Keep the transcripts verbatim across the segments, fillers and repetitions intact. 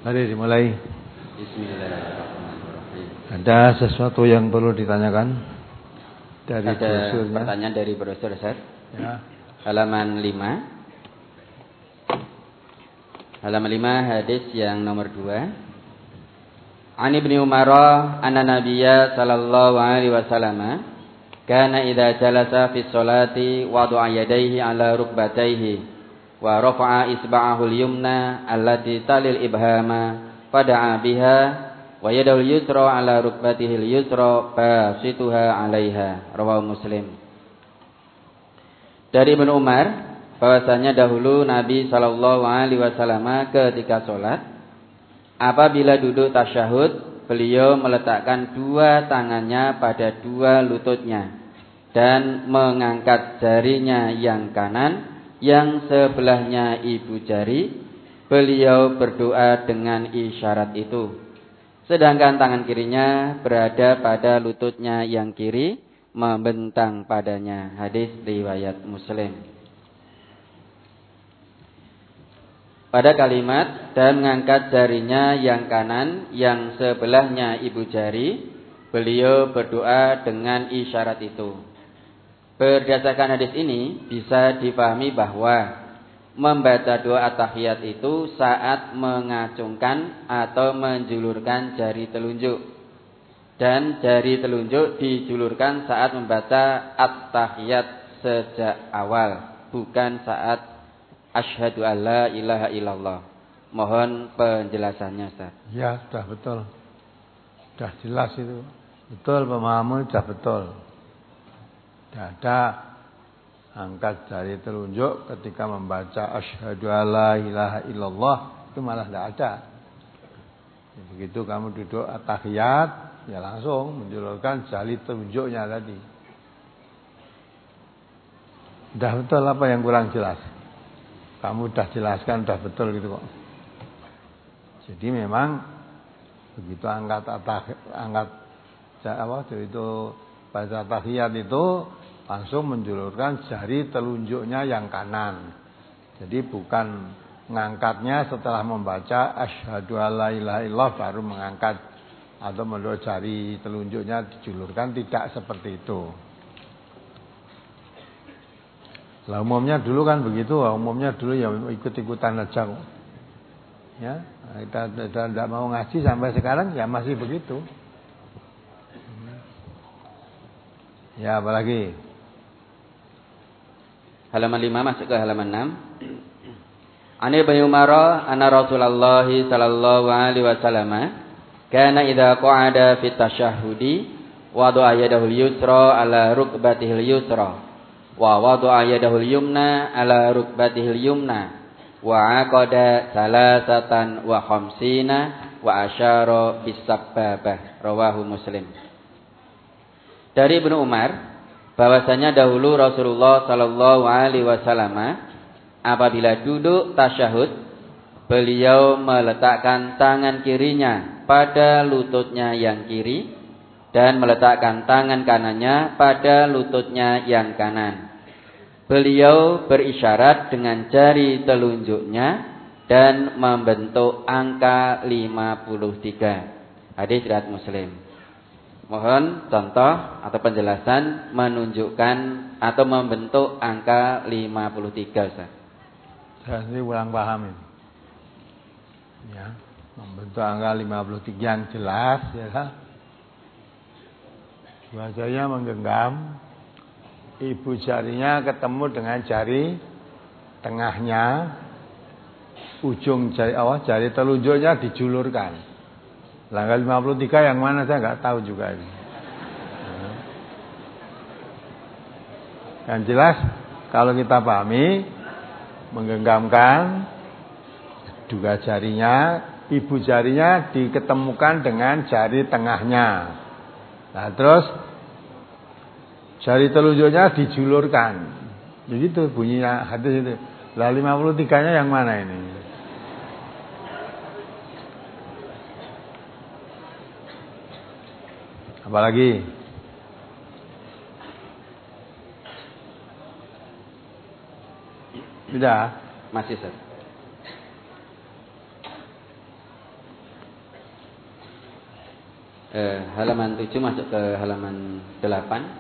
Mari dimulai. Bismillahirrahmanirrahim. Ada sesuatu yang perlu ditanyakan dari Ada brosurnya? Pertanyaan dari brosur, Ustaz. Ya. Halaman lima. Halaman lima hadis yang nomor dua. An Ibnu Umar anna Nabiyya sallallahu alaihi wasallam kana idza jalasa fi sholati wada'a yadayhi ala rukbatayhi wa rafa'a isba'ahu al-yumna allati talil ibhama fada'a biha wa yadahu al-yusra ala rukbatihi al-yusra fasituha 'alaiha. Rawahu Muslim. Dari Ibnu Umar bahwasanya dahulu Nabi sallallahu alaihi wasallam ketika salat apabila duduk tasyahud beliau meletakkan dua tangannya pada dua lututnya dan mengangkat jarinya yang kanan yang sebelahnya ibu jari. Beliau berdoa dengan isyarat itu. Sedangkan tangan kirinya berada pada lututnya yang kiri, membentang padanya. Hadis riwayat Muslim. Pada kalimat dan mengangkat jarinya yang kanan yang sebelahnya ibu jari, beliau berdoa dengan isyarat itu. Berdasarkan hadis ini bisa dipahami bahwa membaca doa at-tahiyat itu saat mengacungkan atau menjulurkan jari telunjuk. Dan jari telunjuk dijulurkan saat membaca at-tahiyat sejak awal, bukan saat asyhadu alla ilaha illallah. Mohon penjelasannya, Ustaz. Ya, sudah betul. Sudah jelas itu. Betul, pemahaman sudah betul. Tidak ada angkat jari telunjuk ketika membaca asyhadu alla ilaha illallah, itu malah tidak ada. Begitu kamu duduk at-tahiyat, ya langsung menjulurkan jari telunjuknya tadi. Sudah betul, apa yang kurang jelas? Kamu sudah jelaskan, sudah betul gitu kok. Jadi memang begitu angkat angkat apa itu baca tahiyat itu langsung menjulurkan jari telunjuknya yang kanan. Jadi bukan mengangkatnya setelah membaca asyhadu alla ilaha illallah baru mengangkat atau menurut jari telunjuknya dijulurkan, tidak seperti itu. Lah umumnya dulu kan begitu, umumnya dulu ya ikut-ikutan aja kok. Ya, kita tidak mau ngaji sampai sekarang ya masih begitu. Ya, apalagi? Halaman lima masuk ke halaman enam. An Ibnu Umar anna Rasulullah sallallahu alaihi wasallam kana idza qa'ada fi tasyahhudi wada'a yadahu al-yusra ala rukbatihi al-yusra wa wada'a yadahu al-yumna ala rukbatihi al-yumna wa aqada salasatan wa khamsina wa asyara bis-sabbabah. Rawahu Muslim. Dari Ibnu Umar bahwasanya dahulu Rasulullah sallallahu alaihi wasallam apabila duduk tasyahud beliau meletakkan tangan kirinya pada lututnya yang kiri dan meletakkan tangan kanannya pada lututnya yang kanan. Beliau berisyarat dengan jari telunjuknya dan membentuk angka lima puluh tiga. Hadis riwayat Muslim. Mohon contoh atau penjelasan menunjukkan atau membentuk angka lima puluh tiga, Ustaz. Saya sendiri kurang paham ini. Ya, membentuk angka lima puluh tiga yang jelas ya kan. Bahasanya menggenggam ibu jarinya ketemu dengan jari tengahnya, ujung jari awal jari telunjuknya dijulurkan. Langkah lima puluh tiga yang mana saya nggak tahu juga ini. Yang jelas kalau kita pahami menggenggamkan dua jarinya, ibu jarinya diketemukan dengan jari tengahnya. Nah terus jari telunjuknya dijulurkan. Begitu bunyinya hadis itu. Lah lima puluh tiga-nya yang mana ini? Apalagi? Sudah? Masih, Ustaz. eh, halaman tujuh masuk ke halaman delapan.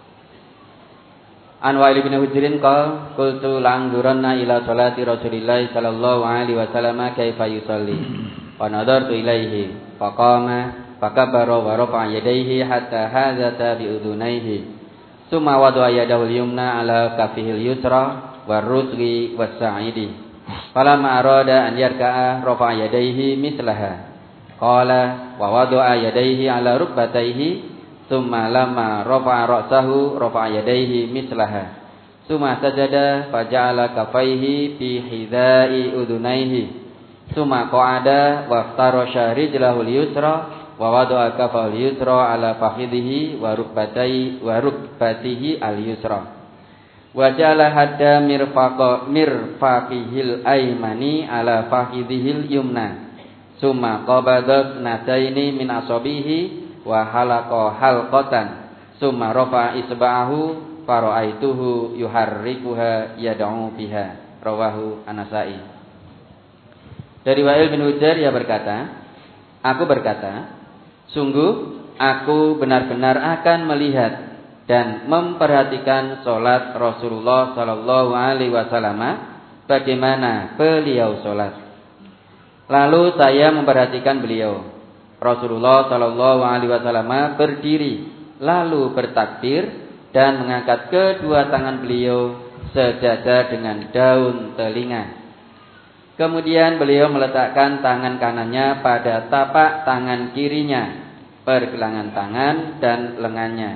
An Wa'il bin Hujrin qala qultu la'anzuranna ila salati Rasulillah sallallahu alaihi wasallam kaifa yusalli. Fa nadartu ilaihi faqama fakabbara wa rafa'a yadayhi hatta hadzata bi udhunayhi. Summa wada'a yadahu al-yumna ala kaffihi al-yusra war-rusghi was-sa'idi. Falamma arada an yarka'a rafa'a yadayhi mislaha. Qala wa wada'a yadayhi ala rukbatayhi. Summa lamma rafa'a ra'sahu rafa'a yadayhi mislaha. Summa sajada faja'ala kaffaihi fi hidha'i udhunayhi. Summa qa'ada wa aftarasha rijlahu al-yusra wa wada'a kaffahu al-yusra ala fakhidhihi wa rukbatayhi wa rukbatihi al-yusra. Wa ja'ala hadda mirfaqa mirfaqihil aymani ala fakhidhihi al-yumna. Summa qabada nataini min asabihi wa halaqa halqatan. Summa rafa'a isba'ahu fara'aituhu yuharrikuha yad'u biha. Rawahu An-Nasa'i. Dari Wa'il bin Hujr ia berkata, aku berkata, sungguh aku benar-benar akan melihat dan memperhatikan salat Rasulullah sallallahu alaihi wasallam, bagaimana beliau salat. Lalu saya memperhatikan beliau. Rasulullah sallallahu alaihi wasallam berdiri lalu bertakbir dan mengangkat kedua tangan beliau sejajar dengan daun telinga. Kemudian beliau meletakkan tangan kanannya pada tapak tangan kirinya, pergelangan tangan dan lengannya.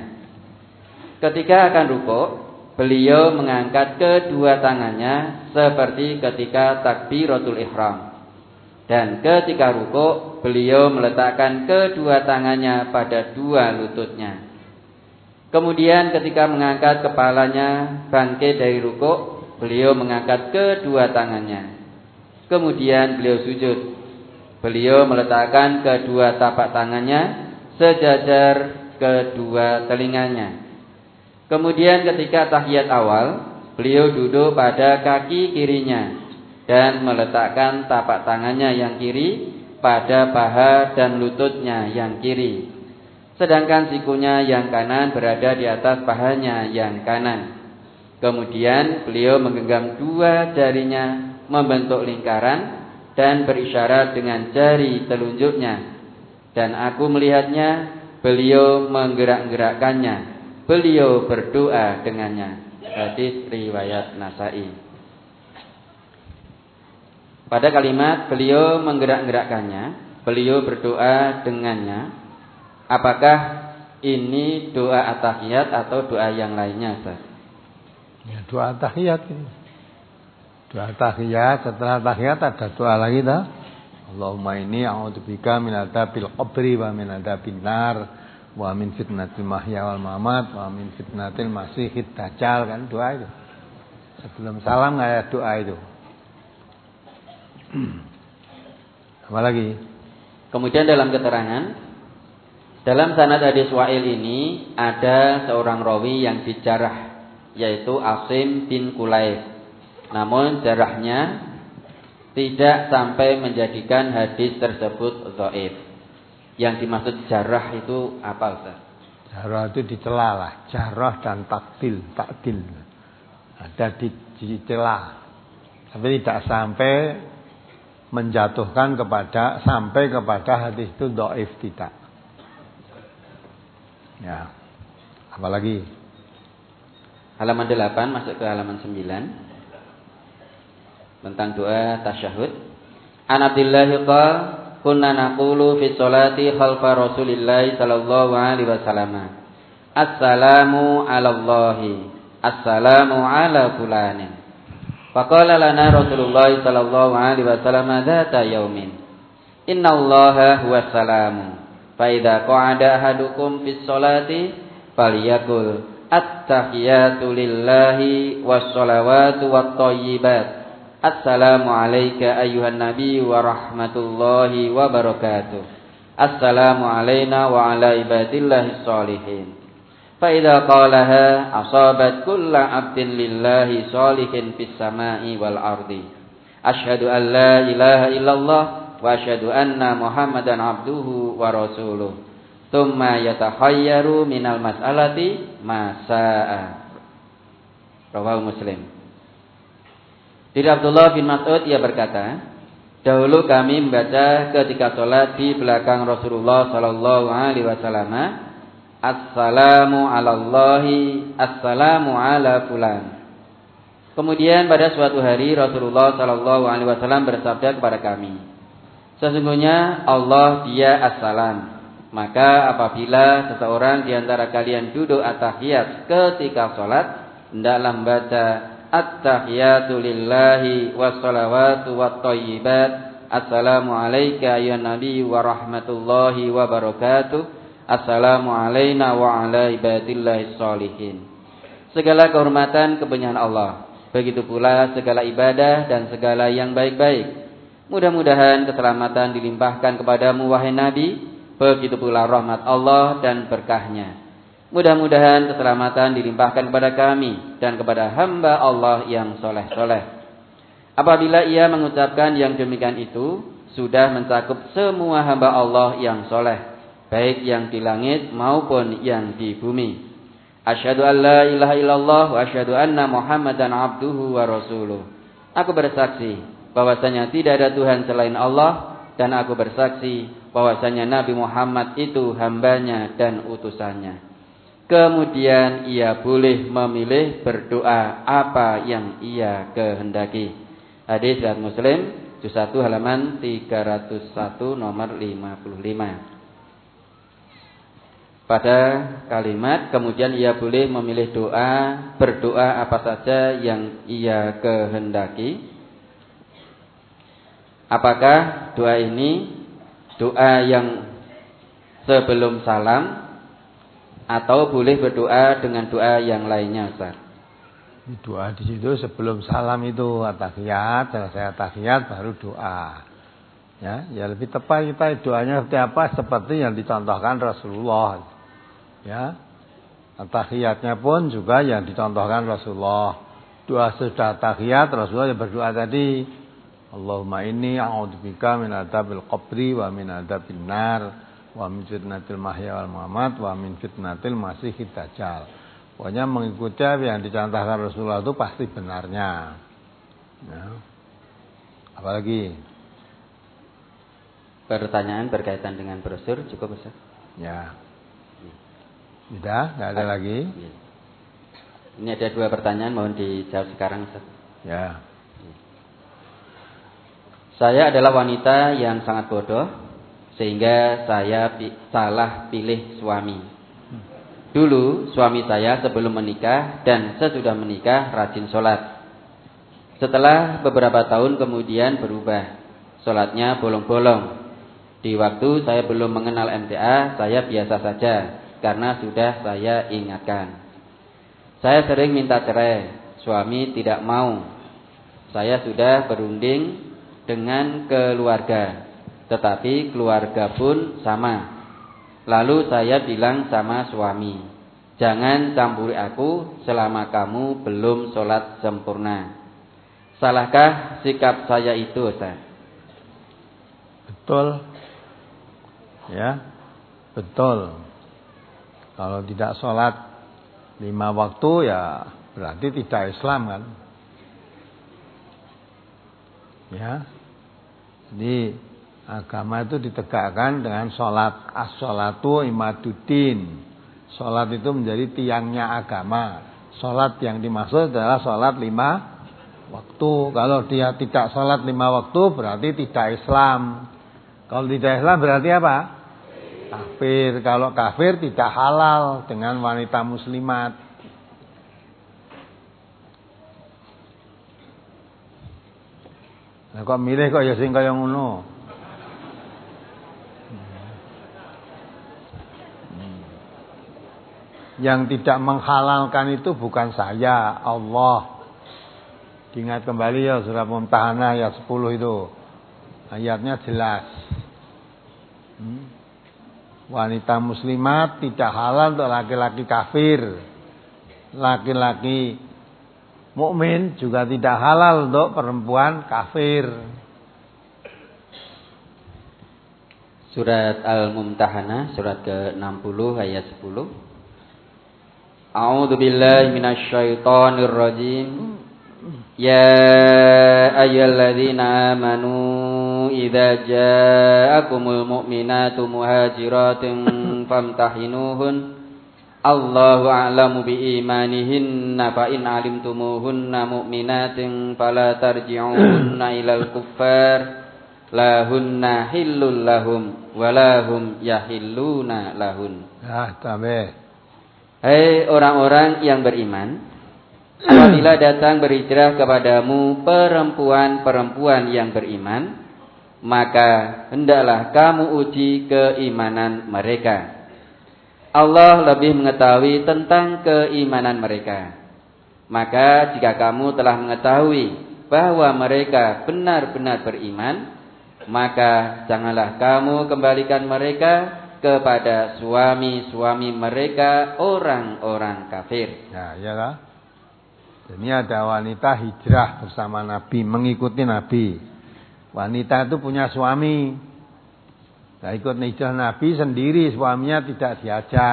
Ketika akan rukuk, beliau mengangkat kedua tangannya seperti ketika takbiratul ihram. Dan ketika rukuk, beliau meletakkan kedua tangannya pada dua lututnya. Kemudian ketika mengangkat kepalanya bangkit dari rukuk, beliau mengangkat kedua tangannya. Kemudian beliau sujud. Beliau meletakkan kedua tapak tangannya sejajar kedua telinganya. Kemudian ketika tahiyat awal, beliau duduk pada kaki kirinya dan meletakkan tapak tangannya yang kiri pada paha dan lututnya yang kiri. Sedangkan sikunya yang kanan berada di atas pahanya yang kanan. Kemudian beliau menggenggam dua jarinya membentuk lingkaran dan berisyarat dengan jari telunjuknya. Dan aku melihatnya, beliau menggerak-gerakkannya. Beliau berdoa dengannya. Hadis riwayat Nasa'i. Pada kalimat beliau menggerak-gerakkannya, beliau berdoa dengannya. Apakah ini doa at-tahiyat atau doa yang lainnya, Ustaz? Ya, doa at-tahiyat ini. Doa at-tahiyat, setelah tahiyat ada doa lagi dah. Allahumma inni a'udzubika min adzabil qabri wa min adzabin nar wa min fitnatil mahya wal mamat wa min fitnatil masiihid dajjal, kan doa itu. Sebelum salam enggak ada doa itu. Apa lagi? Kemudian dalam keterangan, dalam sanad hadis Wa'il ini ada seorang rawi yang dijarah, yaitu Asim bin Kulayb. Namun jarahnya tidak sampai menjadikan hadis tersebut dhaif. Yang dimaksud jarah itu apa, Ustaz? Jarah itu dicela lah, jarah dan takdil, takdil. Ada di dicela. Tapi tidak sampai menjatuhkan kepada sampai kepada hadis itu dhaif, tidak. Ya. Apalagi halaman delapan masuk ke halaman sembilan tentang doa tasyahud. An Abdillah qala kunna naqulu fi sholati khalfa Rasulillah sallallahu alaihi wasallam. Assalamu ala Allahi, assalamu ala fulanin. Faqala lana Rasulullah sallallahu alaihi wasallam dzata yaumin, inna Allaha huwas salamu, fa idza qa'ada ahadukum fis sholati falyaqul at-tahiyatu lillahi was shalawatu wat thayyibat. Assalamu alayka ayyuhan nabiy wa rahmatullahi wa barakatuh. Assalamu alayna wa ala ibadillahis sholihin. Fa idza qalaha asabat kullu 'abdin lillahi sholihin fis sama'i wal ardi. Asyhadu an la ilaha illallah wa asyhadu anna Muhammadan abduhu wa rasuluh. tsumma yatakhayyaru minal mas'alati ma sa'a. Rawahu Muslim. Dari Abdullah bin Mas'ud ia berkata, dahulu kami membaca ketika sholat di belakang Rasulullah sallallahu alaihi wasallam, assalamu alallahi, assalamu ala fulan. Kemudian pada suatu hari Rasulullah sallallahu alaihi wasallam bersabda kepada kami, sesungguhnya Allah dia assalam. Maka apabila seseorang di antara kalian duduk at-tahiyat ketika sholat, hendaklah membaca at-tahiyatu lillahi wassalawatu wattayyibat. Assalamu alayka ya nabi wa rahmatullahi wa barakatuh. Assalamu alayna wa ala ibadillahis sholihin. Segala kehormatan kepunyaan Allah, begitu pula segala ibadah dan segala yang baik-baik. Mudah-mudahan keselamatan dilimpahkan kepadamu wahai Nabi, begitu pula rahmat Allah dan berkahnya. Mudah-mudahan keselamatan dilimpahkan kepada kami dan kepada hamba Allah yang soleh-soleh. Apabila ia mengucapkan yang demikian itu, sudah mencakup semua hamba Allah yang soleh, baik yang di langit maupun yang di bumi. Asyhadu an la ilaha illallah wa asyhadu anna Muhammadan abduhu wa rasuluh. Aku bersaksi bahwasanya tidak ada Tuhan selain Allah, dan aku bersaksi bahwasanya Nabi Muhammad itu hambanya dan utusannya. Kemudian ia boleh memilih berdoa apa yang ia kehendaki. Hadis riwayat Muslim, juz satu halaman tiga ratus satu nomor lima puluh lima. Pada kalimat kemudian ia boleh memilih doa, berdoa apa saja yang ia kehendaki. Apakah doa ini doa yang sebelum salam atau boleh berdoa dengan doa yang lainnya, Ustaz? Doa di situ sebelum salam itu at-tahiyat, selesai at-tahiyat baru doa. Ya, ya lebih tepat kita doanya seperti apa? Seperti yang dicontohkan Rasulullah. Ya. At-tahiyatnya pun juga yang dicontohkan Rasulullah. Doa sudah at-tahiyat, Rasulullah yang berdoa tadi, Allahumma inni a'udzubika min adzabil qabri wa min adzabil nar wa min fitnatil mahya wal mamat wa min fitnatil masiihid dajjal. Pokoknya mengikuti yang dicontohkan Rasulullah itu pasti benarnya. Ya. Apalagi pertanyaan berkaitan dengan brosur cukup, Ustaz? Ya. Sudah, enggak ada lagi. Ini ada dua pertanyaan, mohon dijawab sekarang, Ustaz. Ya. Saya adalah wanita yang sangat bodoh sehingga saya pi- salah pilih suami. Dulu suami saya sebelum menikah dan sesudah menikah rajin sholat. Setelah beberapa tahun kemudian berubah, sholatnya bolong-bolong. Di waktu saya belum mengenal M T A, saya biasa saja karena sudah saya ingatkan. Saya sering minta cerai, suami tidak mau. Saya sudah berunding dengan keluarga, tetapi keluarga pun sama. Lalu saya bilang sama suami, jangan campuri aku selama kamu belum sholat sempurna. Salahkah sikap saya itu, Ustaz? Betul. Ya, betul. Kalau tidak sholat lima waktu ya berarti tidak Islam kan? Ya. Jadi agama itu ditegakkan dengan sholat. As-sholatu imaduddin. Sholat itu menjadi tiangnya agama. Sholat yang dimaksud adalah sholat lima waktu. Kalau dia tidak sholat lima waktu berarti tidak Islam. Kalau tidak Islam berarti apa? Kafir. Kalau kafir tidak halal dengan wanita muslimat. Nah, kok milih kok ya sing kaya ngono. Yang tidak menghalalkan itu bukan saya, Allah. Diingat kembali ya surah Mumtahanah ayat sepuluh itu. Ayatnya jelas. Hmm. Wanita muslimat tidak halal untuk laki-laki kafir. Laki-laki mukmin juga tidak halal untuk perempuan kafir. Surat Al-Mumtahanah, surat ke enam puluh ayat sepuluh. A'udzu billahi minasyaitonir rajim. Ya ayyuhalladzina amanu idza ja'akumul mu'minatu muhajiratun famtahinuhun Allahu a'lamu biimanihinna fa in 'alimtumuhunna mu'minatin fala tarji'unna ilal kuffar lahunna hillul lahum walahum yahilluna lahun. Ah, tambah. Hai orang-orang yang beriman, apabila datang berhijrah kepadamu perempuan-perempuan yang beriman, maka hendaklah kamu uji keimanan mereka. Allah lebih mengetahui tentang keimanan mereka. Maka jika kamu telah mengetahui bahwa mereka benar-benar beriman, maka janganlah kamu kembalikan mereka kepada suami-suami mereka orang-orang kafir. Nah, ya kan? Ini ada wanita hijrah bersama Nabi, mengikuti Nabi. Wanita itu punya suami. Nah, ikut hijrah Nabi sendiri, suaminya tidak diajak.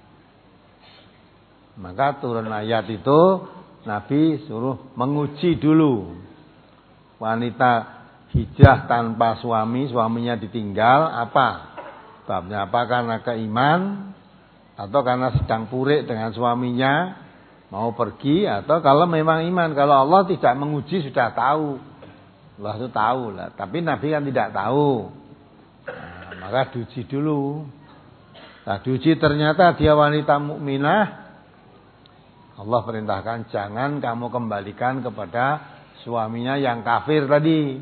Maka turun ayat itu, Nabi suruh menguji dulu. Wanita hijrah tanpa suami, suaminya ditinggal, apa? Sebabnya apa? Karena keiman, atau karena sedang purik dengan suaminya, mau pergi, atau kalau memang iman. Kalau Allah tidak menguji sudah tahu. Allah itu tahu lah, tapi Nabi kan tidak tahu. Nah, maka diuji dulu. Nah, diuji ternyata dia wanita mukminah. Allah perintahkan jangan kamu kembalikan kepada suaminya yang kafir tadi.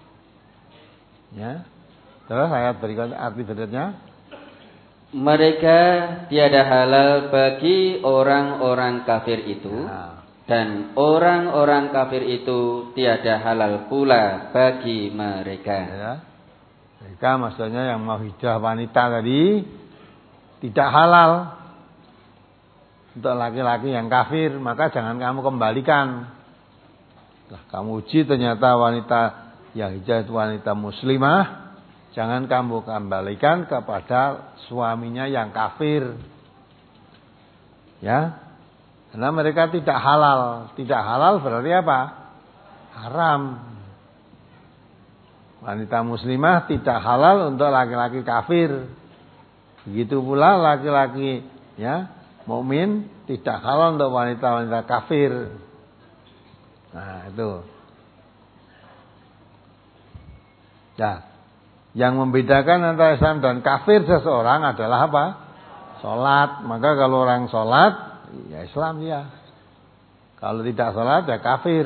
Ya. Terus ayat berikutnya, arti berikutnya. Mereka tiada halal bagi orang-orang kafir itu. Nah. Dan orang-orang kafir itu tiada halal pula bagi mereka. Ya. Mereka maksudnya yang mau hijrah wanita tadi tidak halal untuk laki-laki yang kafir, maka jangan kamu kembalikan. Nah, kamu uji ternyata wanita yang hijrah itu wanita muslimah, jangan kamu kembalikan kepada suaminya yang kafir. Ya. Karena mereka tidak halal. Tidak halal berarti apa? Haram. Wanita muslimah tidak halal untuk laki-laki kafir. Begitu pula laki-laki ya, mukmin tidak halal untuk wanita-wanita kafir. Nah, itu. Ya. Yang membedakan antara Islam dan kafir seseorang adalah apa? Salat. Maka kalau orang salat, ya Islam dia. Kalau tidak salat ya kafir.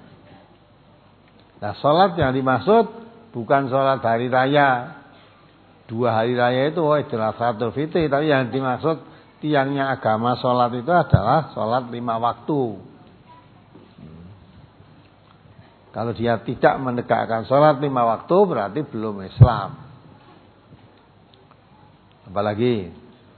Nah, salat yang dimaksud bukan sholat hari raya. Dua hari raya itu oh, adalah Idul Fitri. Tapi yang dimaksud tiangnya agama sholat itu adalah sholat lima waktu. hmm. Kalau dia tidak menegakkan sholat lima waktu berarti belum Islam. Apalagi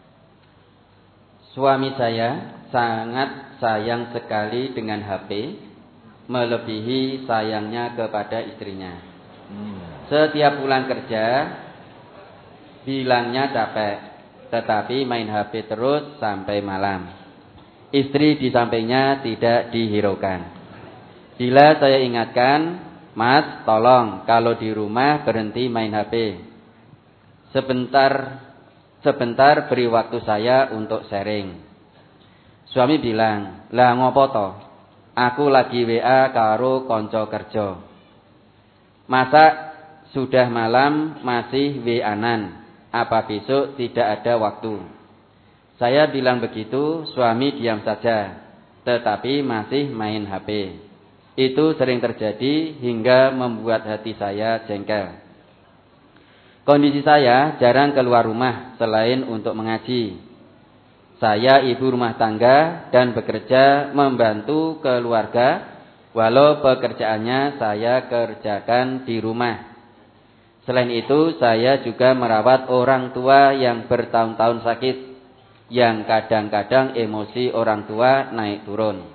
suami saya sangat sayang sekali dengan H P, melebihi sayangnya kepada istrinya. Hmm. Setiap pulang kerja bilangnya capek, tetapi main H P terus sampai malam. Istri di sampingnya tidak dihiraukan. Bila saya ingatkan, Mas tolong kalau di rumah berhenti main H P. Sebentar Sebentar beri waktu saya untuk sharing. Suami bilang, lah ngopo to? Aku lagi W A karo konco kerja. Masa sudah malam masih W A-an? Apa besok tidak ada waktu? Saya bilang begitu, suami diam saja, tetapi masih main H P. Itu sering terjadi hingga membuat hati saya jengkel. Kondisi saya jarang keluar rumah selain untuk mengaji. Saya ibu rumah tangga dan bekerja membantu keluarga, walau pekerjaannya saya kerjakan di rumah. Selain itu, saya juga merawat orang tua yang bertahun-tahun sakit, yang kadang-kadang emosi orang tua naik turun.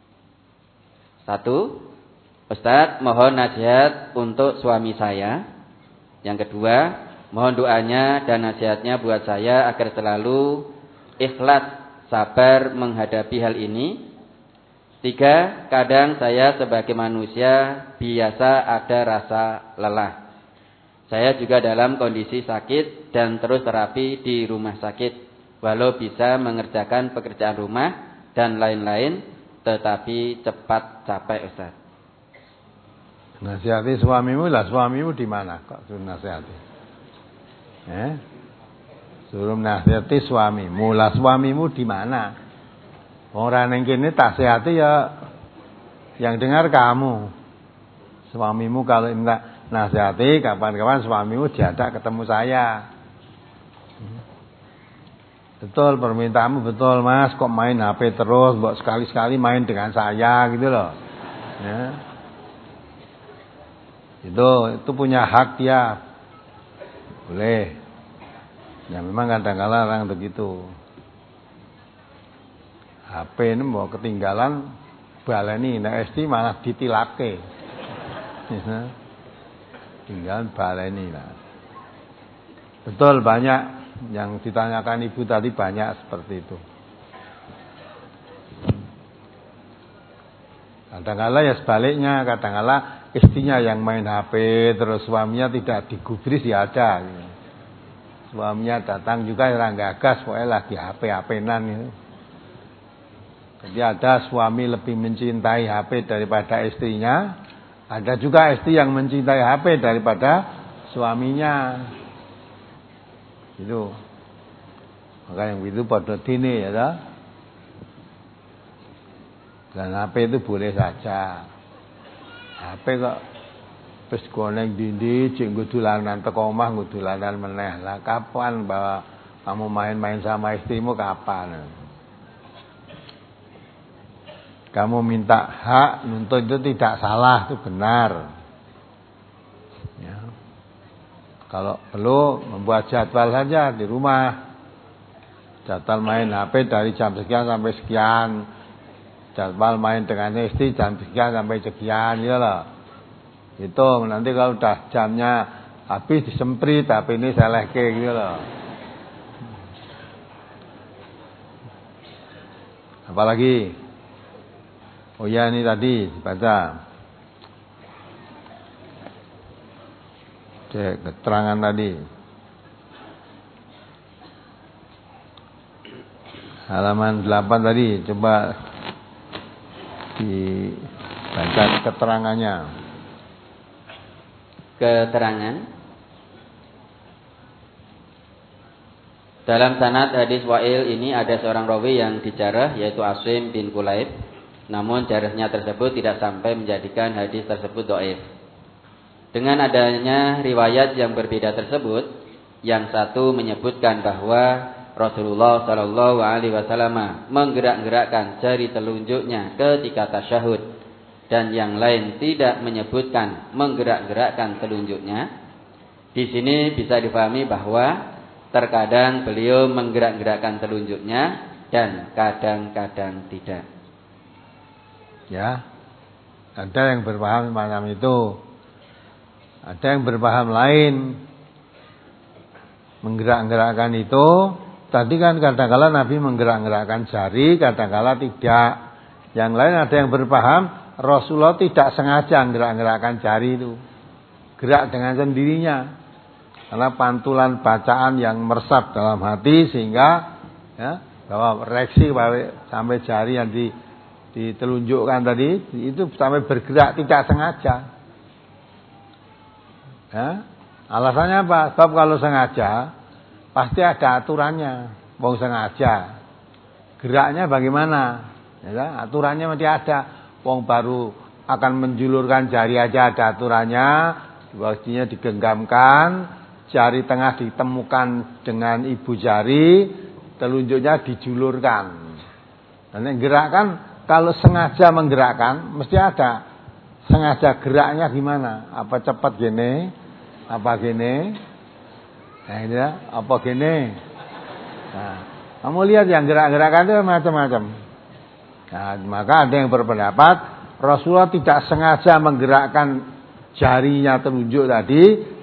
Satu, Ustadz mohon nasihat untuk suami saya. Yang kedua, Mohon doanya dan nasihatnya buat saya agar selalu ikhlas, sabar menghadapi hal ini. Tiga, kadang saya sebagai manusia biasa ada rasa lelah. Saya juga dalam kondisi sakit dan terus terapi di rumah sakit. Walau bisa mengerjakan pekerjaan rumah dan lain-lain, tetapi cepat capek, Ustaz. Nasihati suamimu lah, suamimu di mana kok suruh nasihati? Eh? Suruh nasihati suamimu lah, suamimu di mana? Orang yang kini tak sehati ya, yang dengar kamu. Suamimu kalau minta nasihati, kapan-kapan suamimu diajak ketemu saya. Betul, permintaanmu betul mas, kok main H P terus, buat sekali-sekali main dengan saya gitu loh. Ya. Itu itu punya hak dia. Boleh. Ya memang kadang-kadang orang begitu. H P ini mau ketinggalan baleni nek esti malah ditilake. Ya. Tinggal baleni lah. Betul, banyak yang ditanyakan ibu tadi banyak seperti itu. Kadang-kadang ya sebaliknya, kadang-kadang istrinya yang main H P terus suaminya tidak digubris ya ada. Suaminya datang juga orang gagas, pokoknya lagi H P-H P-nan gitu. Jadi ada suami lebih mencintai H P daripada istrinya, ada juga istri yang mencintai H P daripada suaminya. Itu. Maka yang itu pada dini ya toh. Dan H P itu boleh saja. H P kok wis koneng dindi cek nggo dolanan teko omah nggo dolanan meneh. Lah kapan bahwa kamu main-main sama istrimu kapan? Kamu minta hak nuntut itu tidak salah, itu benar. Ya. Kalau perlu membuat jadwal saja di rumah. Jadwal main H P dari jam sekian sampai sekian. Jadwal main dengan istri jam sekian sampai sekian, ya loh. Itu nanti kalau udah jamnya habis disemprit, tapi ini selehke gitu loh. Apalagi? Oh ya, ini tadi dibaca. Cek keterangan tadi. Halaman delapan tadi, coba dibaca keterangannya. Keterangan. Dalam sanad hadis Wa'il ini ada seorang rawi yang dijarah, yaitu Asim bin Kulaib. Namun jarahnya tersebut tidak sampai menjadikan hadis tersebut dhaif. Dengan adanya riwayat yang berbeda tersebut, yang satu menyebutkan bahwa Rasulullah Shallallahu Alaihi Wasallam menggerak-gerakkan jari telunjuknya ketika tasyahud, dan yang lain tidak menyebutkan menggerak-gerakkan telunjuknya. Di sini bisa dipahami bahwa terkadang beliau menggerak-gerakkan telunjuknya dan kadang-kadang tidak. Ya, ada yang berpaham macam itu, ada yang berpaham lain. Menggerak-gerakkan itu, tadi kan kadang-kala Nabi menggerak-gerakkan jari, kadang-kala tidak. Yang lain ada yang berpaham Rasulullah tidak sengaja menggerak-gerakkan jari itu, gerak dengan sendirinya, karena pantulan bacaan yang meresap dalam hati sehingga ya, bahwa reaksi sampai jari yang di ditelunjukkan tadi itu sampai bergerak tidak sengaja. Ya, alasannya apa? Sebab kalau sengaja pasti ada aturannya. Wong sengaja geraknya bagaimana? Ya, aturannya mesti ada. Wong baru akan menjulurkan jari aja ada aturannya. Waktunya digenggamkan, jari tengah ditemukan dengan ibu jari, telunjuknya dijulurkan. Dan yang gerakkan kalau sengaja menggerakkan, mesti ada. Sengaja geraknya gimana? Apa cepat gini? Apa gini? Nah, ini ya, apa gini? Nah, kamu lihat yang gerak-gerakan itu macam-macam. Nah, maka ada yang berpendapat Rasulullah tidak sengaja menggerakkan jarinya telunjuk tadi,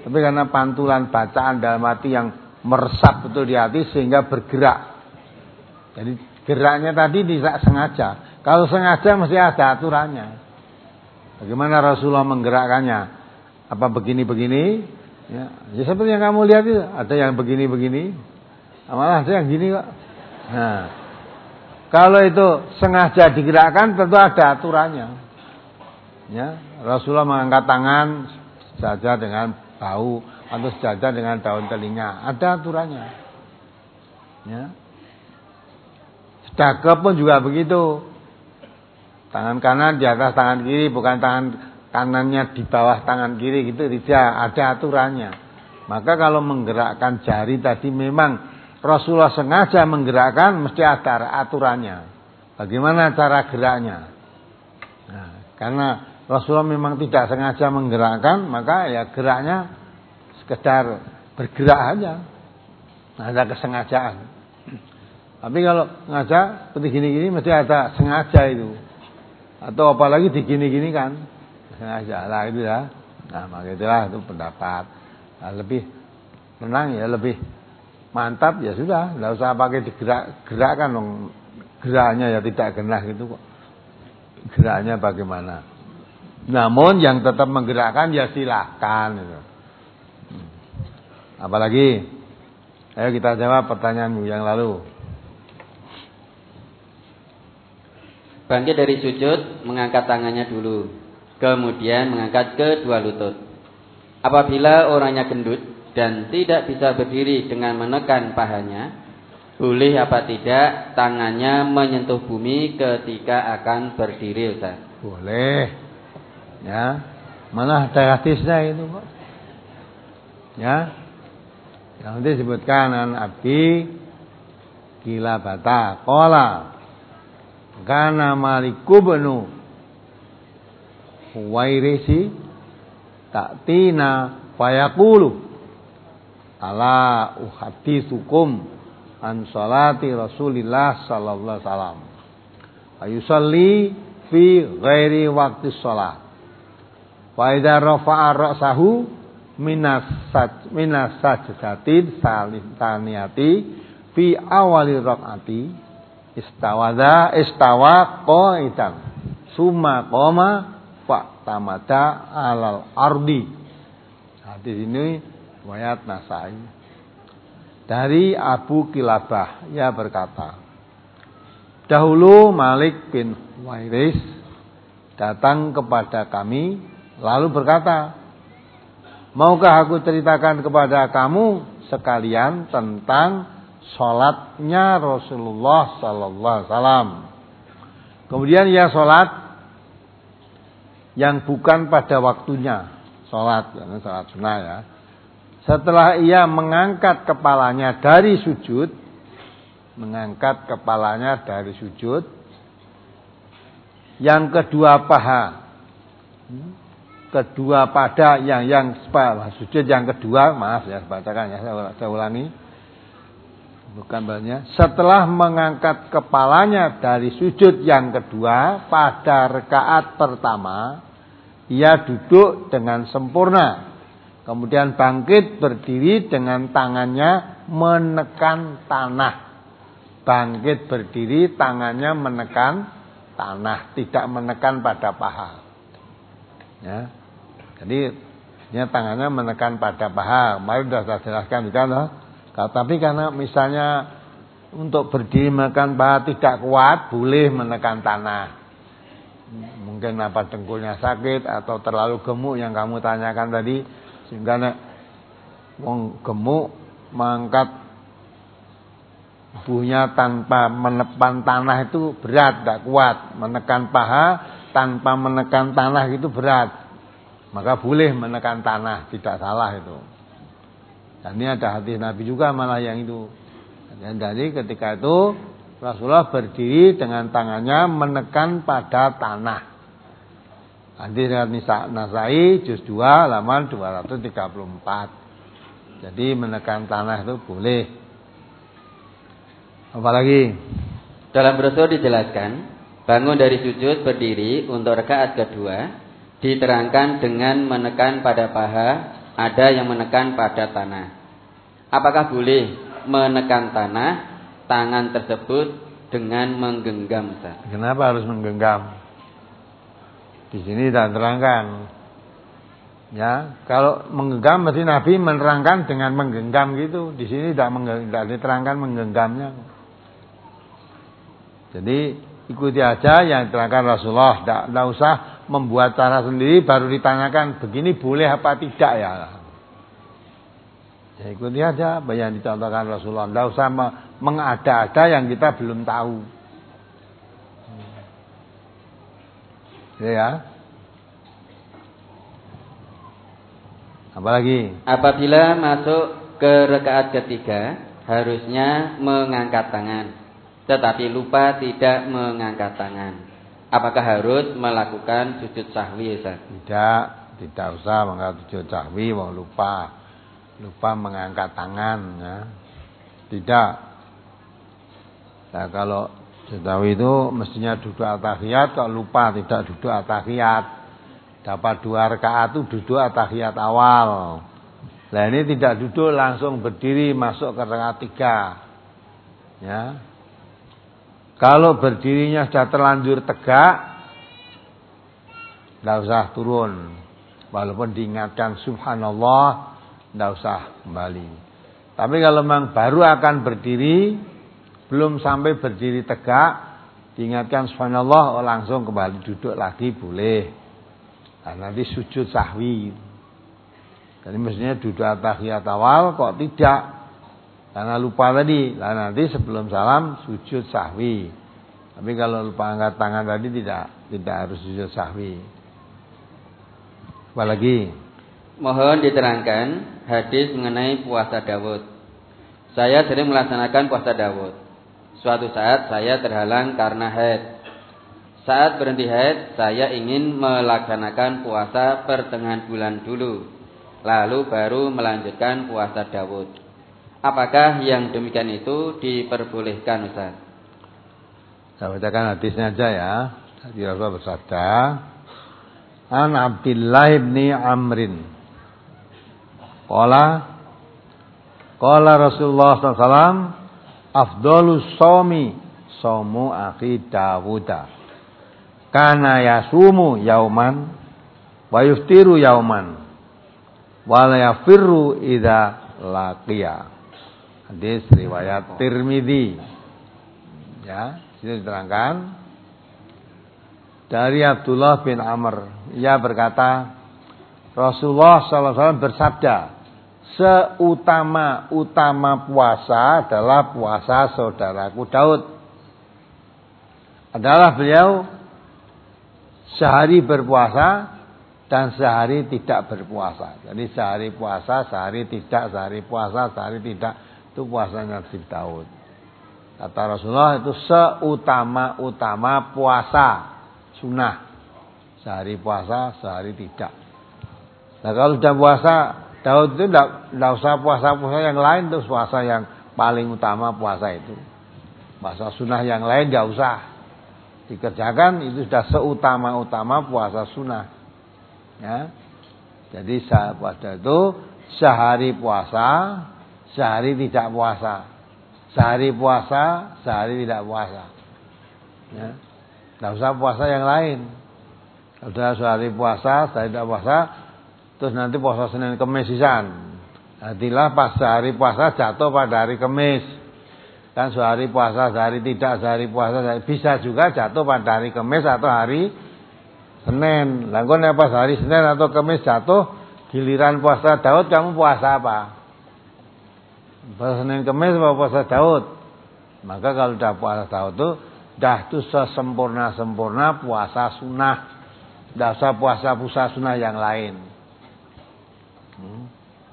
Tapi karena pantulan bacaan dalam hati yang meresap betul di hati sehingga bergerak. Jadi geraknya tadi tidak sengaja. Kalau sengaja mesti ada aturannya. Bagaimana Rasulullah menggerakkannya? Apa begini-begini? Ya, ya seperti yang kamu lihat itu, ada yang begini-begini, malah ada yang gini kok. Nah, kalau itu sengaja digerakkan tentu ada aturannya. Ya, Rasulullah mengangkat tangan sejajar dengan bahu atau sejajar dengan daun telinga, ada aturannya. Ya. Sedekap pun juga begitu. Tangan kanan di atas tangan kiri, bukan tangan kanannya di bawah tangan kiri gitu, tidak, ada aturannya. Maka kalau menggerakkan jari tadi memang Rasulullah sengaja menggerakkan, mesti ada aturannya. Bagaimana cara geraknya? Nah, karena Rasulullah memang tidak sengaja menggerakkan, maka ya geraknya sekedar bergerak aja. Ada kesengajaan. Tapi kalau sengaja seperti gini-gini mesti ada sengaja itu. Atau apalagi digini-gini kan. Sengaja lah itu ya. Nah, maka itulah itu pendapat. Nah, lebih menang ya, lebih mantap ya sudah, enggak usah pakai digerak-gerakkan dong. Geraknya ya tidak genah gitu kok. Geraknya bagaimana? Namun yang tetap menggerakkan ya silahkan gitu. Apalagi? Ayo kita jawab pertanyaanmu yang lalu. Bangkit dari sujud, mengangkat tangannya dulu, kemudian mengangkat kedua lutut. Apabila orangnya gendut dan tidak bisa berdiri dengan menekan pahanya, boleh apa tidak tangannya menyentuh bumi ketika akan berdiri, Ustaz? Boleh. Ya. Mana ada hadisnya itu kok. Ya. Yang nanti disebutkan an Abi Kilabata qala kana Maliku benu Huwairisi ta'tina fayaqulu ala uhadditsukum an salati Rasulillah sallallahu alaihi wasallam ayusalli fi ghairi waqti shalah wa idza rafa'a ra'sahu minas saj minas sajdatin salintaniyati fi awali rakaati istawadha istawa qa'idan summa qama fa tamada alal ardi. Hadis ini riwayat Nasai. Dari Abu Kilabah, ia berkata, dahulu Malik bin Huwairis datang kepada kami lalu berkata, maukah aku ceritakan kepada kamu sekalian tentang sholatnya Rasulullah sallallahu alaihi wasallam. Kemudian ia sholat yang bukan pada waktunya, sholat, karena sholat sunnah ya. Setelah ia mengangkat kepalanya dari sujud, mengangkat kepalanya dari sujud, yang kedua paha, kedua pada yang yang sujud yang kedua, maaf ya, bacakan ya, saya, saya ulangi. Bukan banyak. Setelah mengangkat kepalanya dari sujud yang kedua pada rakaat pertama, ia duduk dengan sempurna. Kemudian bangkit berdiri dengan tangannya menekan tanah. Bangkit berdiri tangannya menekan tanah, tidak menekan pada paha. Ya. Jadi ya, tangannya menekan pada paha. Mari sudah saya jelaskan juga loh. Tapi karena misalnya untuk berdiri menekan paha tidak kuat, boleh menekan tanah. Mungkin apa dengkulnya sakit atau terlalu gemuk yang kamu tanyakan tadi, sehingga nek wong gemuk mengangkat tubuhnya tanpa menekan tanah itu berat, tidak kuat. Menekan paha tanpa menekan tanah itu berat. Maka boleh menekan tanah, tidak salah itu. Dan ini ada hadis Nabi juga malah yang itu. Dan jadi ketika itu Rasulullah berdiri dengan tangannya menekan pada tanah. Hadis riwayat Nasai juz dua halaman dua ratus tiga puluh empat. Jadi menekan tanah itu boleh. Apalagi dalam brosur dijelaskan, bangun dari sujud berdiri untuk rakaat kedua diterangkan dengan menekan pada paha ada yang menekan pada tanah. Apakah boleh menekan tanah tangan tersebut dengan menggenggam, Ustaz? Kenapa harus menggenggam? Di sini tidak terangkan. Ya, kalau menggenggam mesti Nabi menerangkan dengan menggenggam gitu. Di sini tidak tidak diterangkan menggenggamnya. Jadi ikuti aja yang diterangkan Rasulullah. Tidak, tidak usah membuat cara sendiri baru ditanyakan begini boleh apa tidak ya. Ya ikuti aja apa yang dicontohkan Rasulullah. Tidak usah mengada-ada yang kita belum tahu. Ya. Apalagi? Apabila masuk ke rakaat ketiga harusnya mengangkat tangan, tetapi lupa tidak mengangkat tangan. Apakah harus melakukan sujud sahwi, Ustaz? Tidak, tidak usah mengangkat sujud sahwi, mau lupa, lupa mengangkat tangan, ya. Tidak. Nah kalau sujud sahwi itu mestinya duduk at-tahiyat, kalau lupa tidak duduk at-tahiyat. Dapat dua rakaat itu duduk at-tahiyat awal. Nah ini tidak duduk langsung berdiri masuk ke rakaat tiga. Ya. Kalau berdirinya sudah terlanjur tegak, tidak usah turun. Walaupun diingatkan subhanallah, tidak usah kembali. Tapi kalau memang baru akan berdiri, belum sampai berdiri tegak, diingatkan subhanallah, oh langsung kembali duduk lagi boleh. Nah, nanti sujud sahwi. Jadi mestinya duduk at-tahiyat awal kok tidak. Karena lupa tadi. Nah, nanti sebelum salam sujud sahwi. Tapi kalau lupa angkat tangan tadi tidak tidak harus sujud sahwi. Apalagi? Mohon diterangkan hadis mengenai puasa Daud. Saya sering melaksanakan puasa Daud. Suatu saat saya terhalang karena haid. Saat berhenti haid, saya ingin melaksanakan puasa pertengahan bulan dulu, lalu baru melanjutkan puasa Daud. Apakah yang demikian itu diperbolehkan, Ustaz? Saya bacakan hadisnya aja ya. Hadis Rasulullah bersabda, An Abdillah ibni Amrin, Qala, Qala Rasulullah sallallahu alaihi wasallam, Afdolus somi, somu akhi Dawuda. Kana yasumu yauman wa yuftiru yauman wa la yafirru idza laqiya. Hadis riwayat Tirmidzi. Ya, sini diterangkan dari Abdullah bin Amr. Ia berkata, Rasulullah sallallahu alaihi wasallam bersabda, seutama-utama puasa adalah puasa saudaraku Daud. Adalah beliau sehari berpuasa dan sehari tidak berpuasa. Jadi sehari puasa, sehari tidak, sehari puasa, sehari tidak. Itu puasanya Nabi Daud. Kata Rasulullah itu seutama-utama puasa sunnah. Sehari puasa, sehari tidak. Nah kalau sudah puasa, Daud itu tidak, tidak usah puasa-puasa yang lain. Itu puasa yang paling utama puasa itu. Puasa sunnah yang lain tidak usah dikerjakan, itu sudah seutama-utama puasa sunnah. Ya. Jadi pada itu sehari puasa, sehari tidak puasa. Sehari puasa, sehari tidak puasa. Ya. Tidak usah puasa yang lain. Sudah sehari puasa, sehari tidak puasa, terus nanti puasa Senin Kemis sisan. Nantilah pas sehari puasa jatuh pada hari Kemis. Kan sehari puasa, sehari tidak, sehari puasa, sehari, bisa juga jatuh pada hari Kamis atau hari Senin. Lalu pas hari Senin atau Kamis jatuh, giliran puasa Daud, kamu puasa apa? Puasa Senin Kamis atau puasa Daud? Maka kalau sudah puasa Daud itu, dah itu sesempurna-sempurna puasa sunnah. Tidak usah puasa-puasa sunnah yang lain. Hmm.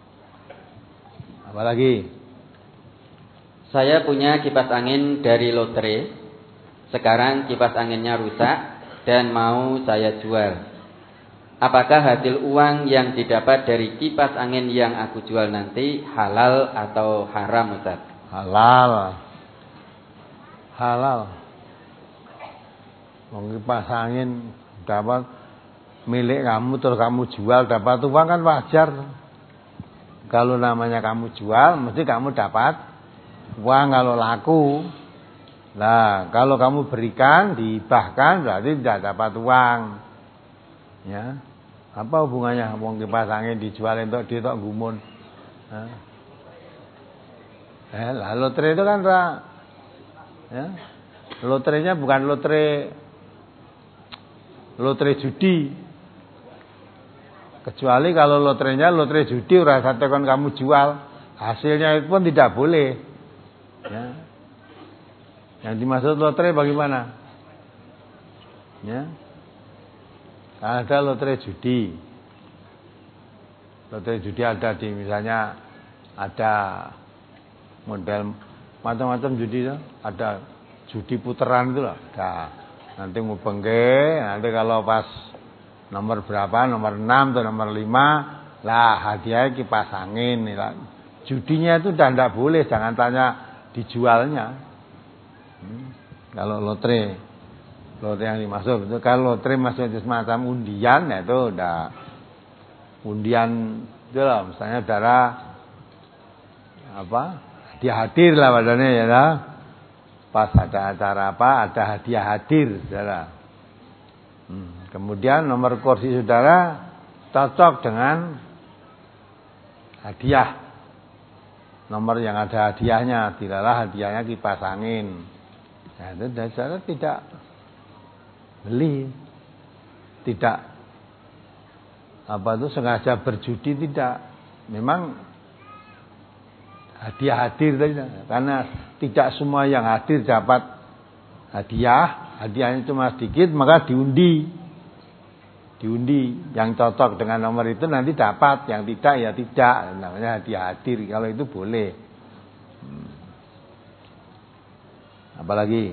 Apalagi? Saya punya kipas angin dari lotre. Sekarang kipas anginnya rusak dan mau saya jual. Apakah hasil uang yang didapat dari kipas angin yang aku jual nanti halal atau haram, Ustaz? Halal. Halal. Kipas angin dapat milik kamu terus kamu jual dapat uang kan wajar. Kalau namanya kamu jual, mesti kamu dapat uang kalau laku. Nah, kalau kamu berikan, dihibahkan, berarti tidak dapat uang. Ya, apa hubungannya wong kipas angin dijual entuk di tok gumun? Hah? Eh, lah lotre itu kan ra, ya. Lotrenya bukan lotre lotre judi. Kecuali kalau lotrenya lotre judi ora satekon kamu jual, hasilnya itu pun tidak boleh. Ya. Yang dimaksud lotre bagaimana? Ya. Ada lotre judi. Lotre judi ada di misalnya ada model macam-macam judi itu, ada judi puteran itu loh. Ada. Nanti ngubengke, nanti kalau pas nomor berapa, nomor enam atau nomor lima, lah hadiah kipas angin. Judinya itu udah tidak boleh, jangan tanya dijualnya. Hmm. Kalau lotre, lotre yang dimaksud itu kalau lotre maksudnya semacam undian, ya itu udah undian itu lah, misalnya saudara apa hadiah hadir lah padanya ya lah. Pas ada acara apa, ada hadiah hadir saudara. Hmm. Kemudian nomor kursi saudara cocok dengan hadiah. Nomor yang ada hadiahnya, tidaklah hadiahnya kipas angin. Nah, itu saudara tidak beli, tidak apa itu sengaja berjudi, tidak. Memang hadiah hadir tadi, karena tidak semua yang hadir dapat hadiah, hadiahnya cuma sedikit, maka diundi, diundi yang cocok dengan nomor itu nanti dapat, yang tidak ya tidak, namanya hadiah hadir. Kalau itu boleh. Hmm. Apalagi?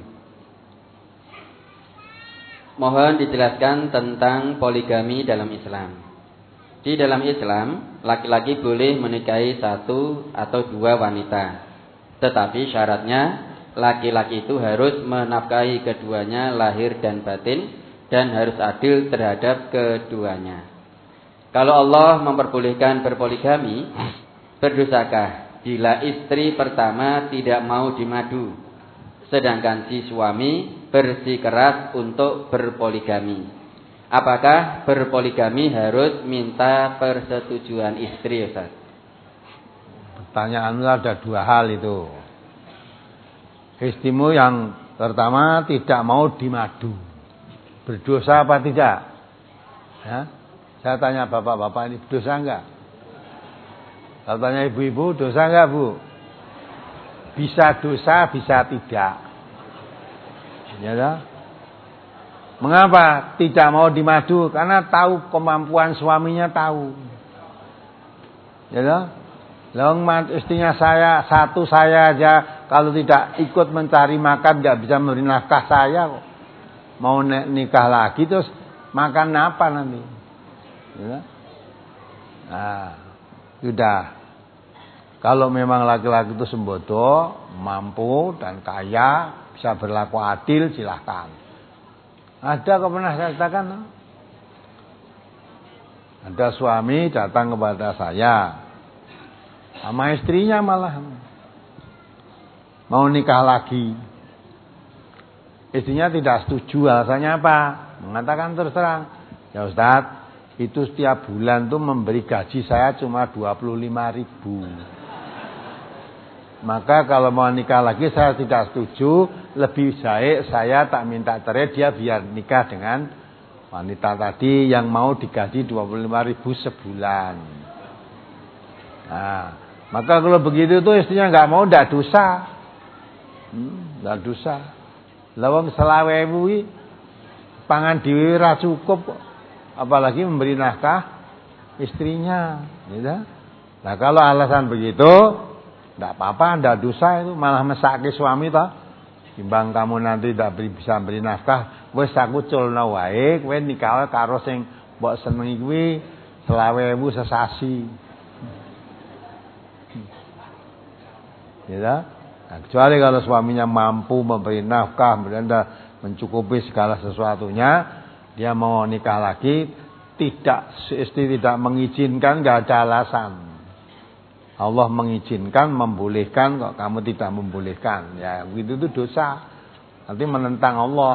Mohon dijelaskan tentang poligami dalam Islam. Di dalam Islam, laki-laki boleh menikahi satu atau dua wanita. Tetapi syaratnya, laki-laki itu harus menafkahi keduanya lahir dan batin, dan harus adil terhadap keduanya. Kalau Allah memperbolehkan berpoligami, berdosakah bila istri pertama tidak mau dimadu, sedangkan si suami bersikeras untuk berpoligami? Apakah berpoligami harus minta persetujuan istri, Ustaz? Pertanyaannya ada dua hal itu. Istrimu yang pertama tidak mau dimadu, berdosa apa tidak? Ya? Saya tanya bapak-bapak ini, dosa enggak? Saya tanya ibu-ibu, dosa enggak, Bu? Bisa dosa, bisa tidak. Ya dah? Mengapa tidak mau dimadu? Karena tahu kemampuan suaminya, tahu. Ya dah? Long istrinya saya, satu saya aja kalau tidak ikut mencari makan nggak bisa memberi nafkah saya kok. Mau nikah lagi terus makan apa nanti? Ya? Nah, sudah. Kalau memang laki-laki itu sembodo, mampu dan kaya, bisa berlaku adil, silahkan. Ada kok pernah saya katakan, ada suami datang kepada saya sama istrinya malah mau nikah lagi. Istrinya tidak setuju, alasannya apa? Mengatakan terus terang, ya Ustaz, itu setiap bulan tuh memberi gaji saya cuma dua puluh lima ribu. Maka kalau mau nikah lagi saya tidak setuju, lebih baik saya tak minta cerai, dia biar nikah dengan wanita tadi yang mau digaji dua puluh lima ribu sebulan. Nah, maka kalau begitu tuh istrinya nggak mau, ndak dosa, hmm, ndak dosa. Lawang selawe bui, pangan dhewe ra cukup, apalagi memberi nafkah istrinya, gitu. Nah kalau alasan begitu, tidak apa-apa, tidak dosa itu, malah mesake suami toh. Timbang kamu nanti tidak bisa beri nafkah, wis aku culno wae, kowe nikah karo sing mbok senengi kuwi selawe ewu sesasi. Ya, nah, kecuali kalau suaminya mampu memberi nafkah, kemudian mencukupi segala sesuatunya, dia mau nikah lagi, tidak istri tidak mengizinkan, nggak ada alasan. Allah mengizinkan, membolehkan, kok kamu tidak membolehkan. Ya, begitu itu dosa. Nanti menentang Allah.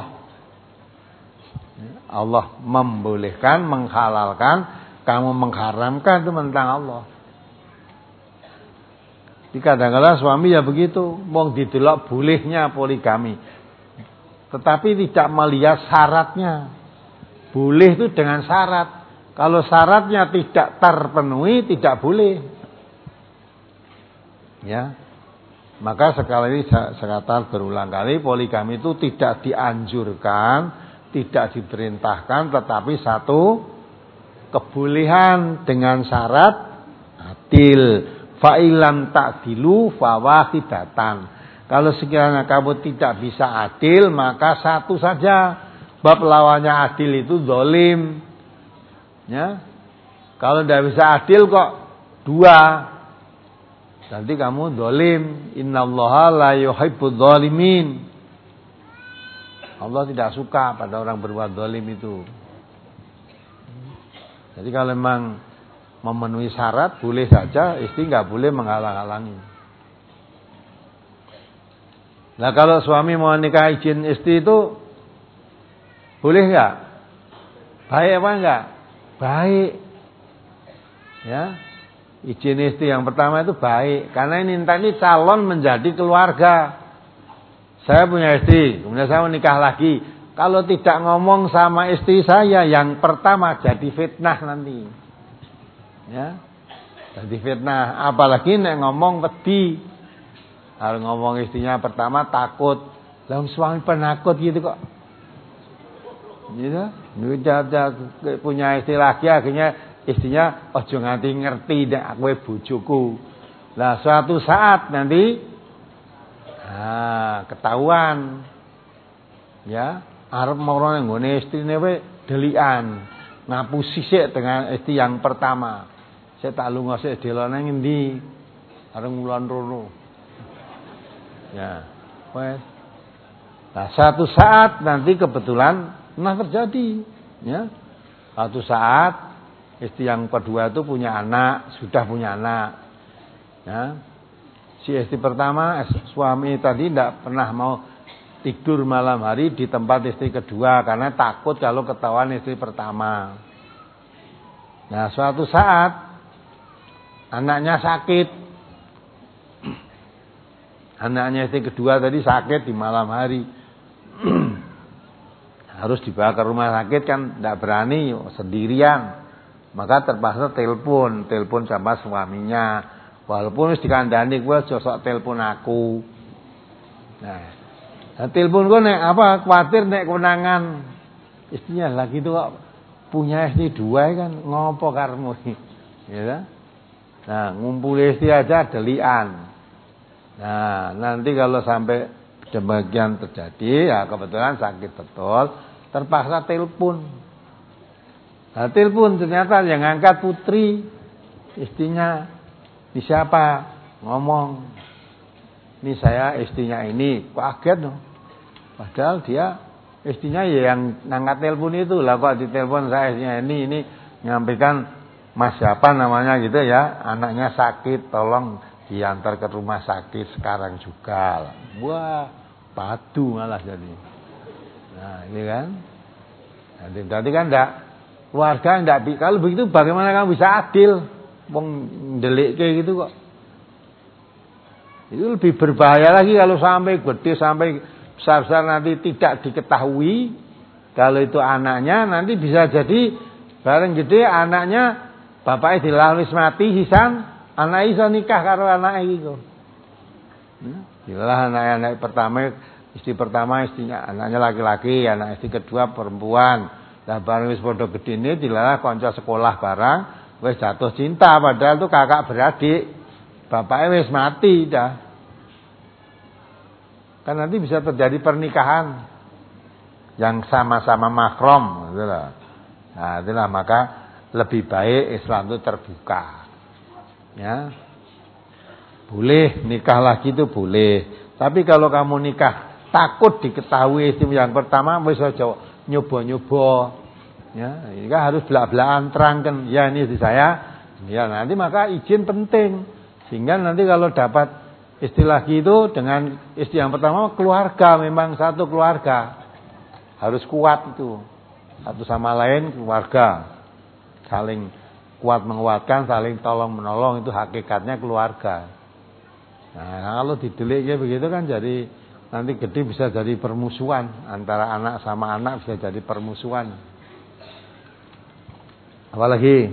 Allah membolehkan, menghalalkan, kamu mengharamkan, itu menentang Allah. Jadi kadang-kadang suami ya begitu, mau didelok bolehnya poligami. Tetapi tidak melihat syaratnya. Boleh itu dengan syarat. Kalau syaratnya tidak terpenuhi, tidak boleh. Ya, maka sekali lagi saya katakan berulang kali, poligami itu tidak dianjurkan, tidak diperintahkan, tetapi satu kebolehan dengan syarat adil. Fa'ilam ta'dilu fawahidatan. Kalau sekiranya kamu tidak bisa adil, maka satu saja. Bab lawannya adil itu zalim. Ya, kalau tidak bisa adil kok dua. Nanti kamu zalim. Innallaha la yuhibbudz zalimin. Allah tidak suka pada orang berbuat zalim itu. Jadi kalau memang memenuhi syarat boleh saja, istri nggak boleh menghalang-halangi. Nah kalau suami mau nikah izin istri itu boleh nggak? Baik apa enggak? Baik. Ya. Izin istri yang pertama itu baik. Karena ini ini calon menjadi keluarga. Saya punya istri, kemudian saya menikah lagi. Kalau tidak ngomong sama istri saya yang pertama jadi fitnah nanti. Ya. Jadi fitnah. Apalagi nek ngomong wedi. Kalau ngomong istrinya pertama takut. Lah suami penakut gitu kok. Gitu. Dia punya istri lagi akhirnya istrinya ojo nganti ngerti nek kowe bojoku. Lah suatu saat nanti ah ketahuan. Ya, arep moro nggone istrine we delikan. Ngapusi sik dengan istri yang pertama. Saya tak lunga sik delone ngendi? Arep ngulon rono. Ya. Wes. Nah, suatu saat nanti kebetulan nah terjadi, ya. Suatu saat istri yang kedua itu punya anak, sudah punya anak. Ya. Si istri pertama, suami tadi tidak pernah mau tidur malam hari di tempat istri kedua karena takut kalau ketahuan istri pertama. Nah, suatu saat anaknya sakit. Anaknya istri kedua tadi sakit di malam hari. Harus dibawa ke rumah sakit kan tidak berani sendirian. Maka terpaksa telepon, telepon sama suaminya. Walaupun wis dikandani kowe aja sok telepon aku. Nah, nah telepon kok nek apa khawatir nek kewenangan istrinya lagi itu kok punya istri dua kan ngopo karmu. Ya. Nah, ngumpul istri aja delian. Nah, nanti kalau sampai demikian terjadi, ya kebetulan sakit betul, terpaksa telepon. Nah, telepon ternyata yang ngangkat putri istrinya. Ini siapa? Ngomong. Ini saya istrinya ini. Kaget loh. Padahal dia istrinya ya yang ngangkat telepon itu. Lah kok ditelepon saya istrinya ini ini nyampaikan Mas siapa namanya gitu ya. Anaknya sakit, tolong diantar ke rumah sakit sekarang juga. Wah, padu malah jadi. Nah, ini kan. Nanti tadi kan enggak keluarga enggak, kalau begitu bagaimana kamu bisa adil? Wong ndelik kayak gitu kok. Itu lebih berbahaya lagi kalau sampai gede sampai besar-besar nanti tidak diketahui kalau itu anaknya, nanti bisa jadi bareng gede anaknya bapaknya dilahirkan mati hisan, anak iso nikah karo anak itu. Dilalah anak anak pertama, istri pertama istrinya anaknya laki-laki, anak istri kedua perempuan. Lah bareng wis padha gedene dilalah kanca sekolah barang, wis jatuh cinta padahal itu kakak beradik. Bapaknya wis mati dah. Kan nanti bisa terjadi pernikahan yang sama-sama mahram gitu loh. Nah, itulah maka lebih baik Islam itu terbuka. Ya. Boleh nikah lagi itu boleh. Tapi kalau kamu nikah takut diketahui istri yang pertama wis aja nyoba-nyoba. Ya, ini kan harus belak-belakan terangkan, ya ini istri saya. Ya, nanti maka izin penting. Sehingga nanti kalau dapat istri lagi itu dengan istri yang pertama keluarga, memang satu keluarga. Harus kuat itu. Satu sama lain keluarga. Saling kuat menguatkan, saling tolong menolong, itu hakikatnya keluarga. Nah, kalau didelik kayak begitu kan jadi nanti gede bisa jadi permusuhan antara anak sama anak, bisa jadi permusuhan. Apalagi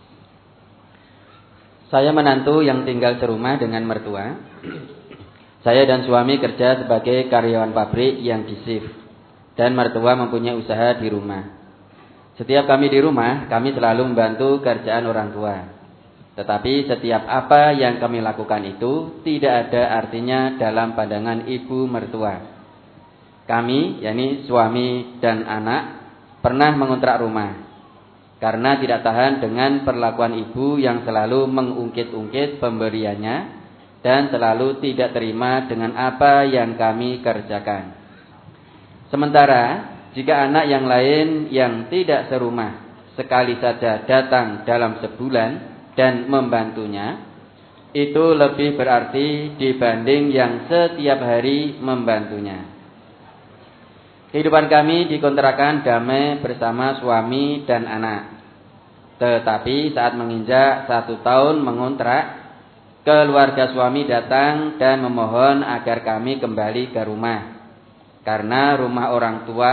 saya menantu yang tinggal serumah dengan mertua. Saya dan suami kerja sebagai karyawan pabrik yang di shift, dan mertua mempunyai usaha di rumah. Setiap kami di rumah, kami selalu membantu kerjaan orang tua. Tetapi setiap apa yang kami lakukan itu tidak ada artinya dalam pandangan ibu mertua. Kami, yakni suami dan anak, pernah mengontrak rumah karena tidak tahan dengan perlakuan ibu yang selalu mengungkit-ungkit pemberiannya dan selalu tidak terima dengan apa yang kami kerjakan. Sementara jika anak yang lain yang tidak serumah sekali saja datang dalam sebulan dan membantunya, itu lebih berarti dibanding yang setiap hari membantunya. Kehidupan kami dikontrakan damai bersama suami dan anak. Tetapi saat menginjak satu tahun mengontrak, keluarga suami datang dan memohon agar kami kembali ke rumah. Karena rumah orang tua,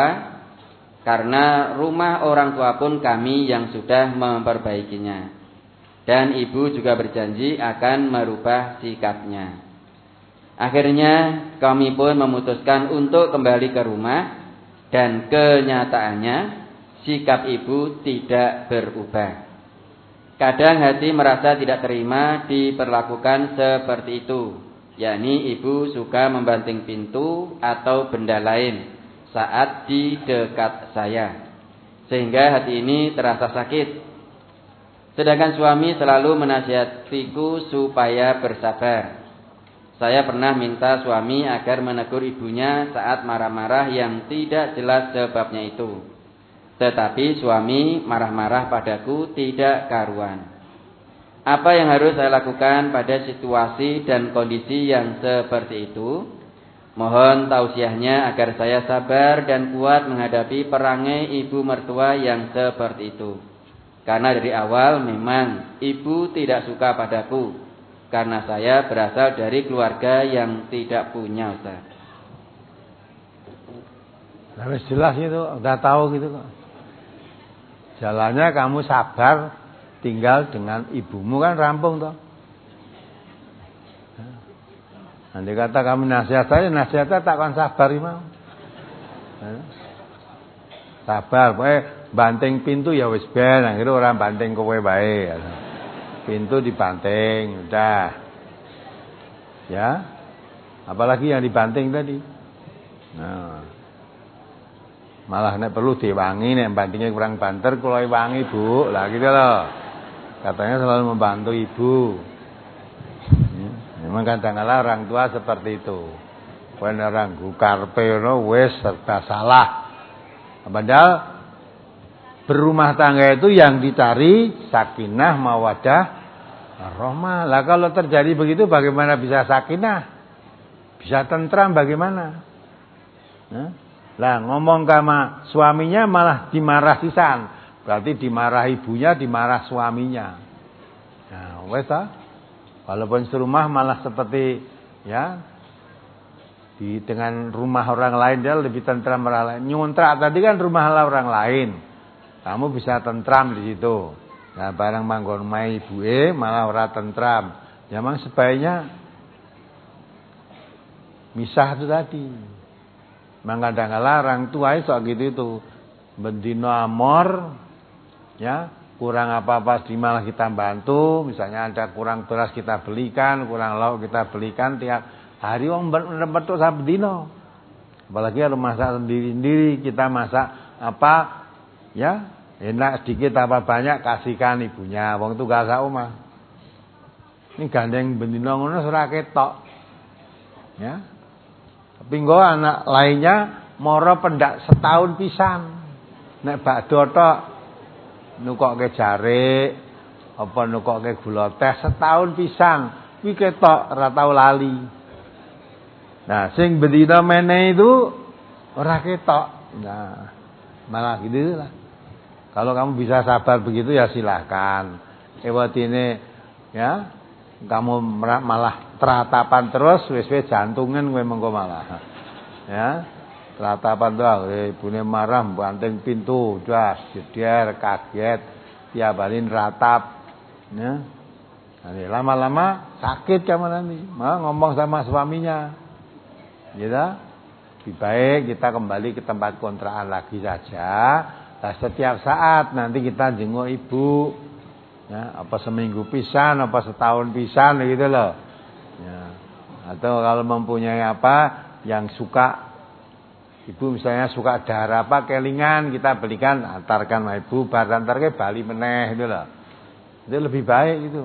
karena rumah orang tua pun kami yang sudah memperbaikinya. Dan ibu juga berjanji akan merubah sikapnya. Akhirnya kami pun memutuskan untuk kembali ke rumah. Dan kenyataannya sikap ibu tidak berubah. Kadang hati merasa tidak terima diperlakukan seperti itu, yakni ibu suka membanting pintu atau benda lain saat di dekat saya, sehingga hati ini terasa sakit. Sedangkan suami selalu menasihatiku supaya bersabar. Saya pernah minta suami agar menegur ibunya saat marah-marah yang tidak jelas sebabnya itu. Tetapi suami marah-marah padaku tidak karuan. Apa yang harus saya lakukan pada situasi dan kondisi yang seperti itu? Mohon tausiahnya agar saya sabar dan kuat menghadapi perangai ibu mertua yang seperti itu. Karena dari awal memang ibu tidak suka padaku. Karena saya berasal dari keluarga yang tidak punya, Ustaz. Harus jelas itu, udah tahu gitu kok. Jalannya kamu sabar tinggal dengan ibumu kan rampung toh. Nanti kata kamu nasihat saya, nasihatnya takkan sabar mau. Sabar, pokoknya banting pintu ya wis ben, akhirnya orang banting kowe bae. Pintu dibanting, udah. Ya. Apalagi yang dibanting tadi. Nah. Malah nek perlu diwangi, nek bantingnya kurang banter kula wangi, Bu. Lah gitu loh. Katanya selalu membantu ibu. Ya. Memang kadang-kadang orang tua seperti itu. Kowe orang karpe ngono wis serba salah. Padahal berumah tangga itu yang dicari sakinah mawaddah rahmah. Lah kalau terjadi begitu bagaimana bisa sakinah? Bisa tentram bagaimana? Nah, lah ngomong sama suaminya malah dimarah sisan. Berarti dimarah ibunya, dimarah suaminya. Nah, wes ah. Walaupun serumah malah seperti ya di dengan rumah orang lain dia lebih tentram orang lain. Nyuntrak tadi kan rumah orang lain. Kamu bisa tentram di situ. Nah, barang manggon mai ibuke malah ora tentram. Ya memang sebaiknya misah itu tadi. Memang kadang-kadang orang tua itu gitu itu. Bendino amor ya, kurang apa-apa di malah kita bantu, misalnya ada kurang beras kita belikan, kurang lauk kita belikan tiap hari wong metu sak bendino. Apalagi kalau masak sendiri-sendiri, kita masak apa ya, enak sedikit apa banyak kasihkan ibunya, wong tugas sak omah. Ini gandeng bendino ngono ora ketok. Ya. Tapi engko anak lainnya moro pendak setahun pisan. Nek bakdo tok nukokke jarik apa nukokke gula teh setahun pisan. kuwi ketok ora tau lali. Nah, sing bendina meneh itu ora ketok. Nah, malah gitu lah. Kalau kamu bisa sabar begitu ya silahkan. Ewatine ya, kamu malah teratapan terus wis-wis jantungan kowe mengko malah. Ya. Teratapan tuh, ibune marah banting pintu, das, jeder, kaget, tiap hari ratap. Ya. Nanti lama-lama sakit kamu nanti. Malah ngomong sama suaminya. Gitu. Lebih baik kita kembali ke tempat kontrakan lagi saja. Nah, setiap saat nanti kita jenguk ibu. Ya, apa seminggu pisan, apa setahun pisan gitu loh. Ya. Atau kalau mempunyai apa yang suka, ibu misalnya suka dahar apa kelingan, kita belikan, antarkan sama ibu, bar antar ke Bali meneh gitu loh. Itu lebih baik itu.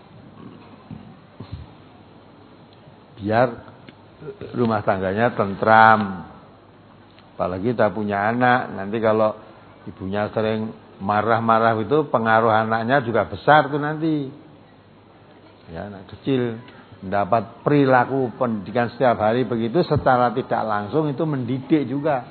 Biar rumah tangganya tentram. Apalagi kita punya anak, nanti kalau ibunya sering marah-marah itu pengaruh anaknya juga besar tuh nanti. Ya, anak kecil mendapat perilaku pendidikan setiap hari begitu secara tidak langsung itu mendidik juga.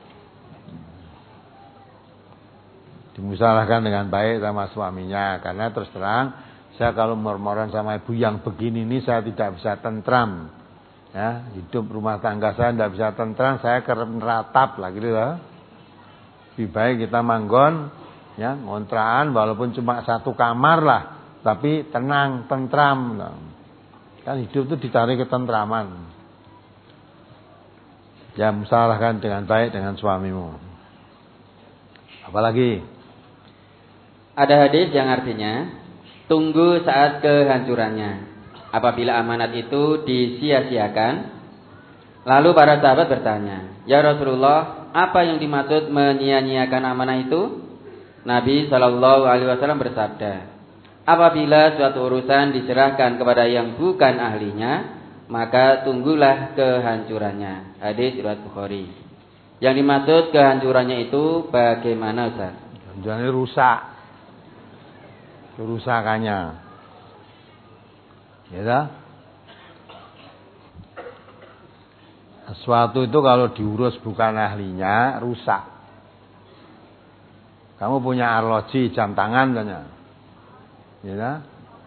Dimusyawarahkan dengan baik sama suaminya, karena terus terang saya kalau murmuran sama ibu yang begini ini saya tidak bisa tentram. Ya, hidup rumah tangga saya tidak bisa tentram, saya kerap neratap lah gitu lah. Lebih baik kita manggon ya, ngontraan walaupun cuma satu kamar lah, tapi tenang, tentram lah. Kan hidup itu dicari ketentraman. Ya, musyawarahkan dengan baik dengan suamimu. Apalagi? Ada hadis yang artinya tunggu saat kehancurannya. Apabila amanat itu disia-siakan. Lalu para sahabat bertanya, "Ya Rasulullah, apa yang dimaksud menyia-nyiakan amanah itu?" Nabi shallallahu alaihi wasallam bersabda, apabila suatu urusan diserahkan kepada yang bukan ahlinya, maka tunggulah kehancurannya. Hadis riwayat Bukhari. Yang dimaksud kehancurannya itu bagaimana, Ustaz? Kehancurannya rusak. Kerusakannya. Ya dah? Sesuatu itu kalau diurus bukan ahlinya, rusak. Kamu punya arloji jam tangan tanya. Ya,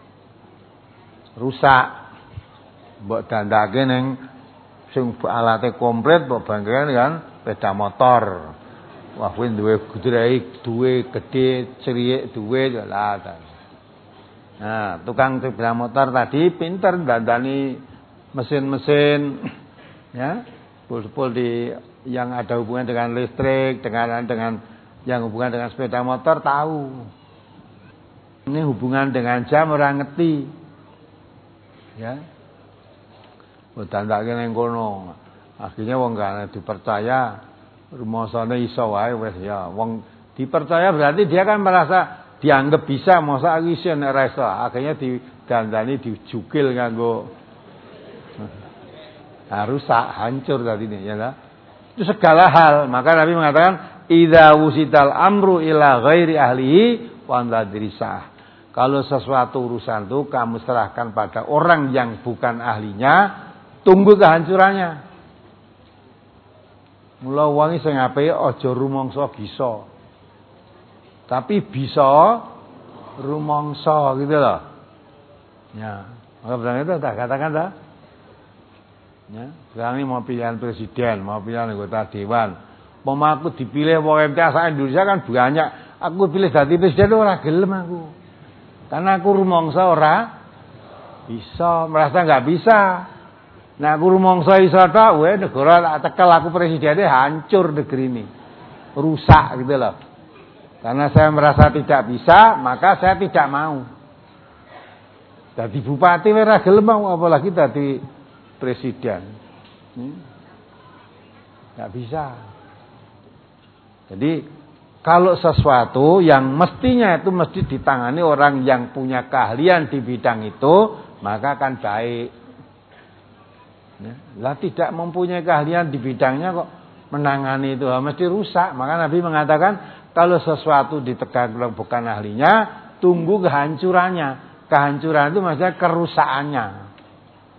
rusak. Mbok dandake ning sing alate komplit mbok bangkean kan sepeda motor. Wah kuwi duwe gudrai, duwe gedhe, ceriek duwe lah. Nah, tukang sepeda motor tadi pinter dandani mesin-mesin ya, pul-pul di yang ada hubungan dengan listrik, dengan dengan yang hubungan dengan sepeda motor tahu. Ini hubungan dengan jam orang ngerti. Ya. Bodandake ning kono. Akhirnya wong gak dipercaya, rumasane iso wae wis ya. Wong dipercaya berarti dia kan merasa dianggap bisa, masa aku iso nek ora iso. Akhirnya didandani dijukil nganggo nah, rusak, hancur tadi ini ya lah. Itu segala hal. Maka Nabi mengatakan idza wusidal amru ila ghairi ahlihi wa anta dirisah. Kalau sesuatu urusan itu kamu serahkan pada orang yang bukan ahlinya, tunggu kehancurannya. Mula wangi sing apik aja rumangsa bisa. Tapi bisa rumangsa gitu loh. Ya, maka bilang itu tak katakan tak? Ya, sekarang ini mau pilihan presiden, mau pilihan anggota dewan. Mau aku dipilih W M T A Indonesia kan banyak. Aku pilih jadi presiden ora gelem aku. Karena aku rumangsa ora bisa, merasa enggak bisa. Nah, aku rumangsa iso tok, wae negara tak tekel aku presidennya hancur negeri ini. Rusak gitu loh. Karena saya merasa tidak bisa, maka saya tidak mau. Jadi bupati ora gelem apalagi tadi presiden. Hmm? Enggak bisa. Jadi kalau sesuatu yang mestinya itu mesti ditangani orang yang punya keahlian di bidang itu, maka akan baik. Ya. Lah tidak mempunyai keahlian di bidangnya kok menangani itu mesti rusak. Maka Nabi mengatakan kalau sesuatu ditegakkan bukan ahlinya, tunggu kehancurannya. Kehancuran itu maksudnya kerusakannya.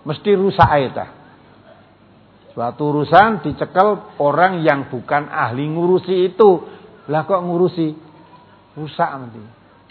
mesti rusak eta. Suatu urusan dicekel orang yang bukan ahli ngurusi itu. Lah kok ngurusi? Rusak nanti.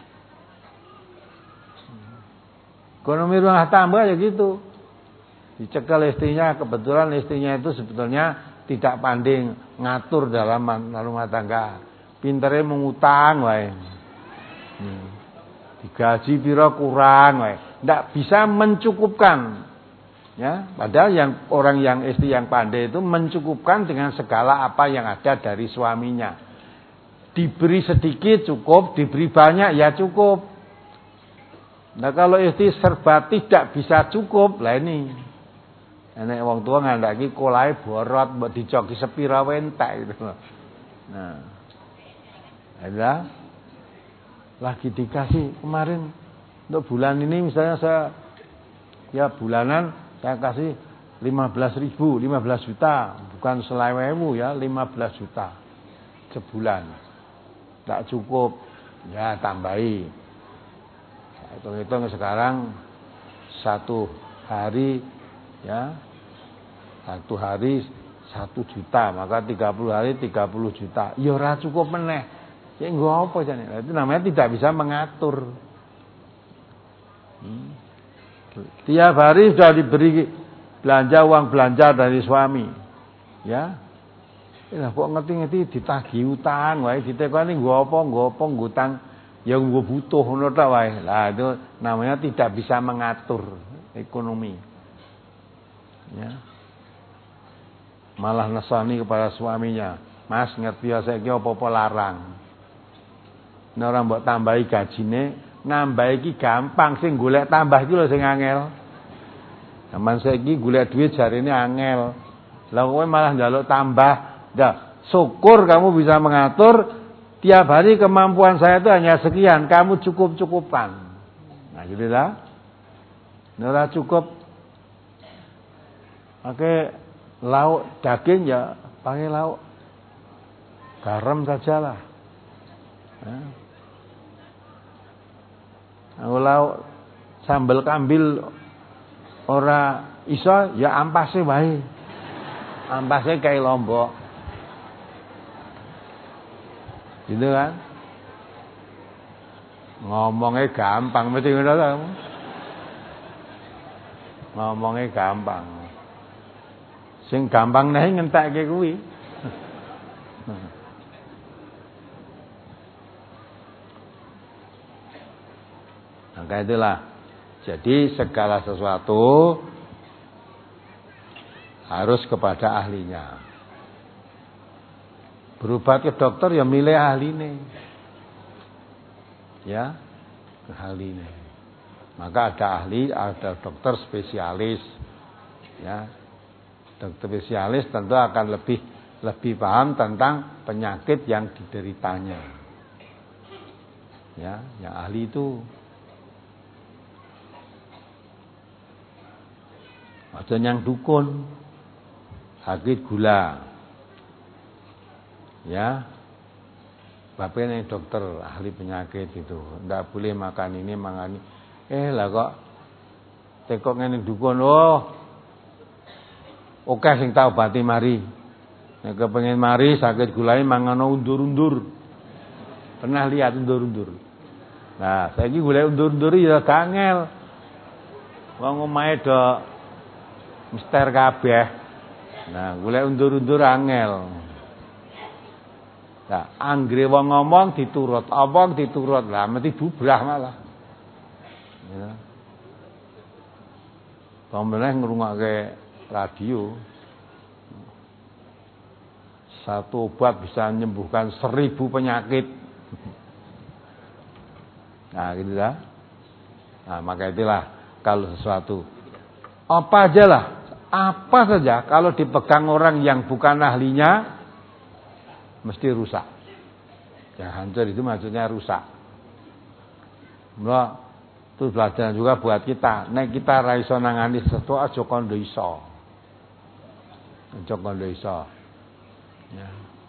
Ekonomi rumah tangga ya gitu. Dicekel istrinya, kebetulan istrinya itu sebetulnya tidak pandai ngatur dalam rumah tangga. Pintere mengutang wae. Hmm. Digaji pira kurang wae. Ndak bisa mencukupkan. Ya, padahal yang orang yang istri yang pandai itu mencukupkan dengan segala apa yang ada dari suaminya. Diberi sedikit cukup, diberi banyak ya cukup. Nah kalau istri serba tidak bisa cukup, lah ini. Enek wong tua ngandaki kolahe borot mbok dicoki sepira wentek gitu. Nah. Ada lagi dikasih kemarin untuk bulan ini misalnya saya ya bulanan saya kasih lima belas ribu, lima belas juta, bukan selewewu ya, lima belas juta sebulan. Tak cukup, ya tambahi. Hitung-hitung sekarang satu hari ya, satu hari satu juta, maka tiga puluh hari tiga puluh juta. Ya ora cukup meneh. Ya nggo apa jane? Itu namanya tidak bisa mengatur. Hmm. Tiap hari sudah diberi belanja uang belanja dari suami. Ya. Lah kok ngerti-ngerti ditagih utang wae ditekani nggo apa nggo apa ngutang ya nggo butuh ngono ta wae. Lah itu namanya tidak bisa mengatur ekonomi. Ya. Malah nesani kepada suaminya, "Mas, ngerti ya saiki apa-apa larang." Nek ora mbok tambahi gajine, nambah iki gampang, sing golek tambah iki lho sing angel. Zaman saiki golek duit jarine angel. Lah kowe malah njaluk tambah. Dah, syukur kamu bisa mengatur tiap hari kemampuan saya itu hanya sekian, kamu cukup-cukupan. Nah, gitu lah. Nek ora cukup pakai lauk daging ya, pakai lauk garam sajalah. Nah. Lauk sambal kambil ora iso ya ampase wae. Ampase kayak lombok. Gitu kan? Ngomongnya gampang mesti ngono ta. Ngomongnya gampang. Sing gampang neh ngentekke kuwi. Maka itulah. Jadi segala sesuatu harus kepada ahlinya. Berobat ke dokter ya milih ahline. Ya, ke ahline. Maka ada ahli, ada dokter spesialis. Ya. Dokter spesialis tentu akan lebih lebih paham tentang penyakit yang dideritanya. Ya, yang ahli itu ada yang dukun, sakit gula, ya, bapaknya dokter ahli penyakit itu, tidak boleh makan ini makan ini. Eh lah kok, tekok ngene dukun, oh, oke sing tak obati mari, nek kepengen mari sakit gulanya mangano undur-undur, pernah lihat undur-undur. Nah, saiki gula undur-undur ya gangel, wong omahe do mister kabeh. Nah, golek undur-undur angel. Nah, anggere wong ngomong diturut, apa diturut lah mesti bubrah malah. Ya. Pamane ngrungokke radio. Satu obat bisa menyembuhkan seribu penyakit. Nah, gitu lah. Nah, maka itulah kalau sesuatu apa aja lah, apa saja kalau dipegang orang yang bukan ahlinya mesti rusak. Ya hancur itu maksudnya rusak. Mula itu pelajaran juga buat kita. Nek kita ra iso nangani sesuatu aja kondo iso. Aja kondo iso. Ya.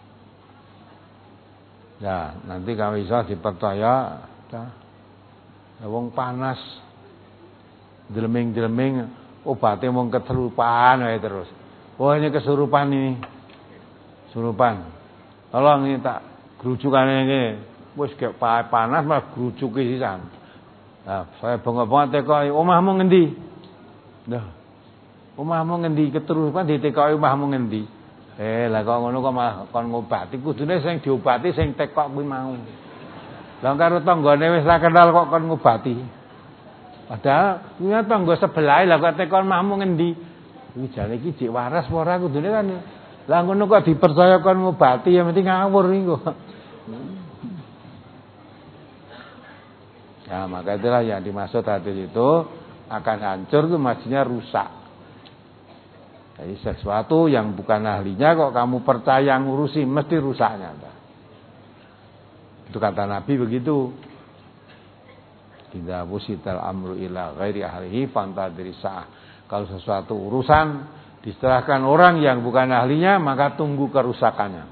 Ya, nanti kalau iso dipercaya, ya. Wong panas. Deleming-deleming obatnya mau kesurupan wae terus. Oh ini kesurupan ini. Kesurupan. Tolong ini tak gerujukan ini. Wis gek panas malah gerujuki sisan. Nah, saya bengok-bengok tekoki, omahmu ngendi? Lho. Omahmu ngendi? Keterusan ditekoki omahmu ngendi? Eh, lah kok ngono kok malah kon ngobati, kudune sing diobati sing tekok kuwi mau. Lah karo tanggane wis ra kenal kok kon ngobati. Padahal kuwi tangga sebelah lah kok tekon omahmu ngendi? Iki jane iki jek waras apa ora kudune kan. Lah ngono kok dipercaya kon ngobati ya mesti ngawur iki kok. Nah, maka itulah yang dimaksud hadis itu akan hancur itu maksudnya rusak. Jadi sesuatu yang bukan ahlinya kok kamu percaya ngurusi mesti rusaknya. Itu kata Nabi begitu. Idza wusital amru ila ghairi ahlihi fantadri sa'ah. Kalau sesuatu urusan diserahkan orang yang bukan ahlinya maka tunggu kerusakannya.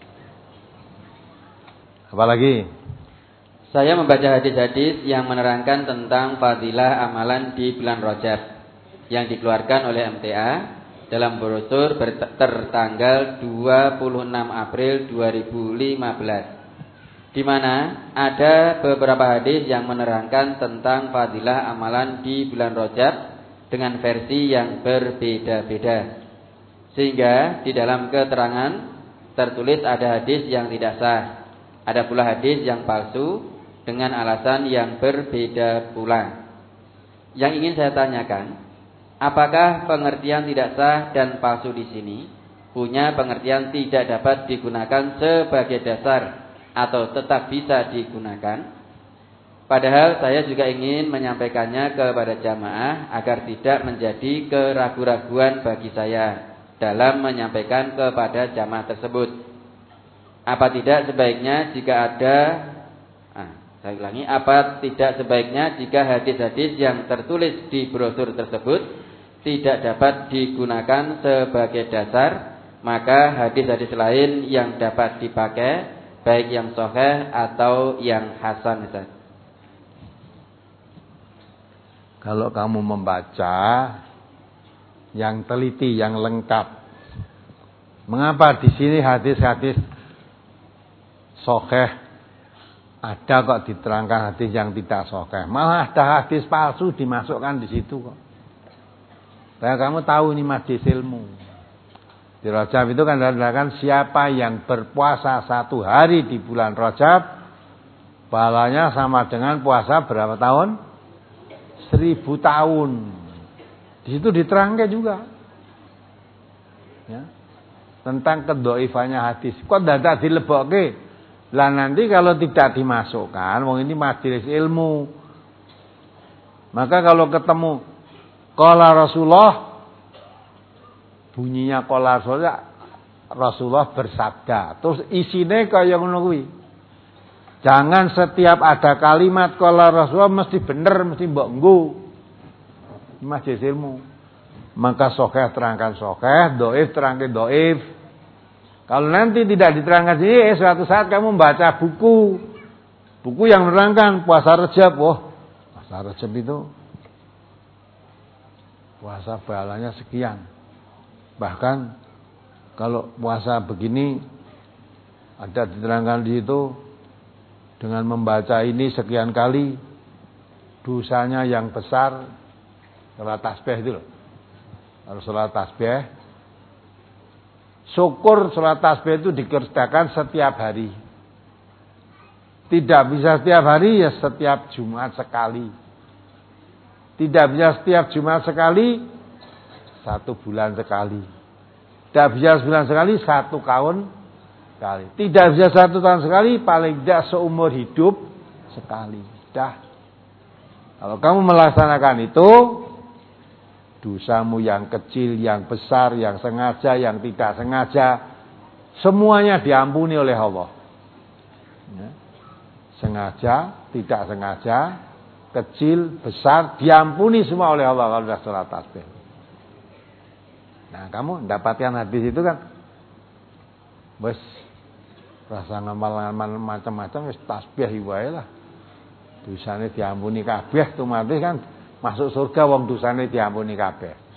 Apalagi? Saya membaca hadis-hadis yang menerangkan tentang fadilah amalan di bulan Rajab yang dikeluarkan oleh M T A dalam brosur tertanggal dua puluh enam April dua ribu lima belas, di mana ada beberapa hadis yang menerangkan tentang fadilah amalan di bulan Rajab dengan versi yang berbeda-beda, sehingga di dalam keterangan tertulis ada hadis yang tidak sah, ada pula hadis yang palsu dengan alasan yang berbeda pula. Yang ingin saya tanyakan, apakah pengertian tidak sah dan palsu di sini punya pengertian tidak dapat digunakan sebagai dasar atau tetap bisa digunakan? Padahal saya juga ingin menyampaikannya kepada jamaah agar tidak menjadi keraguan-raguan bagi saya dalam menyampaikan kepada jamaah tersebut. Apa tidak sebaiknya jika ada Saya ulangi, apa tidak sebaiknya jika hadis-hadis yang tertulis di brosur tersebut tidak dapat digunakan sebagai dasar, maka hadis-hadis lain yang dapat dipakai, baik yang sahih atau yang hasan. Kalau kamu membaca yang teliti, yang lengkap, mengapa di sini hadis-hadis sahih ada kok diterangkan hadis yang tidak sahih? Malah ada hadis palsu dimasukkan di situ kok. Supaya kamu tahu ini majlis ilmu. Di Rajab itu kan dikatakan siapa yang berpuasa satu hari di bulan Rajab, pahalanya sama dengan puasa berapa tahun? Seribu tahun. Di situ diterangkan juga. Ya. Tentang kedhaifannya hadis. Kok dadak dilebokke? Lah nanti kalau tidak dimasukkan, wong ini majelis ilmu. Maka kalau ketemu qala Rasulullah, bunyinya qala Rasulullah, Rasulullah bersabda. Terus isine kaya ngono kuwi. Jangan setiap ada kalimat qala Rasulullah mesti bener, mesti mbok nggo. Majelis ilmu. Maka sahih terangkan sahih, dhaif terangkan dhaif. Kalau nanti tidak diterangkan sini, eh, suatu saat kamu membaca buku, buku yang menerangkan puasa Rajab, wah, puasa Rajab itu puasa pahalanya sekian. Bahkan kalau puasa begini ada diterangkan di situ dengan membaca ini sekian kali dosanya yang besar, salat tasbih itu loh. Kalau salat tasbih, syukur salat tasbih itu dikerjakan setiap hari. Tidak bisa setiap hari, ya setiap Jumat sekali. Tidak bisa setiap Jumat sekali, satu bulan sekali. Tidak bisa sebulan sekali, satu tahun sekali. Tidak bisa satu tahun sekali, paling tidak seumur hidup sekali. Dah. Kalau kamu melaksanakan itu, dosamu yang kecil, yang besar, yang sengaja, yang tidak sengaja, semuanya diampuni oleh Allah. Ya. Sengaja, tidak sengaja, kecil, besar, diampuni semua oleh Allah kalau sudah salat tasbih. Nah, kamu mendapatkan hadis itu kan, wes rasa ngamal-ngamal macam-macam, wes tasbih wae lah. Dosane diampuni kabeh, otomatis kan masuk surga wong dosane diampuni kabeh.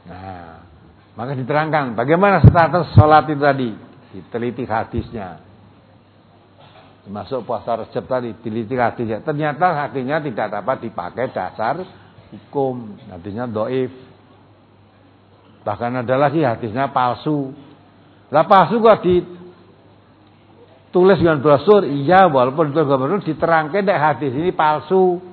Nah, maka diterangkan bagaimana status sholat itu tadi, diteliti hadisnya. Termasuk puasa Rejab tadi, diteliti hadisnya. Ternyata hadisnya tidak dapat dipakai dasar hukum, hadisnya dhaif. Bahkan ada lagi hadisnya palsu. Lah palsu kok ditulis dengan brosur, iya walaupun itu brosur diterangkan nek hadis ini palsu.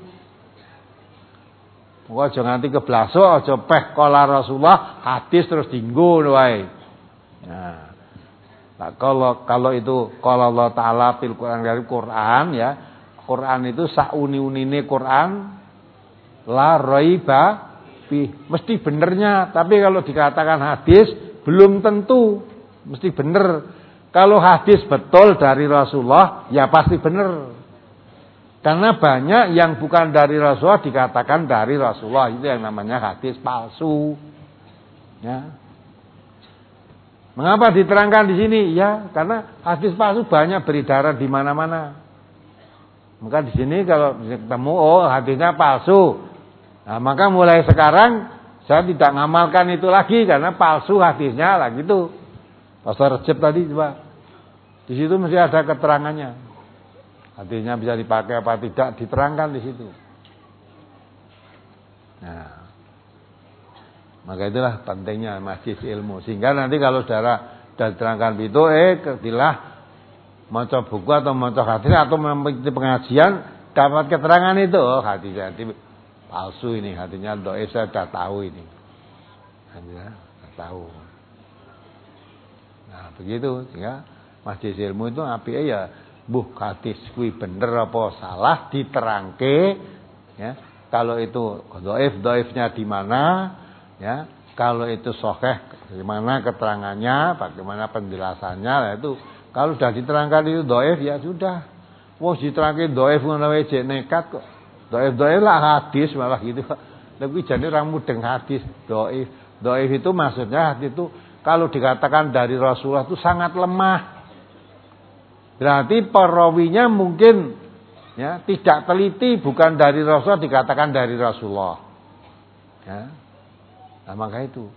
Kok aja nganti keblaso, aja peh kala Rasulullah hadis terus dienggo wae. Nah, nah kalau kalau itu kalau Allah Taala fil Quran dari Quran ya, Quran itu sauni-unine Quran la raiba fi, mesti benernya. Tapi kalau dikatakan hadis belum tentu mesti bener. Kalau hadis betul dari Rasulullah ya pasti bener. Karena banyak yang bukan dari Rasulullah dikatakan dari Rasulullah, itu yang namanya hadis palsu. Ya. Mengapa diterangkan di sini? Ya, karena hadis palsu banyak beredar di mana-mana. Maka di sini kalau ketemu oh hadisnya palsu, nah, maka mulai sekarang saya tidak ngamalkan itu lagi karena palsu hadisnya lah gitu. Pasal Rejab tadi coba, di situ mesti ada keterangannya. Hadisnya bisa dipakai apa tidak diterangkan di situ. Nah, maka itulah pentingnya majlis ilmu. Sehingga nanti kalau saudara sudah diterangkan itu, eh ketilah maca buku atau maca hadis atau mengikuti pengajian dapat keterangan itu, oh hadisnya hati palsu ini, hadisnya dhaif, saya sudah tahu ini. Hadisnya sudah tahu. Nah, begitu sehingga majlis ilmu itu apike ya buh hadis kuwi bener apa salah diterangke ya. Kalau itu dhaif, dhaifnya di mana ya. Kalau itu sahih bagaimana keterangannya, bagaimana penjelasannya. Nah itu kalau sudah diterangkan itu dhaif ya sudah. Wong diterangke dhaif ngono wae jek nekat kok. Dhaif-dhaif lah hadis malah gitu. Lha kuwi jane orang mudeng hadis dhaif. Dhaif itu maksudnya hadis itu kalau dikatakan dari Rasulullah itu sangat lemah. Berarti perawinya mungkin ya tidak teliti, bukan dari Rasul dikatakan dari Rasulullah. Ya. Nah, maka itu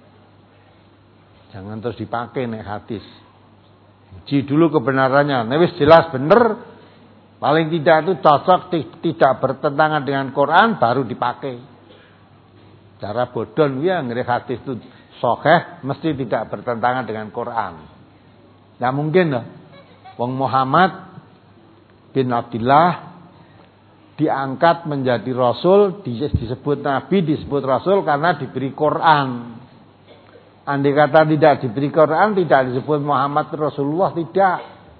jangan terus dipakai nek hadis. Uji dulu kebenarannya. Nek wis jelas bener, paling tidak itu cocok, tidak bertentangan dengan Quran baru dipakai. Cara bodon ya ngene hadis itu sahih mesti tidak bertentangan dengan Quran. Nah mungkin loh. Wong Muhammad bin Abdullah diangkat menjadi rasul, disebut nabi, disebut rasul karena diberi Quran. Andai kata tidak diberi Quran, tidak disebut Muhammad Rasulullah, tidak.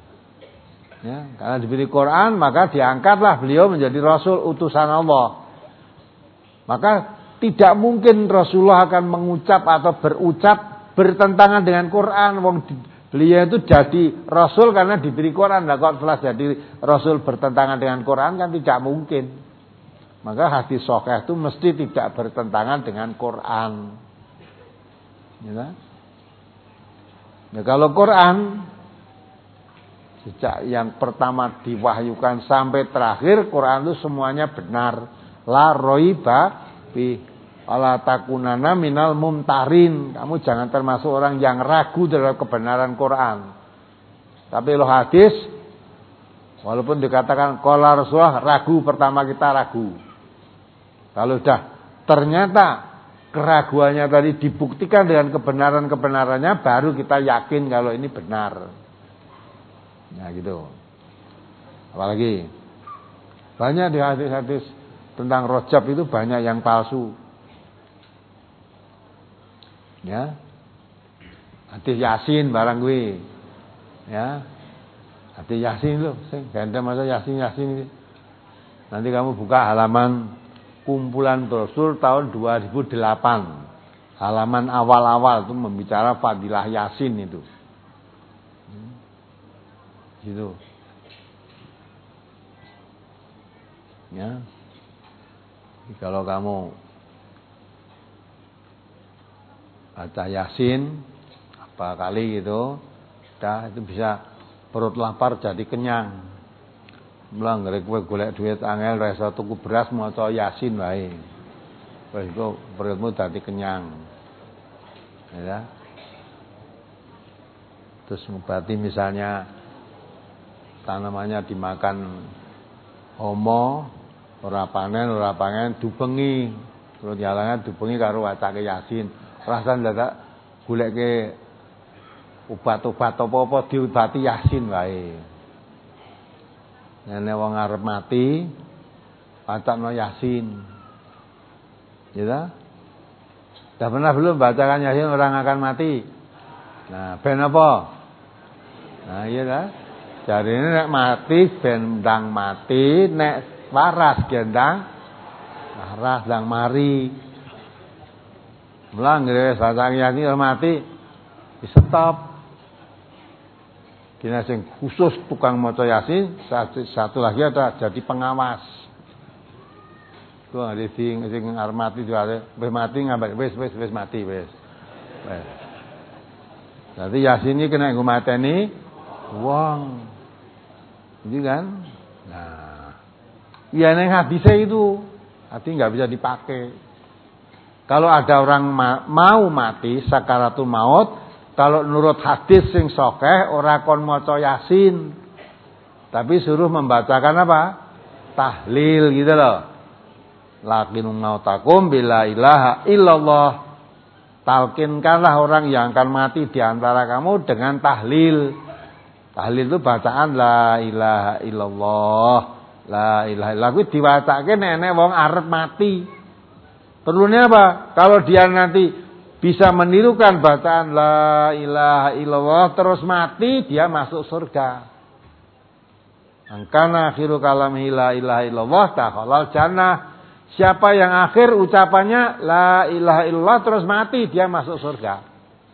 Ya, karena diberi Quran, maka diangkatlah beliau menjadi rasul utusan Allah. Maka tidak mungkin Rasulullah akan mengucap atau berucap bertentangan dengan Quran. Wong beliau itu jadi Rasul karena diberi Quran. Nah, kalau setelah jadi Rasul bertentangan dengan Quran kan tidak mungkin. Maka hadis sahih itu mesti tidak bertentangan dengan Quran. Ya, nah, kalau Quran sejak yang pertama diwahyukan sampai terakhir Quran itu semuanya benar. La raiba fi ala takunana minal mumtarin. Kamu jangan termasuk orang yang ragu terhadap kebenaran Quran. Tapi lo hadis walaupun dikatakan qala Rasulullah, ragu pertama kita ragu. Kalau sudah ternyata keraguannya tadi dibuktikan dengan kebenaran-kebenarannya, baru kita yakin kalau ini benar. Nah gitu. Apalagi banyak di hadis-hadis tentang Rajab itu banyak yang palsu. Ya, hadis Yasin barang gue, ya, hadis Yasin loh, sing ganda masa Yasin Yasin ini. Nanti kamu buka halaman kumpulan brosur tahun dua ribu delapan, halaman awal-awal itu membicara fadilah Yasin itu, gitu, ya. Jadi kalau kamu baca Yasin apa kali gitu, dah itu bisa perut lapar jadi kenyang. Mulang ngrek kowe golek duit angel ra iso tuku beras maca Yasin wae. Wis iku perutmu dadi kenyang. Ya. Terus berarti misalnya tanamannya dimakan homo, ora panen, ora pangen, dubengi. Terus jalangan dubengi karo wacake Yasin. Rasan dadak goleke obat-obat apa-apa diobati Yasin wae. Nek wong arep mati, wacana Yasin. Ya ta? Sudah pernah belum bacakan Yasin orang akan mati? Nah, ben apa? Nah, iya ta? Jarine nek mati ben ndang mati, nek waras gendang waras ndang mari. Mula nggih bacakan Yasin orang mati di stop. Kena sing khusus tukang maca Yasin, satu, satu lagi ada jadi pengawas. Tuh ada sing sing arep mati juga wis mati ngambek wis wis wis mati wis. Wis. Dadi Yasin iki kena nggo mateni wong. Jadi kan? Nah. Ya neng hadisnya itu hati enggak bisa dipakai. Kalau ada orang ma- mau mati sakaratul maut, kalau menurut hadis sing sahih ora kon maca Yasin. Tapi suruh membacakan apa? Tahlil gitu loh. Lakinun mautakum bila ilaha illallah. Talkinkanlah orang yang akan mati di antara kamu dengan tahlil. Tahlil itu bacaan la ilaha illallah. La ilaha illallah kuwi diwacake nek wong arep mati. Perlunya apa? Kalau dia nanti bisa menirukan bacaan la ilaha illallah terus mati, dia masuk surga. Angkana akhiru kalamihi la ilaha illallah dakhalal jannah. Siapa yang akhir ucapannya la ilaha illallah terus mati, dia masuk surga.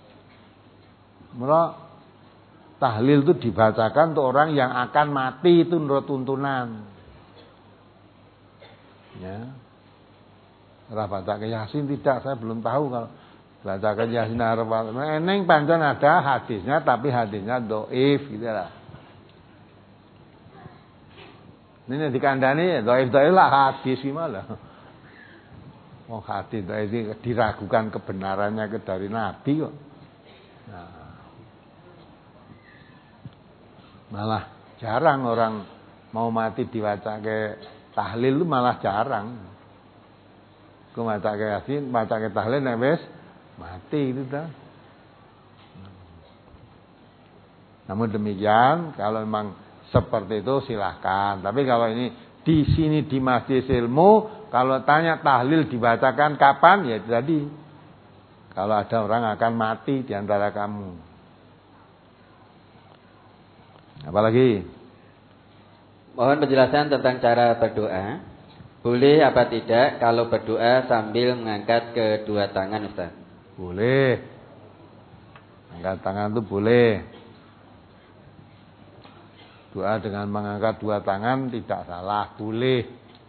Mula tahlil itu dibacakan untuk orang yang akan mati, itu menurut tuntunan. Ya. Ora bacake Yasin tidak, saya belum tahu kalau bacakan Yasin arep. Eneng pancen ada hadisnya tapi hadisnya dhaif gitu lah. Ini dikandani dhaif-dhaif lah hadis iki malah. Wong hadis dhaif diragukan kebenarannya ke dari Nabi kok. Nah. Malah jarang orang mau mati diwacake tahlil itu malah jarang. Ku macake Yasin, macake tahlil nek wis mati itu dah. Namun demikian, kalau memang seperti itu silahkan. Tapi kalau ini di sini di Masjid Ilmu, kalau tanya tahlil dibacakan kapan, ya jadi kalau ada orang akan mati di antara kamu. Apalagi? Mohon penjelasan tentang cara berdoa. Boleh apa tidak kalau berdoa sambil mengangkat kedua tangan, Ustaz? Boleh. Angkat tangan itu boleh. Doa dengan mengangkat dua tangan tidak salah, boleh.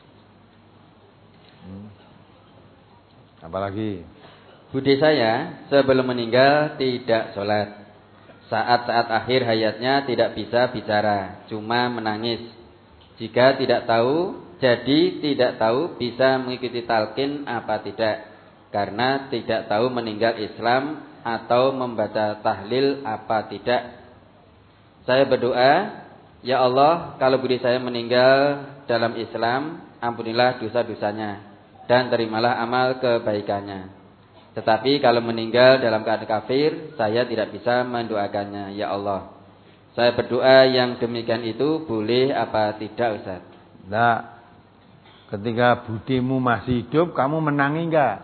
Hmm. Apalagi? Budi saya sebelum meninggal tidak sholat. Saat-saat akhir hayatnya tidak bisa bicara, cuma menangis. Jika tidak tahu, jadi tidak tahu bisa mengikuti talqin apa tidak. Karena tidak tahu meninggal Islam atau membaca tahlil apa tidak. Saya berdoa, ya Allah, kalau budi saya meninggal dalam Islam, ampunilah dosa-dosanya dan terimalah amal kebaikannya. Tetapi kalau meninggal dalam keadaan kafir, saya tidak bisa mendoakannya, ya Allah. Saya berdoa yang demikian itu boleh apa tidak, Ustaz? Nah, ketika budimu masih hidup, kamu menangi enggak?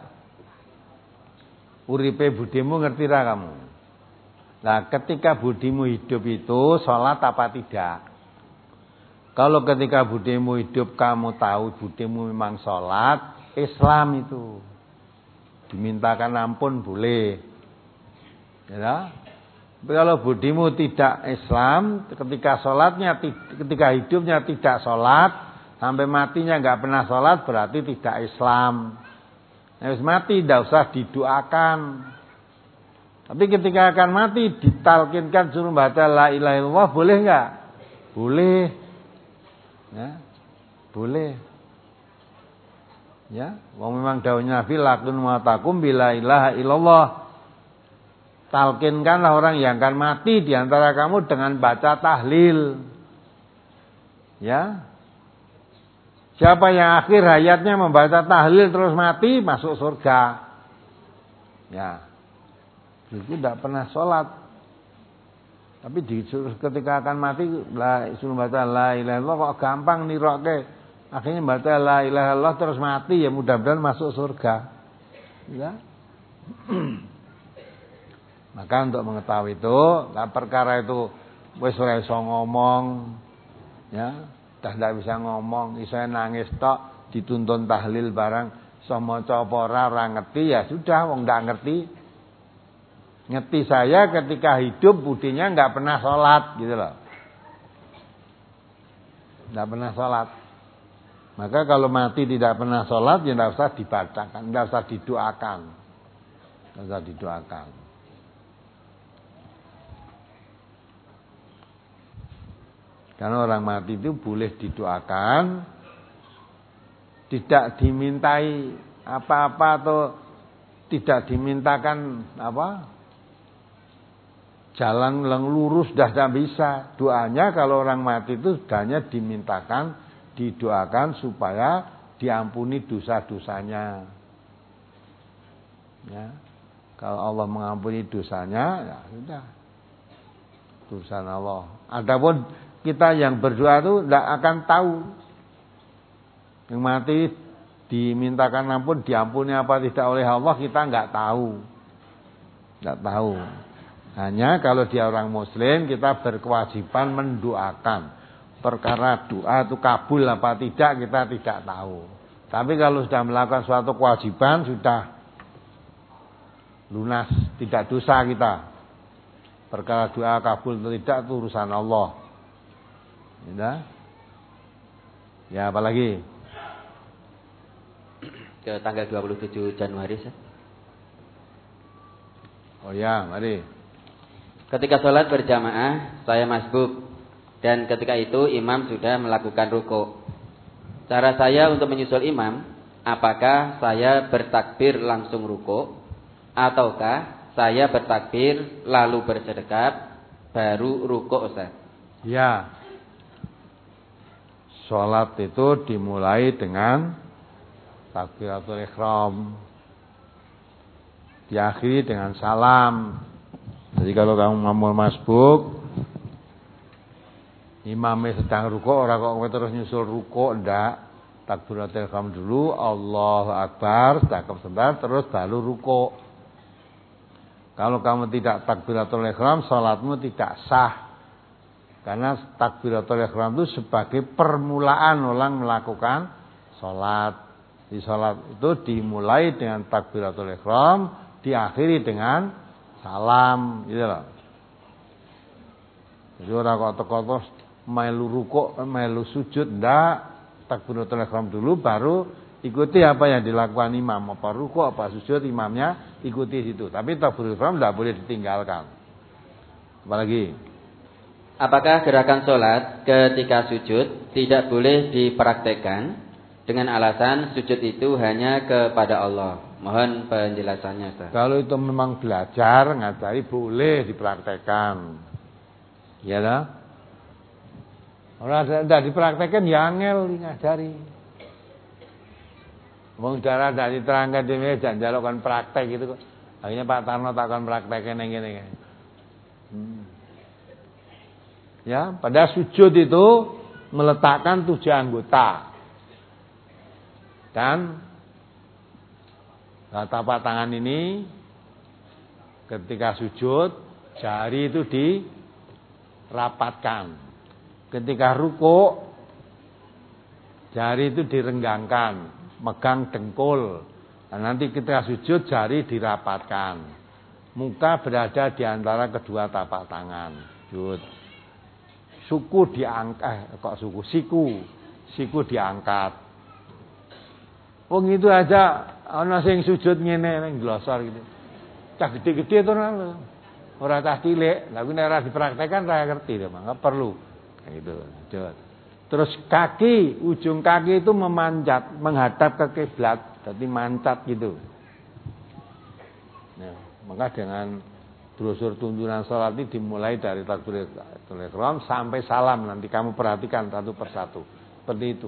Uripe budimu ngerti ra kamu? Nah, ketika budimu hidup itu sholat apa tidak? Kalau ketika budimu hidup kamu tahu budimu memang sholat, Islam itu dimintakan ampun boleh. Ya. Kalau budimu tidak Islam, ketika sholatnya, ketika hidupnya tidak sholat, sampai matinya nggak pernah sholat, berarti tidak Islam. Harus mati, tidak usah didoakan. Tapi ketika akan mati, ditalkinkan suruh baca la ilaha illallah, boleh nggak? Boleh. Ya, boleh. Ya, wong memang dawuhnya Nabi lakun matakum bila ilaha illallah. talkinkanlah orang yang akan mati di antara kamu dengan baca tahlil. Ya. Siapa yang akhir hayatnya membaca tahlil terus mati, masuk surga. Ya. Itu tidak pernah sholat. Tapi disuruh ketika akan mati, la, suruh baca la ilaha illallah, kok gampang niroke. Akhirnya baca la ilaha illallah terus mati, ya mudah-mudahan masuk surga. Ya. Maka untuk mengetahui itu, nah perkara itu wis ora iso ngomong, ya. Dah ndak bisa ngomong, iso nangis tok, dituntun tahlil barang, iso maca apa ora ora ngerti, ya sudah wong ndak ngerti. Ngerti saya ketika hidup budinya enggak pernah sholat gitu loh. Enggak pernah sholat. Maka kalau mati tidak pernah sholat, ya enggak usah dibacakan, enggak usah didoakan. Enggak usah didoakan. Karena orang mati itu boleh didoakan, tidak dimintai apa-apa atau tidak dimintakan apa, jalan yang lurus dah tidak bisa. Doanya kalau orang mati itu hanya dimintakan, didoakan supaya diampuni dosa-dosanya. Ya, kalau Allah mengampuni dosanya, ya sudah, urusan Allah. Adapun kita yang berdoa itu tidak akan tahu. Yang mati dimintakan ampun, diampuni apa tidak oleh Allah, kita nggak tahu. Nggak tahu. Hanya kalau dia orang muslim, kita berkewajiban mendoakan. Perkara doa itu kabul apa tidak, kita tidak tahu. Tapi kalau sudah melakukan suatu kewajiban, sudah lunas, tidak dosa kita. Perkara doa kabul atau tidak, itu urusan Allah. Ya, ya apalagi ke tanggal dua puluh tujuh Januari saya. Oh ya, mari. Ketika sholat berjamaah, saya masbuk dan ketika itu imam sudah melakukan ruku. Cara saya untuk menyusul imam, apakah saya bertakbir langsung ruku ataukah saya bertakbir lalu bersedekap baru ruku, Ustaz? Ya. Sholat itu dimulai dengan takbiratul ihram, diakhiri dengan salam. Jadi kalau kamu mau masbuk, imamnya sedang ruku, orang kok terus nyusul ruku, ndak. Takbiratul ihram dulu, Allahu Akbar, cakep sebentar, terus baru ruku. Kalau kamu tidak takbiratul ihram, sholatmu tidak sah. Karena takbiratul ihram itu sebagai permulaan orang melakukan sholat. Di sholat itu dimulai dengan takbiratul ihram, diakhiri dengan salam, gitu loh. Jadi orang kok teko melu rukuk, melu sujud, ndak. Takbiratul ihram dulu, baru ikuti apa yang dilakukan imam. Apa rukuk, apa sujud, imamnya ikuti situ. Tapi takbiratul ihram ndak boleh ditinggalkan. Apalagi? Apakah gerakan sholat ketika sujud tidak boleh dipraktekkan dengan alasan sujud itu hanya kepada Allah? Mohon penjelasannya, Ustaz. Kalau itu memang belajar, ngajari boleh dipraktekkan. Ya lah. Orang tidak dipraktekkan ya angel ngajari. Wong darah dari terangkan di meja jalurkan praktek gitu kok. Akhirnya Pak Tarno takkan praktekkan yang gini. Hmm. Ya, pada sujud itu meletakkan tujuh anggota. Dan tapak tangan ini ketika sujud, jari itu dirapatkan. Ketika ruku, jari itu direnggangkan, megang dengkul. Dan nanti ketika sujud, jari dirapatkan. Muka berada di antara kedua tapak tangan. Sujud. Suku diangkat, eh, kok suku, siku, siku diangkat. Wong itu aja ana sing sujud ngene ning glosor gitu. Cah gede-gede to ora. Ora cah cilik, lha kuwi nek ora dipraktekkan ora ngerti to, enggak perlu. Gitu. Terus kaki, ujung kaki itu memanjat, menghadap ke kiblat, jadi mancat gitu. Nah, maka dengan brosur tuntunan sholat ini dimulai dari takbiratul ihram sampai salam. Nanti kamu perhatikan satu persatu. Seperti itu.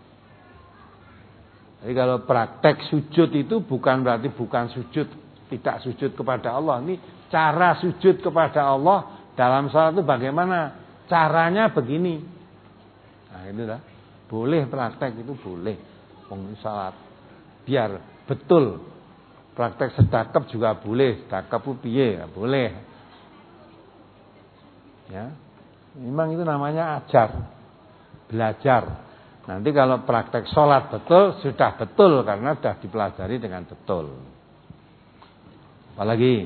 Jadi kalau praktek sujud itu bukan berarti bukan sujud, tidak sujud kepada Allah. Ini cara sujud kepada Allah dalam sholat itu bagaimana? Caranya begini. Nah itu dah. Boleh praktek itu boleh. Sholat. Biar betul. Praktek sedekap juga boleh, sedekap piye, boleh. Ya. Memang itu namanya ajar. Belajar. Nanti kalau praktek sholat betul, sudah betul karena sudah dipelajari dengan betul. Apalagi?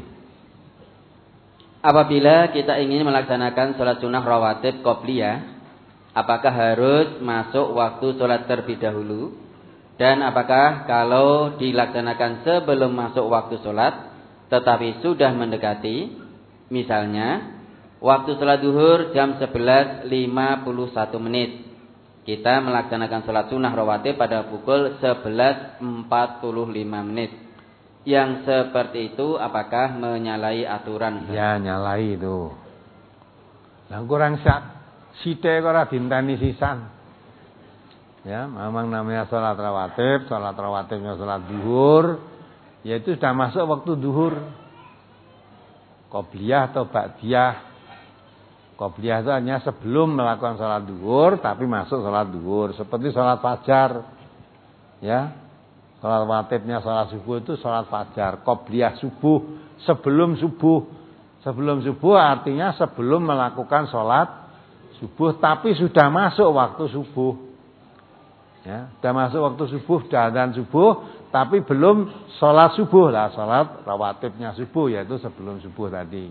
Apabila kita ingin melaksanakan sholat sunnah rawatib qobliyah, apakah harus masuk waktu sholat terlebih dahulu? Dan apakah kalau dilaksanakan sebelum masuk waktu sholat tetapi sudah mendekati, misalnya waktu sholat duhur jam sebelas lima puluh satu menit, kita melaksanakan sholat sunnah rawatib pada pukul sebelas empat puluh lima menit, yang seperti itu apakah menyalahi aturan? Ya nyalahi itu. Nah kurang sak sithik ora dinteni sisan. Ya, memang namanya sholat rawatib, sholat rawatibnya sholat duhur, yaitu sudah masuk waktu duhur. Qobliyah atau ba'diyah. Qobliyah itu hanya sebelum melakukan sholat duhur, tapi masuk sholat duhur. Seperti sholat fajar. Ya, sholat rawatibnya sholat subuh itu sholat fajar. Qobliyah subuh, sebelum subuh. Sebelum subuh artinya sebelum melakukan sholat subuh, tapi sudah masuk waktu subuh. Ya, sudah masuk waktu subuh, sudah adzan subuh, tapi belum sholat subuh lah, sholat rawatibnya subuh, yaitu sebelum subuh tadi.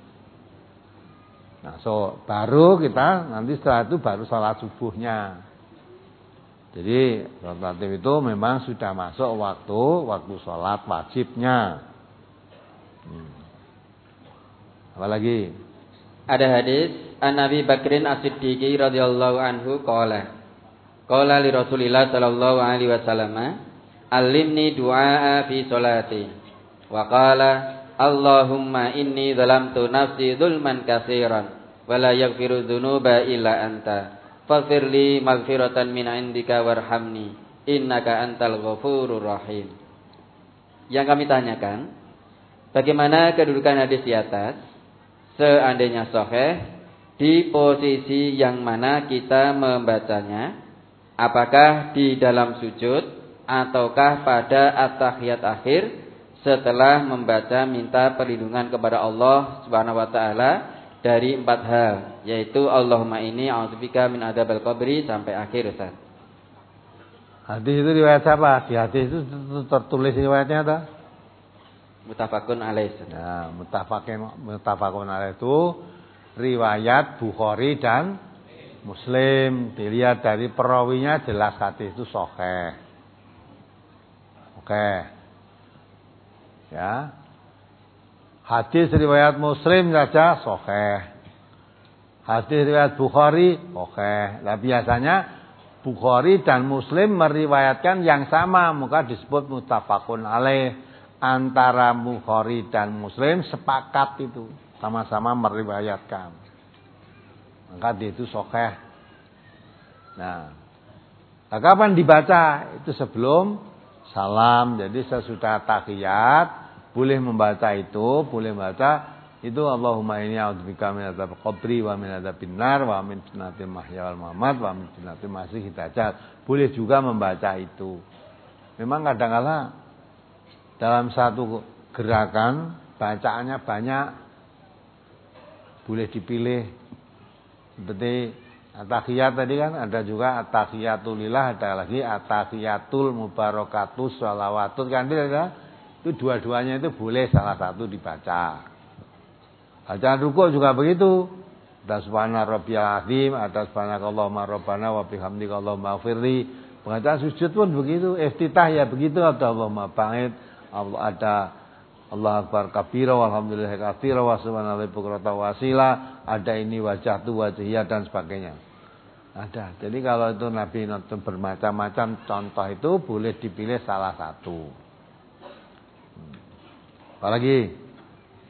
Nah, so baru kita nanti setelah itu baru sholat subuhnya. Jadi sholat rawatib itu memang sudah masuk waktu waktu sholat wajibnya. Hmm. Apalagi? Ada hadis An Nabi Bakrin As-Siddiqi radhiyallahu anhu qala Qala li Rasulillah sallallahu alaihi wasallam, "Allimni du'a fi sholati." Wa qala, "Allahumma inni zalamtu nafsi dzulman katsiran wa la yaghfiru dzunuba illa anta. Faghfir li maghfiratan min 'indika warhamni innaka antal ghafurur rahim." Yang kami tanyakan, bagaimana kedudukan hadis di atas? Seandainya sahih, di posisi yang mana kita membacanya? Apakah di dalam sujud ataukah pada at-tahiyat akhir setelah membaca minta perlindungan kepada Allah Subhanahu wa taala dari empat hal, yaitu Allahumma inni a'udzubika min adzabil qabri sampai akhir, Ustaz. Hadis itu riwayat siapa? Di hadis itu tertulis riwayatnya ada? Muttafaqun alaih. Nah, muttafaqun muttafaqun alaih itu riwayat Bukhari dan Muslim. Dilihat dari perawinya jelas hadis itu sahih. Oke. Ya. Hadis riwayat Muslim saja sahih. Hadis riwayat Bukhari sahih. Nah, biasanya Bukhari dan Muslim meriwayatkan yang sama, maka disebut muttafaqun alaih. Antara Bukhari dan Muslim sepakat itu, sama-sama meriwayatkan. Maka dia itu sahih. Nah, nah, kapan dibaca? Itu sebelum salam. Jadi sesudah tahiyat boleh membaca itu, boleh membaca itu Allahumma inni a'udzubika min adzabil qabri wa min adzabin nar wa min fitnatil mahya wal mamat wa min fitnatil masiihid dajjal. Boleh juga membaca itu. Memang kadang-kala dalam satu gerakan bacaannya banyak, boleh dipilih. Seperti at-tahiyat tadi kan, ada juga at-tahiyatul lillah, ada lagi at-tahiyatul mubarakatus shalawatut kan, itu dua-duanya itu boleh salah satu dibaca. Bacaan rukuk juga begitu. Ada subhana rabbiyal azim, ada subhanakallahumma rabbana wa bihamdika allahumma ighfirli. Bacaan sujud pun begitu, iftitah ya begitu, ada Allahumma ba'id, ada Allah akbar kabira walhamdulillah katsira wa subhanallahi bukratan wasila, ada ini wajah tu wajhiyah dan sebagainya. Ada. Jadi kalau itu Nabi nonton bermacam-macam contoh itu boleh dipilih salah satu. Apalagi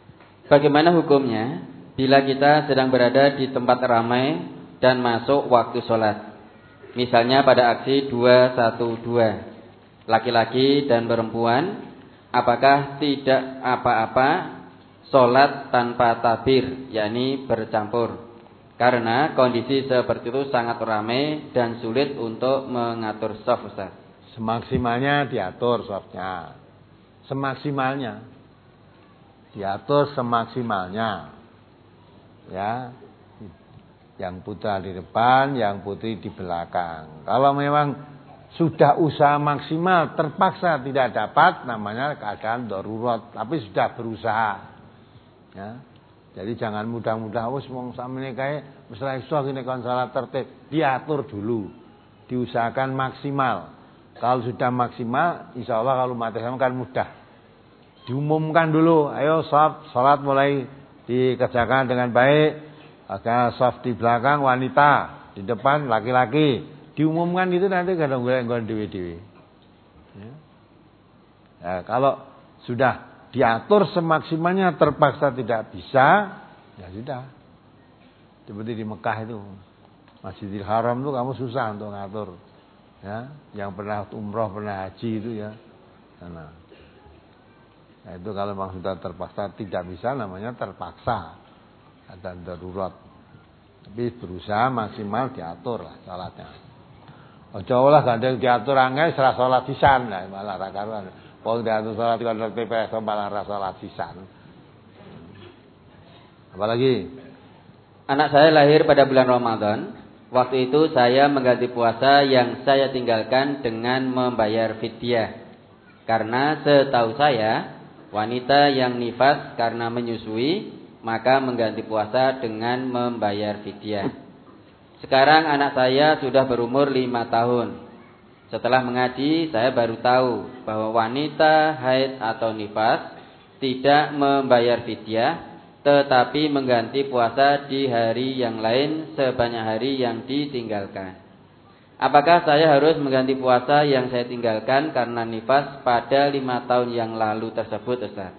Bagaimana hukumnya bila kita sedang berada di tempat ramai dan masuk waktu sholat? Misalnya pada aksi dua satu dua, laki-laki dan perempuan, apakah tidak apa-apa sholat tanpa takbir, yakni bercampur? Karena kondisi seperti itu sangat ramai dan sulit untuk mengatur shaf, Ustaz. Semaksimalnya diatur shafnya, semaksimalnya diatur semaksimalnya, ya. Yang putra di depan, yang putri di belakang. Kalau memang sudah usaha maksimal, terpaksa tidak dapat, namanya keadaan darurat. Tapi sudah berusaha. Ya. Jadi jangan mudah-mudah, wis wong samene kae wis ra iso ngene kon salat tertib. Diatur dulu. Diusahakan maksimal. Kalau sudah maksimal, insya Allah kalau mati sama kan mudah. Diumumkan dulu, ayo salat mulai dikerjakan dengan baik. Ada saf di belakang wanita, di depan laki-laki. Diumumkan itu nanti kadang golek-golek dewe-dewe. Ya. Ya, kalau sudah diatur semaksimalnya terpaksa tidak bisa, ya sudah. Seperti di Mekah itu, Masjidil Haram itu kamu susah untuk ngatur. Ya, yang pernah umroh, pernah haji itu ya. Nah, nah itu kalau memang sudah terpaksa tidak bisa, namanya terpaksa. Ada darurat. Tapi berusaha maksimal diatur lah salatnya. Aja lah gandeng diatur angel serah salat sisan lah malah ra karuan. Wong diatur salat kon P P S malah ra salat sisan. Apalagi anak saya lahir pada bulan Ramadan. Waktu itu saya mengganti puasa yang saya tinggalkan dengan membayar fidyah. Karena setahu saya wanita yang nifas karena menyusui maka mengganti puasa dengan membayar fidyah. Sekarang anak saya sudah berumur lima tahun. Setelah mengaji, saya baru tahu bahwa wanita haid atau nifas tidak membayar fidyah, tetapi mengganti puasa di hari yang lain sebanyak hari yang ditinggalkan. Apakah saya harus mengganti puasa yang saya tinggalkan karena nifas pada lima tahun yang lalu tersebut, Ustaz?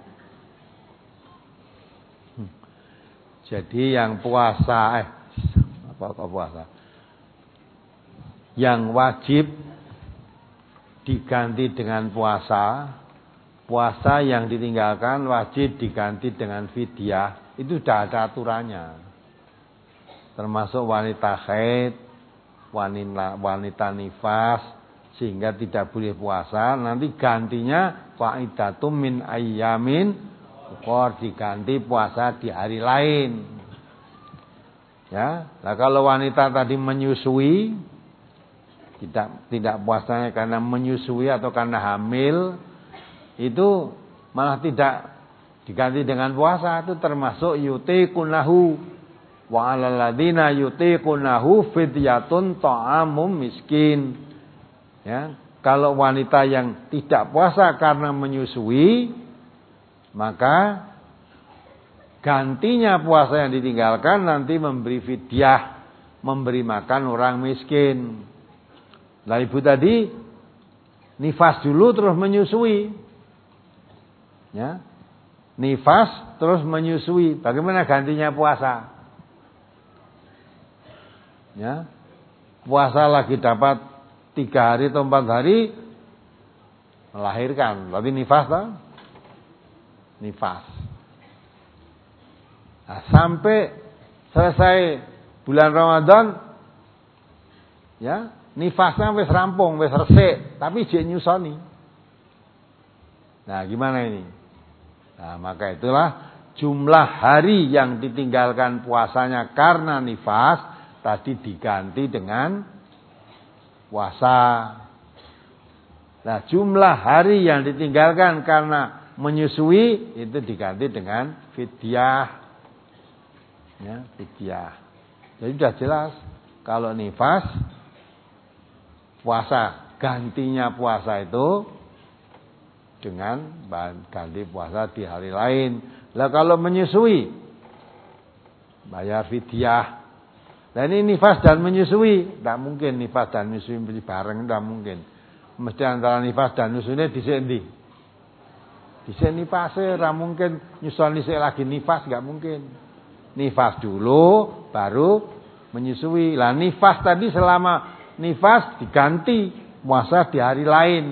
Jadi yang puasa, eh apa kok puasa? Yang wajib diganti dengan puasa, puasa yang ditinggalkan wajib diganti dengan fidyah. Itu sudah ada aturannya. Termasuk wanita haid, wanita, wanita nifas, sehingga tidak boleh puasa. Nanti gantinya fa'idatum min ayyamin, Kor diganti puasa di hari lain. Ya, nah kalau wanita tadi menyusui, tidak tidak puasanya karena menyusui atau karena hamil, itu malah tidak diganti dengan puasa, itu termasuk yutiqunahu wa 'alal ladzina yutiqunahu fidyatun ta'amum miskin. Ya, kalau wanita yang tidak puasa karena menyusui, maka gantinya puasa yang ditinggalkan nanti memberi fidyah, memberi makan orang miskin. Lah ibu tadi nifas dulu terus menyusui. Ya. Nifas terus menyusui. Bagaimana gantinya puasa? Ya. Puasa lagi dapat tiga hari atau empat hari melahirkan. Berarti nifas tak? Nifas. Nah, sampai selesai bulan Ramadan, ya nifasnya wis rampung, wis resik, tapi jek nyusoni. Nah, gimana ini? Nah, maka itulah jumlah hari yang ditinggalkan puasanya karena nifas tadi diganti dengan puasa. Nah, jumlah hari yang ditinggalkan karena menyusui itu diganti dengan fidyah. Ya, fidyah. Jadi sudah jelas kalau nifas puasa, gantinya puasa itu dengan ganti puasa di hari lain. Lah kalau menyusui bayar fidyah. Nah ini nifas dan menyusui, tidak mungkin nifas dan menyusui bareng, tidak mungkin. Mesti antara nifas dan menyusui dhisik ndi? Dhisik nifase ora mungkin nyusoni sik lagi nifas, enggak mungkin. Nifas dulu baru menyusui. Lah nifas tadi selama nifas diganti puasa di hari lain.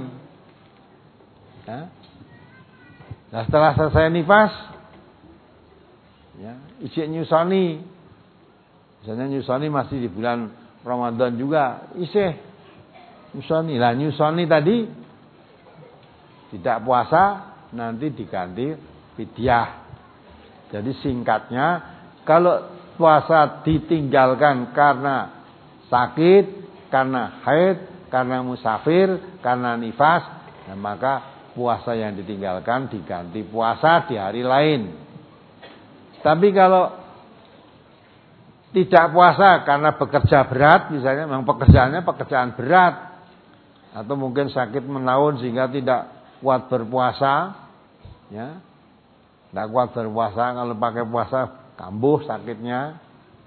Ya. Nah setelah selesai nifas, ya, isik nyusoni. Misalnya nyusoni masih di bulan Ramadan juga, isih nyusoni. Lah nyusoni tadi tidak puasa, nanti diganti fidyah. Jadi singkatnya, kalau puasa ditinggalkan karena sakit, karena haid, karena musafir, karena nifas, nah maka puasa yang ditinggalkan diganti puasa di hari lain. Tapi kalau tidak puasa karena bekerja berat, misalnya memang pekerjaannya pekerjaan berat, atau mungkin sakit menaun sehingga tidak kuat berpuasa, ya, tidak kuat berpuasa, kalau pakai puasa kambuh sakitnya,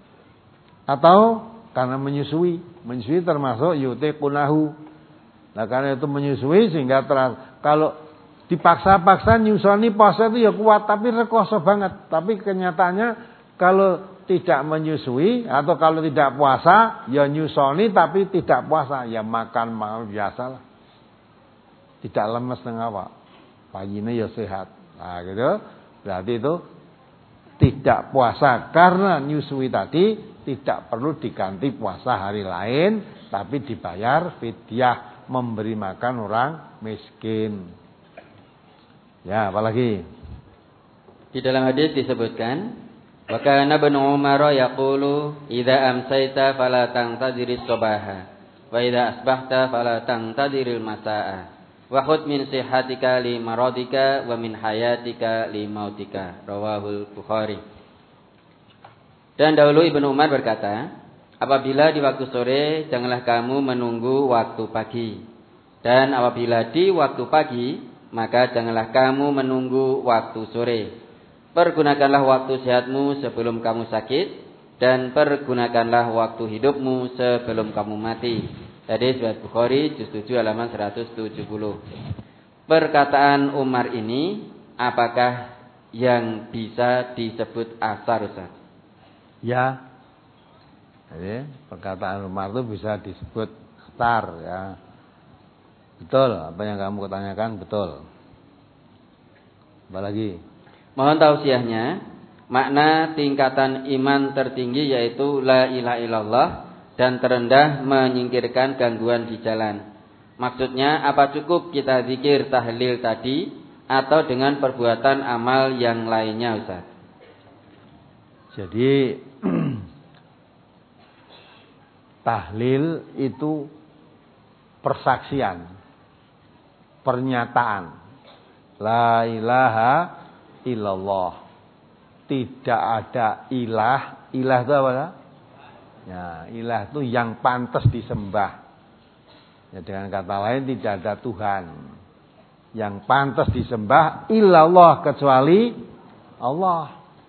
atau karena menyusui, menyusui termasuk yutiqunahu. Nah karena itu menyusui sehingga terang, kalau dipaksa-paksa nyusoni puasa itu ya kuat, tapi rekoso banget. Tapi kenyataannya kalau tidak menyusui atau kalau tidak puasa ya nyusoni tapi tidak puasa, ya makan makan biasa lah. Tidak lemes tengah awak. Paginya ya sehat. Nah gitu. Berarti itu tidak puasa karena nyusui tadi tidak perlu diganti puasa hari lain, tapi dibayar fidyah, memberi makan orang miskin. Ya, apalagi? Di dalam hadis disebutkan, wa kana Ibnu Umar yaqulu idza amsayta fala tantadhiris sabaha wa idza asbahta fala tantadhiril masaa. Wa khudh min sihatika li maradika wa min hayatika li mautika. Rawahul Bukhari. Dan dahulu Ibnu Umar berkata, apabila di waktu sore janganlah kamu menunggu waktu pagi, dan apabila di waktu pagi maka janganlah kamu menunggu waktu sore. Pergunakanlah waktu sehatmu sebelum kamu sakit, dan pergunakanlah waktu hidupmu sebelum kamu mati. Hadis riwayat Bukhari juz tujuh halaman seratus tujuh puluh. Perkataan Umar ini apakah yang bisa disebut asar, Ustaz? Ya. Jadi perkataan Umar itu bisa disebut asar, ya. Betul, apa yang kamu tanyakan betul. Apa lagi? Mohon tausiahnya, makna tingkatan iman tertinggi yaitu la ilaha illallah, dan terendah menyingkirkan gangguan di jalan. Maksudnya apa cukup kita zikir tahlil tadi atau dengan perbuatan amal yang lainnya, Ustaz? Jadi tahlil itu persaksian, pernyataan la ilaha illallah, tidak ada ilah. Ilah itu apa? Ya, ilah itu yang pantas disembah. Ya, dengan kata lain tidak ada Tuhan yang pantas disembah illallah kecuali Allah.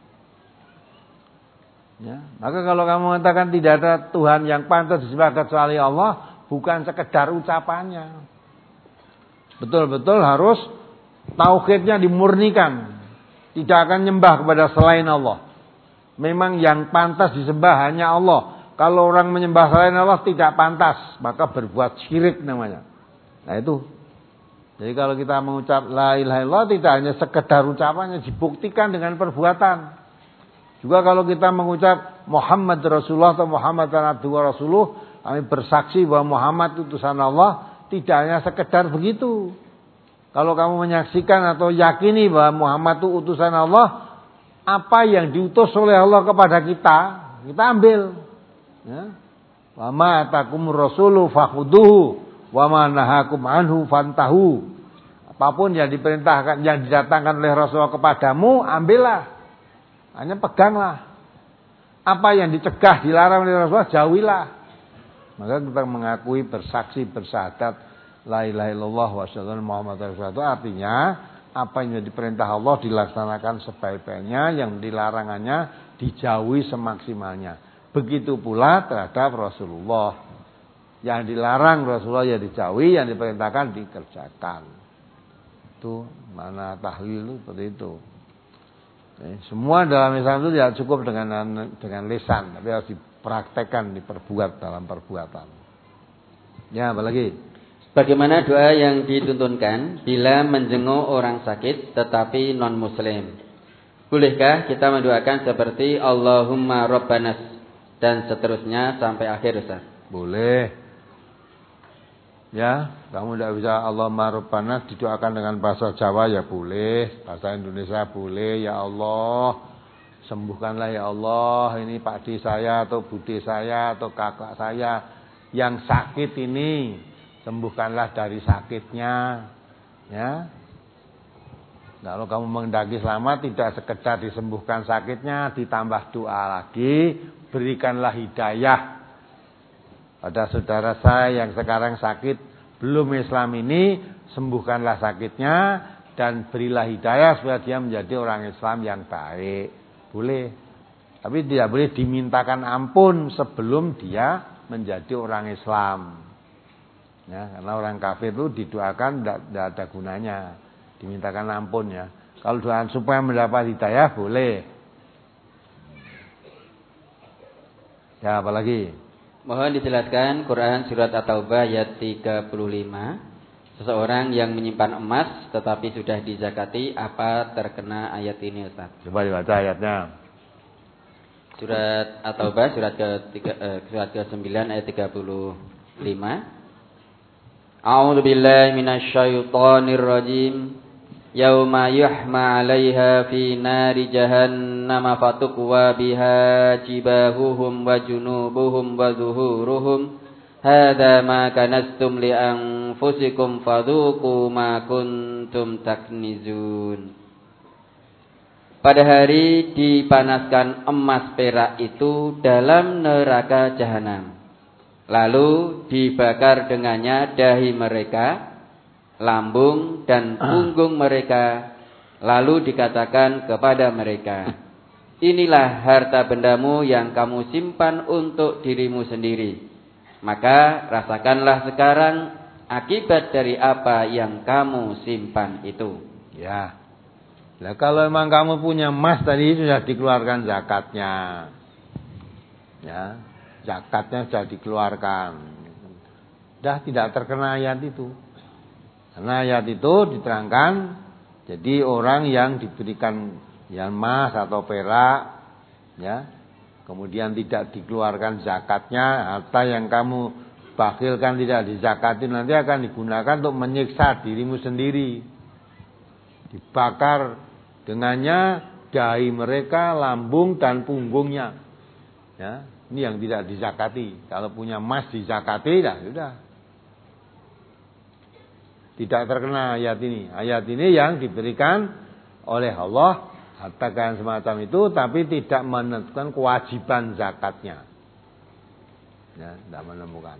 Ya, maka kalau kamu mengatakan tidak ada Tuhan yang pantas disembah kecuali Allah, bukan sekedar ucapannya. Betul-betul harus tauhidnya dimurnikan. Tidak akan nyembah kepada selain Allah. Memang yang pantas disembah hanya Allah. Kalau orang menyembah selain Allah tidak pantas, maka berbuat syirik namanya. Nah itu. Jadi kalau kita mengucap la ilaha illallah tidak hanya sekedar ucapannya, dibuktikan dengan perbuatan. Juga kalau kita mengucap Muhammad Rasulullah atau Muhammad Abduhu wa Rasuluh, kami bersaksi bahwa Muhammad utusan Allah, tidak hanya sekedar begitu. Kalau kamu menyaksikan atau yakini bahwa Muhammad itu utusan Allah, apa yang diutus oleh Allah kepada kita, kita ambil. Ya. Wa ma atakumur rasulu fakhuduhu wa ma nahakum anhu fantahu. Apapun yang diperintahkan, yang didatangkan oleh Rasulullah kepadamu, ambillah. Hanya peganglah. Apa yang dicegah, dilarang oleh Rasulullah, jauhilah. Maka kita mengakui, bersaksi, bersahadat la ilaha illallah wa sallallahu Muhammad Rasulullah, artinya apa yang diperintah Allah dilaksanakan sebaik-baiknya, yang dilarangannya dijauhi semaksimalnya. Begitu pula terhadap Rasulullah. Yang dilarang Rasulullah ya dijauhi, yang diperintahkan dikerjakan. itu, mana tahlil itu seperti itu. Eh, semua dalam Islam itu tidak cukup dengan dengan lisan, tapi harus dipraktekkan, diperbuat dalam perbuatan. Ya, apalagi? Bagaimana doa yang dituntunkan bila menjenguk orang sakit tetapi non muslim? Bolehkah kita mendoakan seperti Allahumma Rabbanas dan seterusnya sampai akhir, Ustaz? Boleh. Ya, kamu tidak bisa Allahumma Rabbanas didoakan dengan bahasa Jawa ya boleh, bahasa Indonesia boleh. Ya Allah, sembuhkanlah ya Allah ini Pak D saya atau Bude saya atau kakak saya yang sakit ini, sembuhkanlah dari sakitnya. Ya. Kalau kamu menghendaki selamat, tidak sekedar disembuhkan sakitnya, ditambah doa lagi, berikanlah hidayah pada saudara saya yang sekarang sakit belum Islam ini, sembuhkanlah sakitnya dan berilah hidayah supaya dia menjadi orang Islam yang baik. Boleh. Tapi tidak boleh dimintakan ampun sebelum dia menjadi orang Islam. Ya, karena orang kafir itu didoakan tidak, tidak ada gunanya. Dimintakan ampun ya. Kalau doakan supaya mendapat hidayah boleh. Ya, apalagi? Mohon dijelaskan Quran surat At-Taubah ayat tiga puluh lima. Seseorang yang menyimpan emas tetapi sudah dizakati, apa terkena ayat ini, Ustaz? Coba dibaca ayatnya. Surat At-Taubah surat ke eh, surat ke sembilan ayat tiga puluh lima. A'udzu billahi minasyaitonir rajim. Yauma yuhma 'alaiha fi nari jahannam fatukwa biha jibahuhum wa junubuhum wa zuhuruhum hadza ma kanastum li anfusikum fadzuqu ma kuntum taknizun. Pada hari dipanaskan emas perak itu dalam neraka jahanam, lalu dibakar dengannya dahi mereka, lambung dan punggung mereka, lalu dikatakan kepada mereka, inilah harta bendamu yang kamu simpan untuk dirimu sendiri, maka rasakanlah sekarang akibat dari apa yang kamu simpan itu. Ya, nah, kalau memang kamu punya emas tadi sudah dikeluarkan zakatnya, ya, zakatnya sudah dikeluarkan, dah tidak terkena ayat itu. Karena ayat itu diterangkan, jadi orang yang diberikan yang emas atau perak, ya, kemudian tidak dikeluarkan zakatnya, harta yang kamu bakhilkan tidak dizakati nanti akan digunakan untuk menyiksa dirimu sendiri. Dibakar dengannya dahi mereka, lambung dan punggungnya. Ya, ini yang tidak dizakati. Kalau punya emas dizakati, dah sudah. Tidak terkena ayat ini. Ayat ini yang diberikan oleh Allah harta kekayaan semacam itu, tapi tidak menentukan kewajiban zakatnya. Ya, tidak menemukan.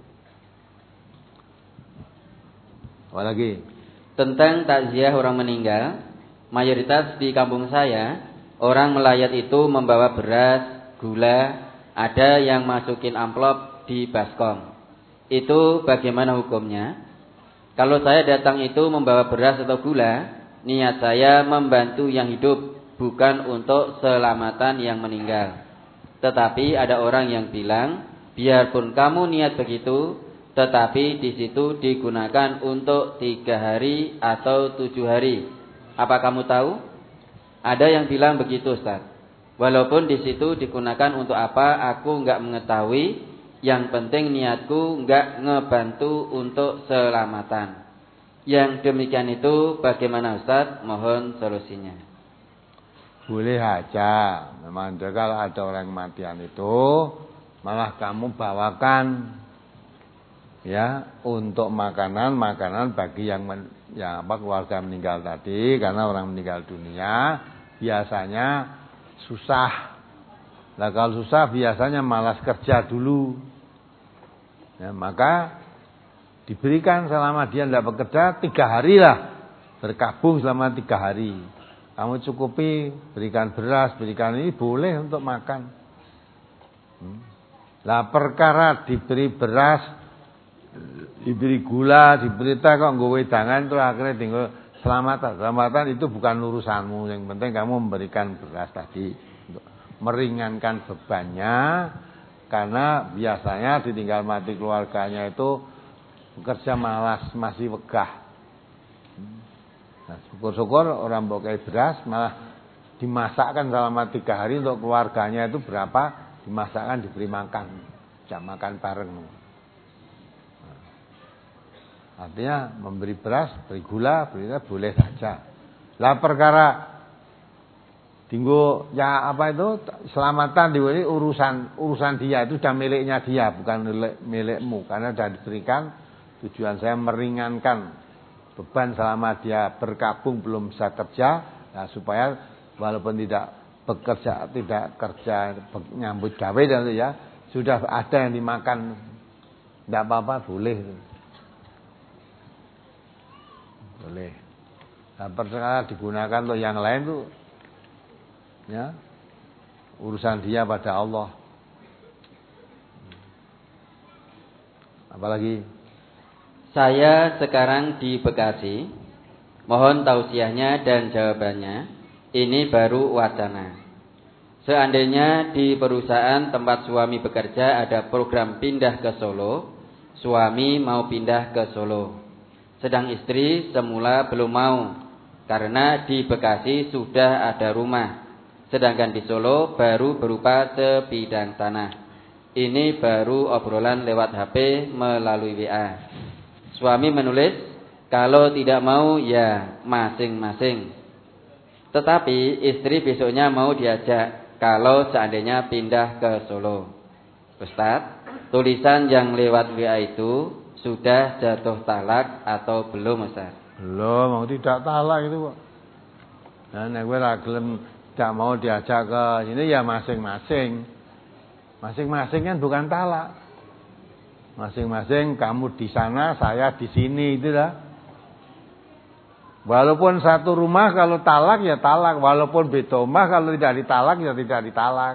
Apa lagi? Tentang takziah orang meninggal, mayoritas di kampung saya orang melayat itu membawa beras, gula, ada yang masukin amplop di baskom. Itu bagaimana hukumnya? Kalau saya datang itu membawa beras atau gula, niat saya membantu yang hidup, bukan untuk selamatan yang meninggal. Tetapi ada orang yang bilang, biarpun kamu niat begitu, tetapi di situ digunakan untuk tiga hari atau tujuh hari. Apa kamu tahu? Ada yang bilang begitu, Ustaz. Walaupun di situ digunakan untuk apa, aku enggak mengetahui. Yang penting niatku enggak ngebantu untuk selamatan. Yang demikian itu bagaimana, Ustaz? Mohon solusinya. Boleh aja. Memang kalau ada orang kematian itu, malah kamu bawakan, ya, untuk makanan makanan bagi yang men, yang apa keluarga meninggal tadi, karena orang meninggal dunia biasanya susah. Nah kalau susah biasanya malas kerja dulu. Ya, maka diberikan selama dia tidak bekerja tiga hari lah, berkabung selama tiga hari. Kamu cukupi, berikan beras, berikan ini boleh untuk makan. Hmm. Lah perkara diberi beras, diberi gula, diberi tak kok nggo wedangan terus akhirnya tinggal Selamatan, selamatan itu bukan urusanmu. Yang penting kamu memberikan beras tadi untuk meringankan bebannya, karena biasanya ditinggal mati keluarganya itu bekerja malas, masih wegah. Nah, syukur-syukur orang bokai beras malah dimasakkan selama tiga hari untuk keluarganya itu berapa, dimasakkan diberi makan, jam makan bareng. Nah, artinya memberi beras, beri gula, beri boleh saja. Lah perkara tinggu ya apa itu selamatan di urusan urusan dia, itu sudah miliknya dia, bukan milik, milikmu, karena sudah diberikan. Tujuan saya meringankan beban selama dia berkabung belum bisa kerja, nah, supaya walaupun tidak bekerja, tidak kerja nyambut gawe dan ya sudah ada yang dimakan, tidak apa-apa, boleh, boleh. Nah, perkara digunakan untuk yang lain tuh, ya urusan dia pada Allah. Apalagi? Saya sekarang di Bekasi. Mohon tausiahnya dan jawabannya. Ini baru wacana. Seandainya di perusahaan tempat suami bekerja ada program pindah ke Solo, suami mau pindah ke Solo, sedang istri semula belum mau karena di Bekasi sudah ada rumah, sedangkan di Solo baru berupa sebidang tanah. Ini baru obrolan lewat H P melalui W A. Suami menulis, kalau tidak mau ya masing-masing. Tetapi istri besoknya mau diajak kalau seandainya pindah ke Solo. Ustadz, tulisan yang lewat W A itu sudah jatuh talak atau belum, Ustaz? Belum, mau tidak talak itu kok. Nah, nek kowe ra gelem tidak mau diajak ke sini ya masing-masing. Masing-masing kan bukan talak. Masing-masing, kamu di sana, saya di sini, itu dah. Walaupun satu rumah, kalau talak ya talak. Walaupun beda rumah, kalau tidak ditalak ya tidak ditalak.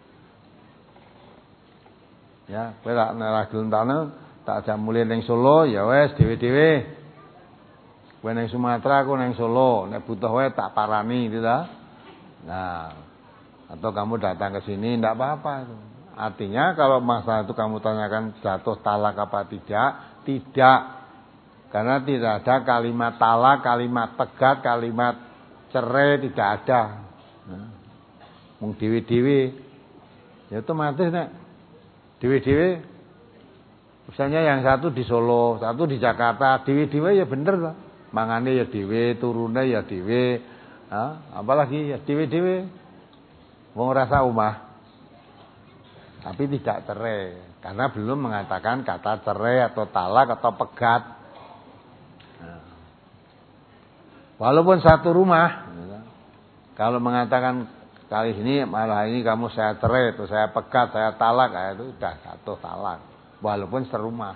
Ya, kowe lak nek gelem tanah, tak ajak mulih ning Solo, ya wes dhewe-dhewe. Kowe ning Sumatera, aku ning Solo. Nek butuh wae tak parani, itu dah. Nah, atau kamu datang ke sini, tidak apa-apa itu. Artinya kalau masalah itu kamu tanyakan jatuh talak apa tidak, tidak. Karena tidak ada kalimat talak, kalimat tegat, kalimat cerai, tidak ada. Nah, mung dewe-dewe. Ya otomatis nek dewe-dewe, misalnya yang satu di Solo, satu di Jakarta, dewe-dewe ya bener lah. Mangane ya dewe, turune ya dewe. Nah, apalagi ya dewe-dewe. Wong rasa omah. Tapi tidak cerai, karena belum mengatakan kata cerai atau talak atau pegat. Nah, walaupun satu rumah, kalau mengatakan kali ini malah ini kamu saya cerai, atau saya pegat, saya talak, nah, itu sudah jatuh talak, walaupun serumah.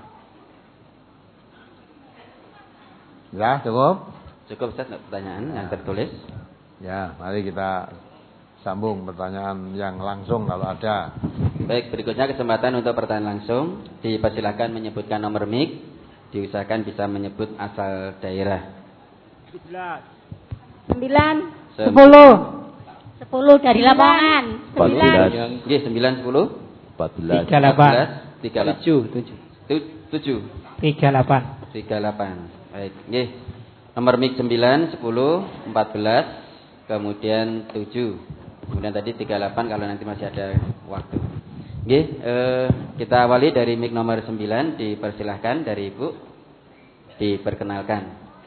Ya, cukup? Cukup, Ustaz, pertanyaan yang tertulis. Ya, mari kita sambung pertanyaan yang langsung kalau ada. Baik, berikutnya kesempatan untuk pertanyaan langsung. Dipersilakan menyebutkan nomor mic. Diusahakan bisa menyebut asal daerah. Sembilan, sepuluh, sepuluh dari Lamongan. Sembilan, Oke, sembilan, sepuluh, empat belas, tiga delapan, tiga delapan, tujuh, tujuh, tujuh, tiga delapan, tiga delapan. Baik, oke. Nomor mic sembilan, sepuluh, empat belas, kemudian tujuh. Kemudian tadi tiga delapan kalau nanti masih ada waktu. Oke, eh, kita awali dari mic nomor sembilan, dipersilahkan dari Ibu. Diperkenalkan.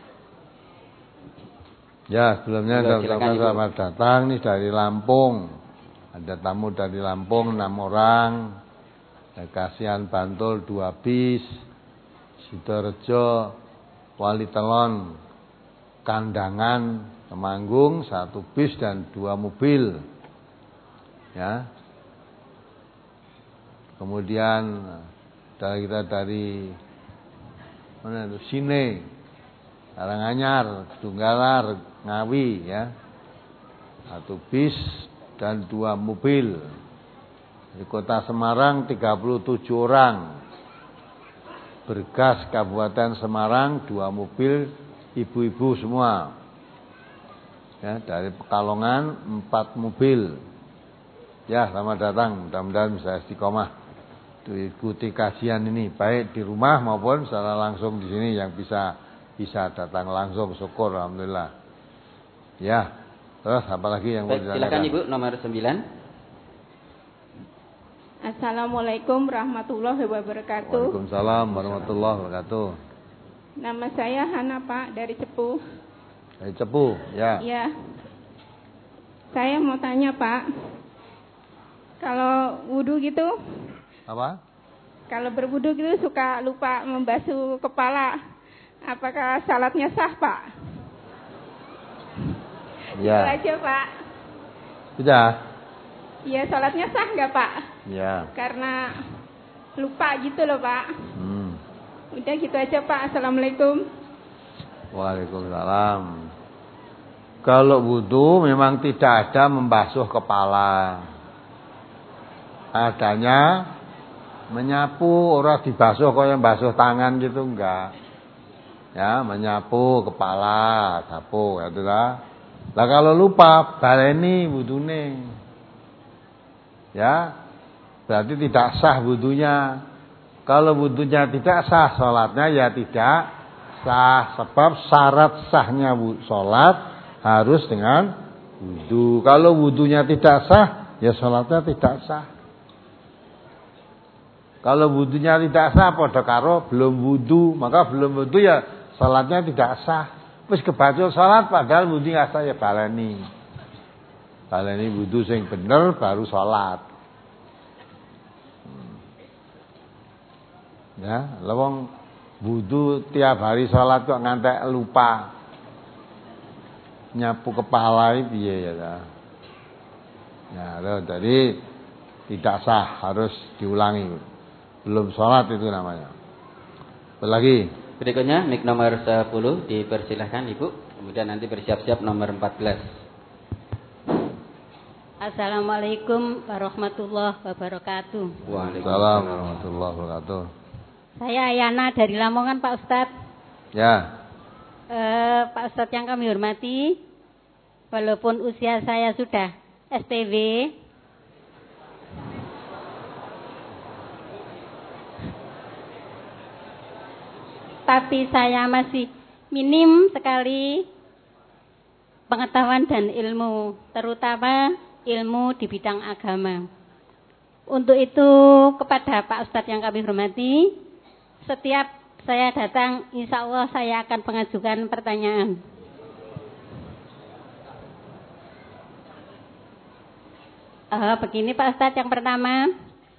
Ya, sebelumnya selamat datang nih dari Lampung. Ada tamu dari Lampung enam orang. Dari Kasihan Bantul dua bis. Sidorejo, Wali Telon, Kandangan, Temanggung satu bis dan dua mobil. Ya. Kemudian dari kita dari mana itu Sine, Karanganyar, Tunggalar, Ngawi, ya, satu bis dan dua mobil. Di Kota Semarang tiga puluh tujuh orang. Bergas Kabupaten Semarang dua mobil ibu-ibu semua. Ya, dari Pekalongan empat mobil. Ya, selamat datang. Mudah-mudahan bisa istiqomah diikuti kajian ini, baik di rumah maupun secara langsung di sini yang bisa bisa datang langsung. Syukur, alhamdulillah. Ya, terus apa lagi yang mau ditanyakan? Silakan Ibu, nomor sembilan. Assalamualaikum warahmatullahi wabarakatuh. Waalaikumsalam warahmatullahi wabarakatuh. Nama saya Hana, Pak, dari Cepu. Dari Cepu, ya. Ya. Saya mau tanya, Pak. Kalau wudu gitu, apa? Kalau berwudu gitu suka lupa membasuh kepala. Apakah salatnya sah, Pak? Ya. Itu aja, Pak. Sudah. Iya, salatnya sah nggak, Pak? Ya. Karena lupa gitu loh, Pak. Hmm. Udah gitu aja, Pak. Assalamualaikum. Waalaikumsalam. Kalau wudu memang tidak ada membasuh kepala. Adanya menyapu, orang dibasuh kok yang basuh tangan gitu enggak. Ya, menyapu kepala, sapu, ya itulah. Lah kalau lupa baleni wudune. Ya. Berarti tidak sah wudunya. Kalau wudunya tidak sah, salatnya ya tidak sah. Sebab syarat sahnya salat harus dengan wudu. Kalau wudunya tidak sah, ya salatnya tidak sah. Kalau wudunya tidak sah, padha karo belum wudu, maka belum wudu ya salatnya tidak sah. Wis kebaca salat padahal wudu nggak sah ya baleni. Baleni wudu sing bener baru salat. Hmm. Ya, lawang wudu tiap hari salat kok ngantek lupa. Nyapu kepala piye ya ta. Ya, loh, jadi tidak sah, harus diulangi. Belum sholat itu namanya. Lagi. Berikutnya mik nomor sepuluh dipersilahkan Ibu. Kemudian nanti bersiap-siap nomor empat belas. Assalamualaikum warahmatullahi wabarakatuh. Waalaikumsalam warahmatullahi wabarakatuh. Saya Ayana dari Lamongan, Pak Ustadz. Ya. Eh, Pak Ustadz yang kami hormati, walaupun usia saya sudah S T W, tapi saya masih minim sekali pengetahuan dan ilmu, terutama ilmu di bidang agama. Untuk itu kepada Pak Ustadz yang kami hormati, setiap saya datang, insya Allah saya akan mengajukan pertanyaan. Uh, begini Pak Ustadz, yang pertama,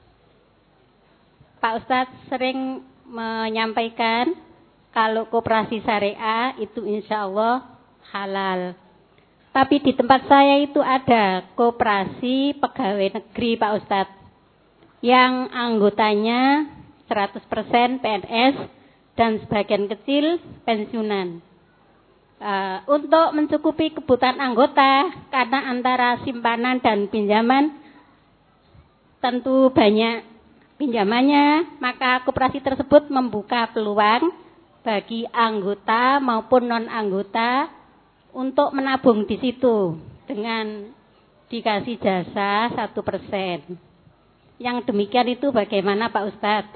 Pak Ustadz sering menyampaikan kalau koperasi syariah itu insya Allah halal. Tapi di tempat saya itu ada koperasi pegawai negeri Pak Ustadz, yang anggotanya seratus persen P N S dan sebagian kecil pensiunan. Uh, untuk mencukupi kebutuhan anggota, karena antara simpanan dan pinjaman tentu banyak pinjamannya, maka koperasi tersebut membuka peluang bagi anggota maupun non-anggota untuk menabung di situ dengan dikasih jasa satu persen. Yang demikian itu bagaimana Pak Ustadz?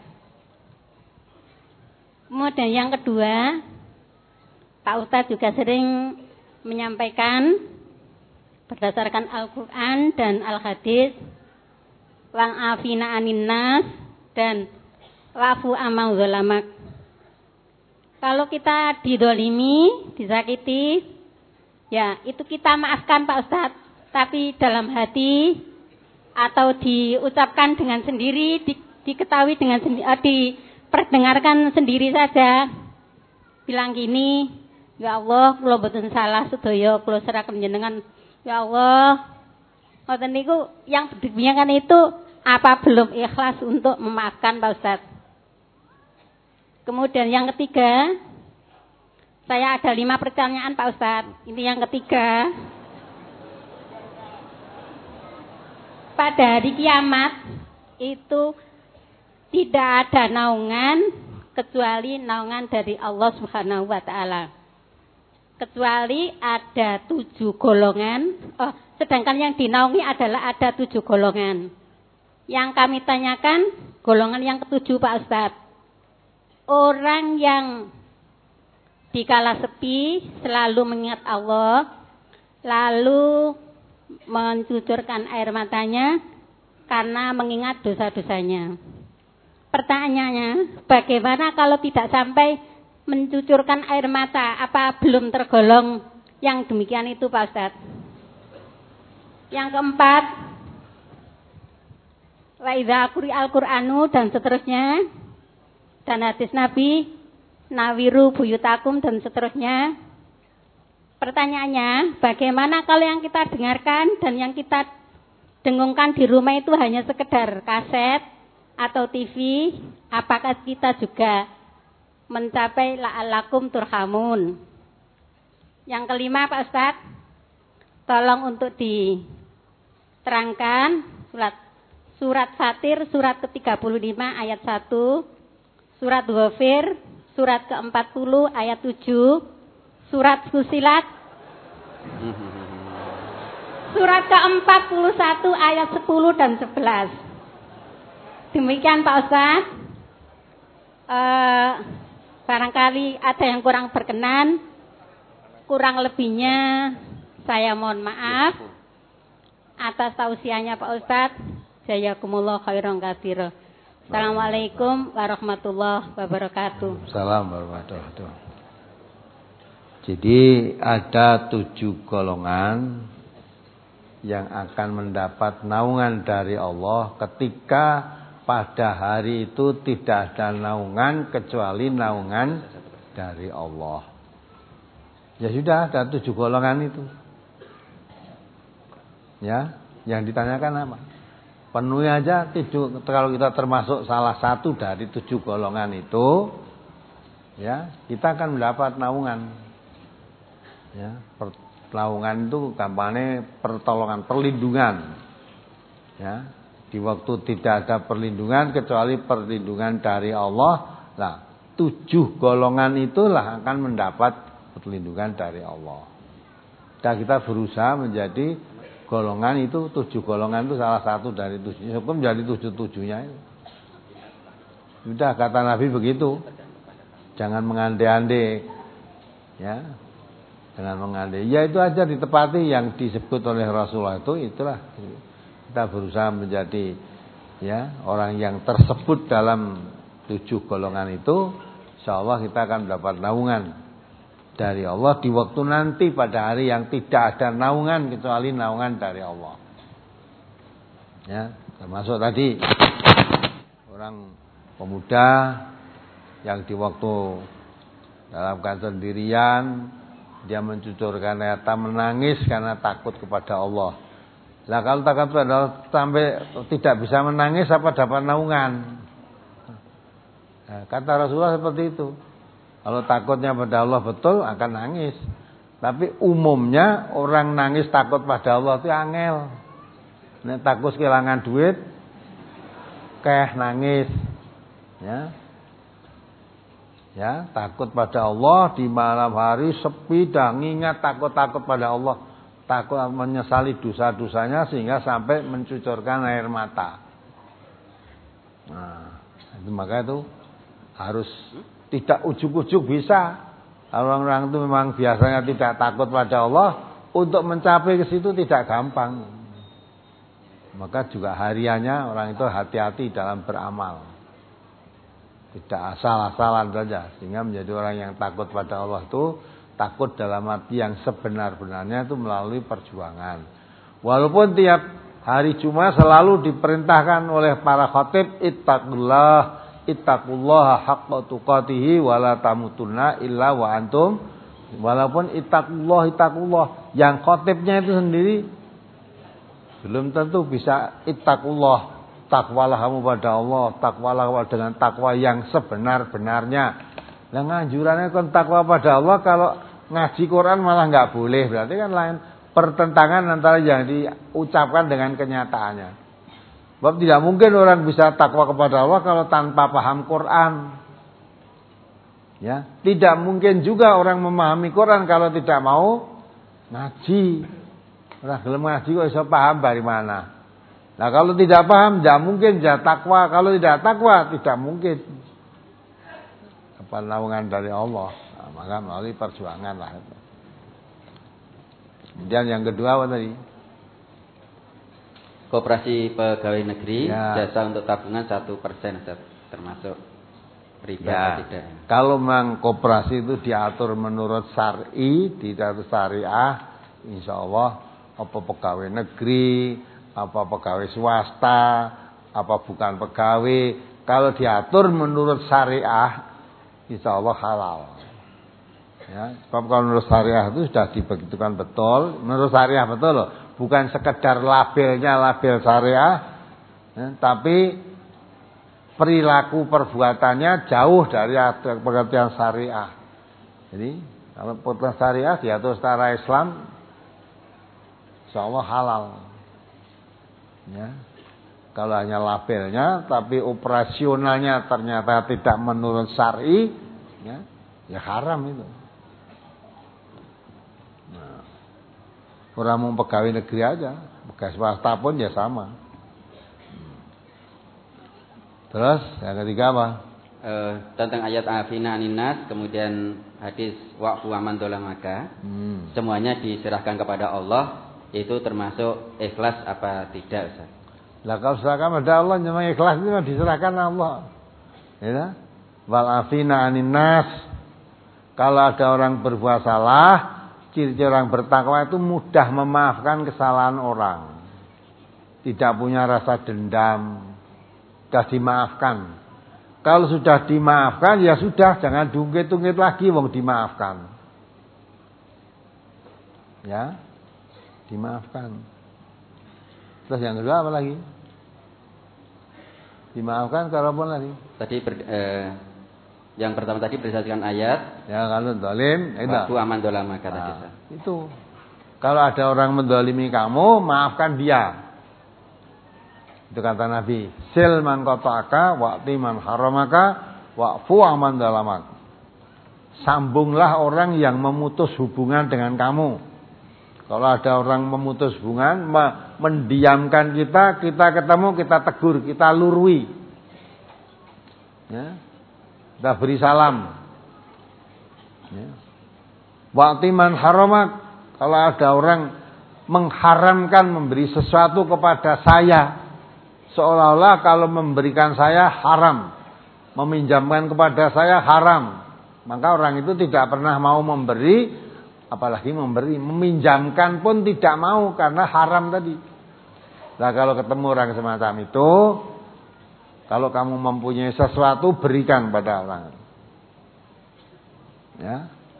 Kemudian yang kedua, Pak Ustadz juga sering menyampaikan berdasarkan Al-Quran dan Al-Hadis, wang afina anin nas dan wafu amau zalamak. Kalau kita didolimi, disakiti, ya itu kita maafkan Pak Ustadz. Tapi dalam hati atau diucapkan dengan sendiri, di, diketahui dengan sendiri, eh, diperdengarkan sendiri saja. Bilang gini, ya Allah, kula mboten salah sedaya, kula serahkan jenengan. Ya Allah, ngoten niku yang demikian itu apa belum ikhlas untuk memaafkan Pak Ustadz? Kemudian yang ketiga, saya ada lima pertanyaan Pak Ustadz. Ini yang ketiga. Pada hari kiamat itu tidak ada naungan kecuali naungan dari Allah Subhanahu wa taala. kecuali ada tujuh golongan. Oh, sedangkan yang dinaungi adalah ada tujuh golongan. Yang kami tanyakan golongan yang ketujuh Pak Ustadz. Orang yang dikala sepi selalu mengingat Allah, lalu mencucurkan air matanya karena mengingat dosa-dosanya. Pertanyaannya, bagaimana kalau tidak sampai mencucurkan air mata? Apa belum tergolong yang demikian itu Pak Ustadz? Yang keempat, wa idza quri'al Qur'anu dan seterusnya, dan hadis Nabi nawiru buyutakum dan seterusnya. Pertanyaannya, bagaimana kalau yang kita dengarkan dan yang kita dengungkan di rumah itu hanya sekedar kaset atau T V? Apakah kita juga mencapai la'alakum turhamun? Yang kelima Pak Ustadz, tolong untuk diterangkan surat surat Fatir surat ke tiga puluh lima ayat satu, surat Ghafir surat ke empat puluh ayat tujuh, surat Fusilat surat ke empat puluh satu ayat sepuluh dan sebelas. Demikian Pak Ustadz. Uh, barangkali ada yang kurang berkenan, kurang lebihnya saya mohon maaf atas tausiahnya Pak Ustadz. Jazakumullah khairan katsira. Assalamualaikum warahmatullahi wabarakatuh. Assalamualaikum warahmatullahi wabarakatuh. Jadi ada tujuh golongan yang akan mendapat naungan dari Allah ketika pada hari itu tidak ada naungan kecuali naungan dari Allah. Ya sudah, ada tujuh golongan itu. Ya, yang ditanyakan apa? Penuhi aja tujuh. Kalau kita termasuk salah satu dari tujuh golongan itu, ya kita akan mendapat naungan. Ya, naungan itu gampangnya pertolongan, perlindungan. Ya. Di waktu tidak ada perlindungan kecuali perlindungan dari Allah. Nah, tujuh golongan itulah akan mendapat perlindungan dari Allah. Dan kita berusaha menjadi golongan itu, tujuh golongan itu salah satu dari tujuh. Hukum menjadi tujuh-tujuhnya itu. Sudah kata Nabi begitu. Jangan mengandai-andai. Ya. Jangan mengandai. Ya itu aja ditepati yang disebut oleh Rasulullah itu, itulah. Kita berusaha menjadi ya orang yang tersebut dalam tujuh golongan itu, insyaallah kita akan mendapat naungan dari Allah di waktu nanti pada hari yang tidak ada naungan kecuali naungan dari Allah. Ya, termasuk tadi orang pemuda yang di waktu dalam keadaan sendirian dia mencucurkan air mata, menangis karena takut kepada Allah. Nah kalau takut pada Allah sampai tidak bisa menangis apa dapat naungan? Nah, kata Rasulullah seperti itu. Kalau takutnya pada Allah betul akan nangis. Tapi umumnya orang nangis takut pada Allah itu angel. Nek takut kehilangan duit, keh nangis. Ya. Ya, takut pada Allah di malam hari sepi dan ingat takut-takut pada Allah. Takut menyesali dosa-dosanya sehingga sampai mencucurkan air mata. Nah, itu maka itu harus tidak ujuk-ujuk bisa. Orang-orang itu memang biasanya tidak takut pada Allah, untuk mencapai ke situ tidak gampang. Maka juga hariannya orang itu hati-hati dalam beramal. Tidak asal-asalan saja, sehingga menjadi orang yang takut pada Allah itu takut dalam arti yang sebenar-benarnya itu melalui perjuangan. Walaupun tiap hari Jumat selalu diperintahkan oleh para khatib, ittaqullah, ittaqullaha haqqa tuqatihi wala tamutunna illa wa antum. Walaupun ittaqullah, ittaqullah, yang khatibnya itu sendiri belum tentu bisa ittaqullah, takwalah kamu pada Allah, takwalah dengan takwa yang sebenar-benarnya. Nah, anjurannya kan takwa pada Allah, kalau ngaji Quran malah nggak boleh, berarti kan lain pertentangan antara yang diucapkan dengan kenyataannya. Sebab tidak mungkin orang bisa takwa kepada Allah kalau tanpa paham Quran. Ya, tidak mungkin juga orang memahami Quran kalau tidak mau ngaji. Ora gelem ngaji kok iso paham dari mana? Nah, kalau tidak paham tidak mungkin tidak takwa, kalau tidak takwa tidak mungkin pertolongan dari Allah. Nah, maka melalui perjuangan lah. Kemudian yang kedua apa tadi? Koperasi pegawai negeri, ya. Jasa untuk tabungan satu persen termasuk riba ya. atau tidak? Kalau memang koperasi itu diatur menurut syar'i, diatur syariah, insya Allah apa pegawai negeri, apa pegawai swasta, apa bukan pegawai, kalau diatur menurut syariah, insya Allah halal. Ya, sebab kalau menurut syariah itu sudah dibegitukan betul, menurut syariah betul loh, bukan sekedar labelnya label syariah, ya, tapi perilaku perbuatannya jauh dari pengertian syariah. Jadi kalau pengertian syariah diatur secara Islam, insya Allah halal. Ya. Kalau hanya labelnya, tapi operasionalnya ternyata tidak menurut syar'i, ya, ya haram itu. Nah, orang mau pegawai negeri aja, pegawai swasta pun ya sama. Terus yang ketiga apa? E, tentang ayat afina aninas, kemudian hadis wa'fu aman dolamaka, hmm. semuanya diserahkan kepada Allah, itu termasuk ikhlas apa tidak, Ustaz? Lah kalau serahkan pada Allah, memang ikhlas itu diserahkan Allah. Ya. Wal afina aninas. Kalau ada orang berbuat salah, ciri-ciri orang bertakwa itu mudah memaafkan kesalahan orang. Tidak punya rasa dendam. Sudah dimaafkan. Kalau sudah dimaafkan, ya sudah, jangan diungkit-ungkit lagi, wong dimaafkan. Ya, dimaafkan. Terus yang kedua apa lagi? Dimaafkan kalau pun lagi. Tadi ber, eh, yang pertama tadi berdasarkan ayat. Ya kalau dolim, waktu aman dolama kata nah, kita. Itu. Kalau ada orang mendolimi kamu, maafkan dia. Itu kata Nabi, sil man qata'aka wa'ti man haramaka wa'fu aman dalamak. Sambunglah orang yang memutus hubungan dengan kamu. Kalau ada orang memutus hubungan, mendiamkan kita, kita ketemu, kita tegur, kita lurui. Ya. Kita beri salam. Ya. Wa'ti man haramak. Kalau ada orang mengharamkan memberi sesuatu kepada saya, seolah-olah kalau memberikan saya haram, meminjamkan kepada saya haram, maka orang itu tidak pernah mau memberi, apalagi memberi, meminjamkan pun tidak mau karena haram tadi. Nah kalau ketemu orang semacam itu, kalau kamu mempunyai sesuatu, berikan pada orang. Ya.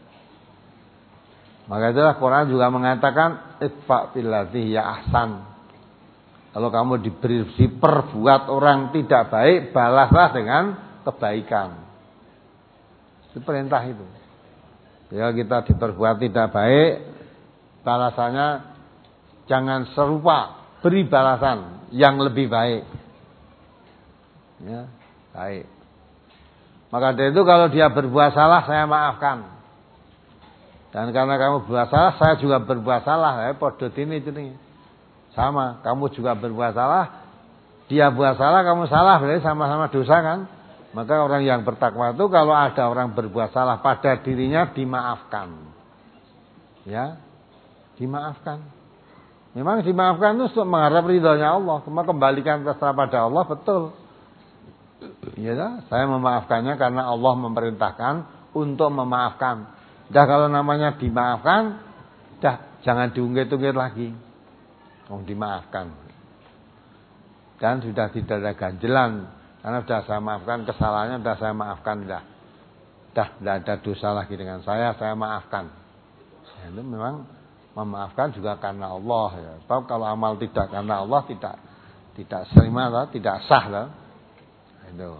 Maka itulah Quran juga mengatakan idfa' billati hiya ahsan. Kalau kamu diberi diperbuat orang tidak baik, balaslah dengan kebaikan. Itu perintah itu. Ya kita diperbuat tidak baik, balasannya jangan serupa, beri balasan yang lebih baik. Ya, baik. Maka dari itu kalau dia berbuat salah, saya maafkan. Dan karena kamu berbuat salah, saya juga berbuat salah. Ya, podo ini jenenge. Sama, kamu juga berbuat salah, dia buat salah, kamu salah, berarti sama-sama dosa kan? Maka orang yang bertakwa itu kalau ada orang berbuat salah pada dirinya, dimaafkan. Ya, dimaafkan. Memang dimaafkan itu untuk mengharap ridhonya Allah. Cuma kembalikan terserah pada Allah, betul. Ya, saya memaafkannya karena Allah memerintahkan untuk memaafkan. Dah kalau namanya dimaafkan, dah jangan diungkit-ungkit lagi. Oh, dimaafkan. Dan sudah tidak ada ganjelan. Karena sudah saya maafkan kesalahannya, sudah saya maafkan. Sudah Sudah tidak ada dosa lagi dengan saya, saya maafkan. Ya, itu memang memaafkan juga karena Allah. Ya. Sebab kalau amal tidak karena Allah, tidak tidak terima, tidak sah. Lah. Itu.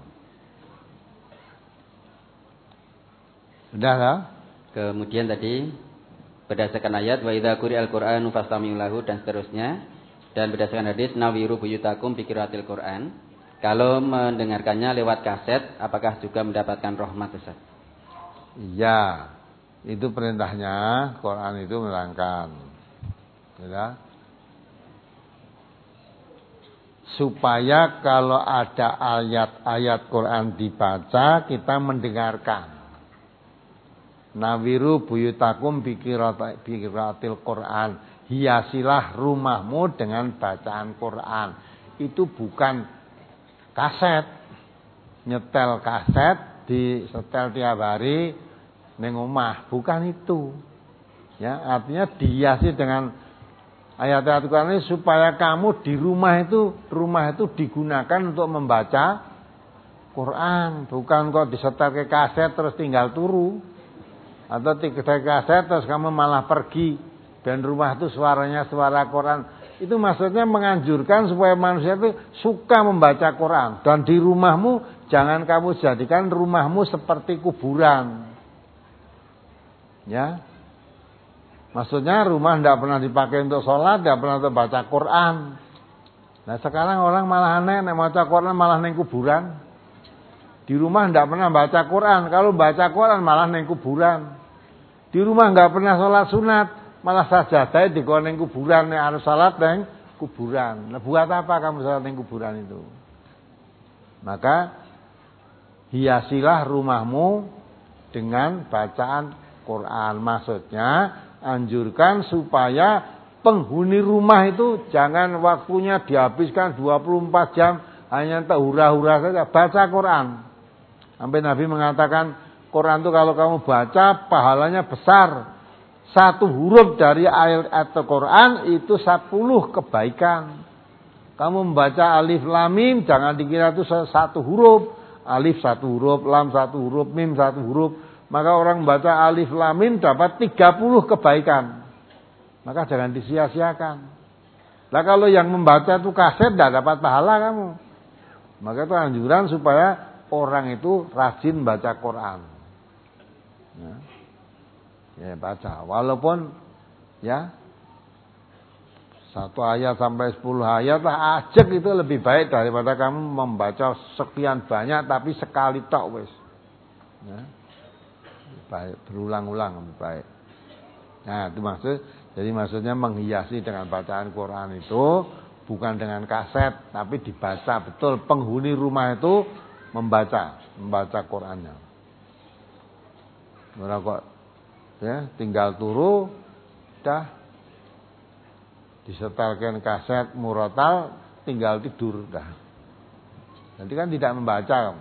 Sudah lah. Kemudian tadi berdasarkan ayat wa idza quri'al qur'anu fastami'u lahu dan seterusnya, dan berdasarkan hadis nawiru buyutakum bi qiraatil Qur'an, kalau mendengarkannya lewat kaset apakah juga mendapatkan rahmat, Ustaz? Iya, itu perintahnya Quran itu menerangkan. Ya. Supaya kalau ada ayat-ayat Quran dibaca, kita mendengarkan. Nawiru buyutakum bikiratil Quran. Hiasilah rumahmu dengan bacaan Quran. Itu bukan kaset. Nyetel kaset, disetel tiap hari ning omah. Bukan itu. Ya, artinya dihiasi dengan ayat-ayat Quran ini supaya kamu di rumah itu, rumah itu digunakan untuk membaca Quran. Bukan kok disetel ke kaset terus tinggal turu. Atau tiga kaset terus kamu malah pergi dan rumah itu suaranya suara Quran. Itu maksudnya menganjurkan supaya manusia itu suka membaca Quran. Dan di rumahmu jangan kamu jadikan rumahmu seperti kuburan. Ya, maksudnya rumah tidak pernah dipakai untuk sholat, tidak pernah untuk baca Quran. Nah sekarang orang malah aneh, nek baca Quran malah neng kuburan. Di rumah tidak pernah baca Quran, kalau baca Quran malah neng kuburan. Di rumah nggak pernah sholat sunat, malah sajadah di neng kuburan, nek harus sholat neng kuburan. Nah, buat apa kamu sholat neng kuburan itu? Maka hiasilah rumahmu dengan bacaan Quran. Maksudnya anjurkan supaya penghuni rumah itu jangan waktunya dihabiskan dua puluh empat jam hanya untuk hura-hura saja, baca Quran. Sampai Nabi mengatakan Quran itu kalau kamu baca pahalanya besar. Satu huruf dari ayat Al-Quran itu sepuluh kebaikan. Kamu membaca alif lam mim jangan dikira itu satu huruf. Alif satu huruf, lam satu huruf, mim satu huruf. Maka orang membaca alif lam mim dapat tiga puluh kebaikan. Maka jangan disia-siakan. Nah kalau yang membaca itu kaset tidak dapat pahala kamu. Maka itu anjuran supaya orang itu rajin baca Quran. Ya, ya baca. Walaupun ya satu ayat sampai sepuluh ayat lah ajak itu lebih baik daripada kamu membaca sekian banyak tapi sekali tok wis. Ya. Baik, berulang-ulang lebih baik. Nah, itu maksud. Jadi maksudnya menghiasi dengan bacaan Quran itu bukan dengan kaset, tapi dibaca betul. Penghuni rumah itu membaca, membaca Qurannya. Ora kok ya, tinggal turu dah disetelkan kaset murotal tinggal tidur dah. Nanti kan tidak membaca.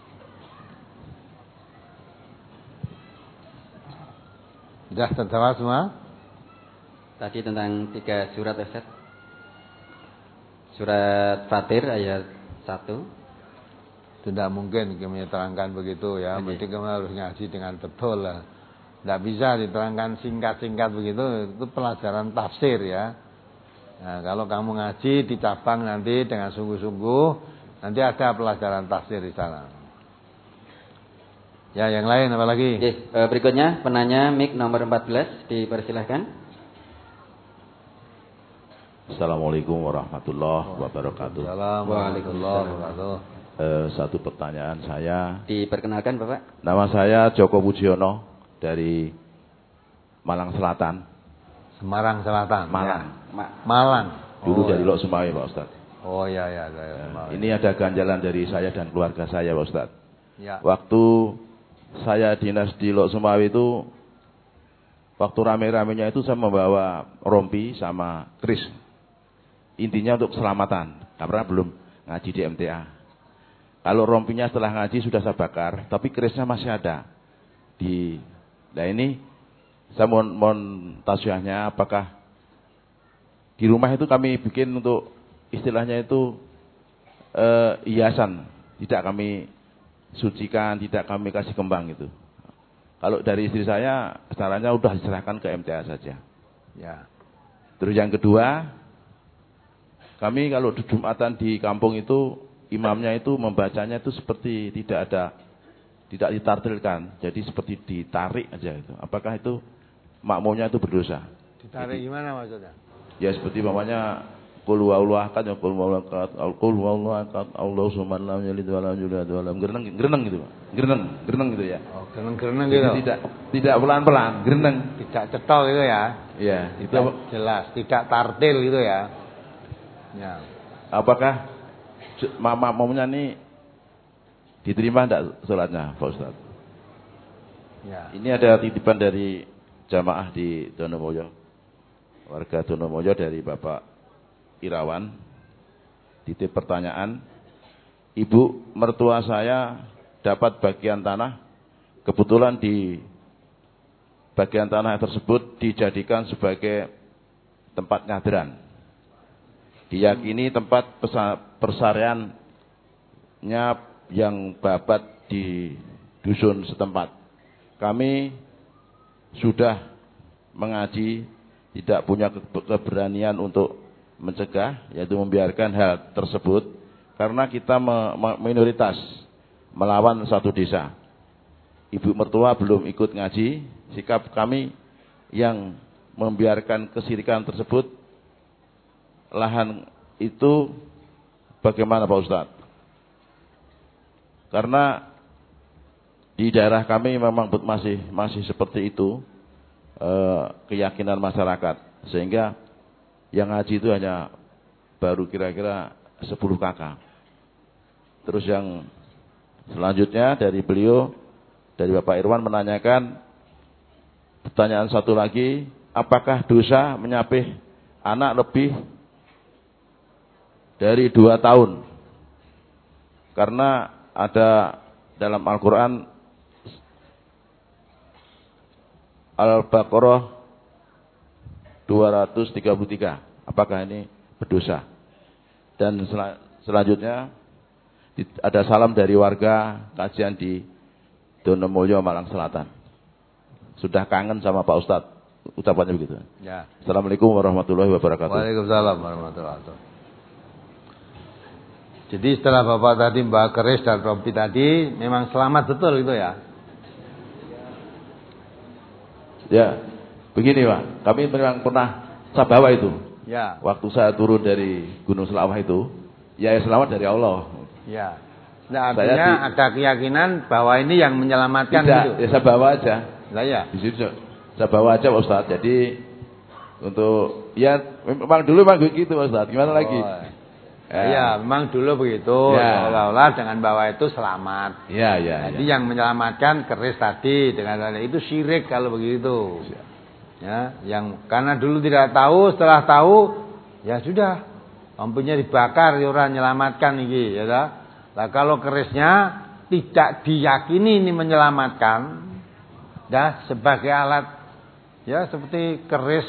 Sudah terjawab semua? Tadi tentang tiga surat Ustaz. Surat Fatir ayat satu. Tidak mungkin kami terangkan begitu ya. Berarti kamu harus ngaji dengan betul lah. Tidak bisa diterangkan singkat-singkat begitu. Itu pelajaran tafsir ya. Nah, kalau kamu ngaji di cabang nanti dengan sungguh-sungguh, nanti ada pelajaran tafsir di sana. Ya, yang lain apa lagi? Oke, berikutnya penanya mic nomor empat belas dipersilahkan. Assalamualaikum warahmatullahi wabarakatuh. Assalamualaikum warahmatullahi wabarakatuh. Eh, satu pertanyaan saya. Diperkenalkan Bapak. Nama saya Joko Budiono dari Malang Selatan. Semarang Selatan. Malang. Ya. Ma Malang. Dulu oh, dari ya. Lok Sumawe Pak Ustadz. Oh ya ya saya. Ya, ini ada ganjalan dari saya dan keluarga saya Pak Ustadz. Ya. Waktu saya dinas di Lok Sumawe itu, waktu rame-ramenya itu saya membawa rompi sama kris. Intinya untuk keselamatan. Karena belum ngaji di M T A. Kalau rompinya setelah ngaji sudah saya bakar, tapi kerisnya masih ada. Di, nah ini saya mohon, mohon tausiahnya, apakah di rumah itu kami bikin untuk istilahnya itu eh, hiasan, tidak kami sucikan, tidak kami kasih kembang gitu. Kalau dari istri saya, caranya udah diserahkan ke M T A saja. Ya. Terus yang kedua, kami kalau di Jumatan di kampung itu imamnya itu membacanya itu seperti tidak ada, tidak ditartilkan, jadi seperti ditarik aja itu. Apakah itu makmumnya itu berdosa? Ditarik jadi, gimana maksudnya? Ya seperti mamanya qul huwallahu ahad, qul huwallahu ahad, qul huwallahu ahad, Allahu samad, lam yalid wa lam yulad wa lam greneng, greneng gitu, Pak. Greneng, greneng gitu ya. Oh, greneng-greneng gitu. Tidak tidak pelan-pelan, greneng. Tidak cetok gitu ya. Iya, itu itu jelas, tidak tartil gitu ya. Ya. Apakah mama maunya nih diterima enggak salatnya, Pak Ustaz? Ya. Ini ada titipan dari jamaah di Donomoyo. Warga Donomoyo dari Bapak Irawan. Titip pertanyaan. Ibu mertua saya dapat bagian tanah. Kebetulan di bagian tanah tersebut dijadikan sebagai tempat nyadran. Diyakini tempat persariannya yang babat di dusun setempat. Kami sudah mengaji, tidak punya keberanian untuk mencegah, yaitu membiarkan hal tersebut, karena kita minoritas melawan satu desa. Ibu mertua belum ikut ngaji, sikap kami yang membiarkan kesirikan tersebut, lahan itu bagaimana Pak Ustadz? Karena di daerah kami memang masih masih seperti itu eh, keyakinan masyarakat, sehingga yang ngaji itu hanya baru kira-kira sepuluh kakak. Terus yang selanjutnya dari beliau, dari Bapak Irwan menanyakan pertanyaan satu lagi, apakah dosa menyapih anak lebih dari dua tahun? Karena ada dalam Al-Quran Al-Baqarah dua ratus tiga puluh tiga. Apakah ini berdosa? Dan sel selanjutnya ada salam dari warga kajian di Donomulyo, Malang Selatan. Sudah kangen sama Pak Ustadz. Ucapannya begitu. Ya. Assalamualaikum warahmatullahi wabarakatuh. Waalaikumsalam warahmatullahi wabarakatuh. Jadi setelah Bapak tadi Mbak Keris dan Rompi tadi, memang selamat betul itu ya? Ya, begini Pak, kami memang pernah Sabawa itu. Ya. Waktu saya turun dari Gunung Selawah itu, ya selamat dari Allah. Ya. Nah, artinya di, ada keyakinan bahwa ini yang menyelamatkan tidak, itu. Ya saya bawa aja. Lah ya. Di situ saya bawa aja Pak Ustaz. Jadi untuk ya memang dulu memang begitu Pak Ustaz. Gimana oh. lagi? Ya. ya, memang dulu begitu. Ya. Seolah-olah dengan bawa itu selamat. Ya, ya. Jadi ya. yang menyelamatkan keris tadi dengan itu syirik kalau begitu. Ya. Ya, yang karena dulu tidak tahu, setelah tahu, ya sudah, lampunya dibakar, orang menyelamatkan ini, ya dah. Nah, kalau kerisnya tidak diyakini ini menyelamatkan, ya sebagai alat, ya seperti keris,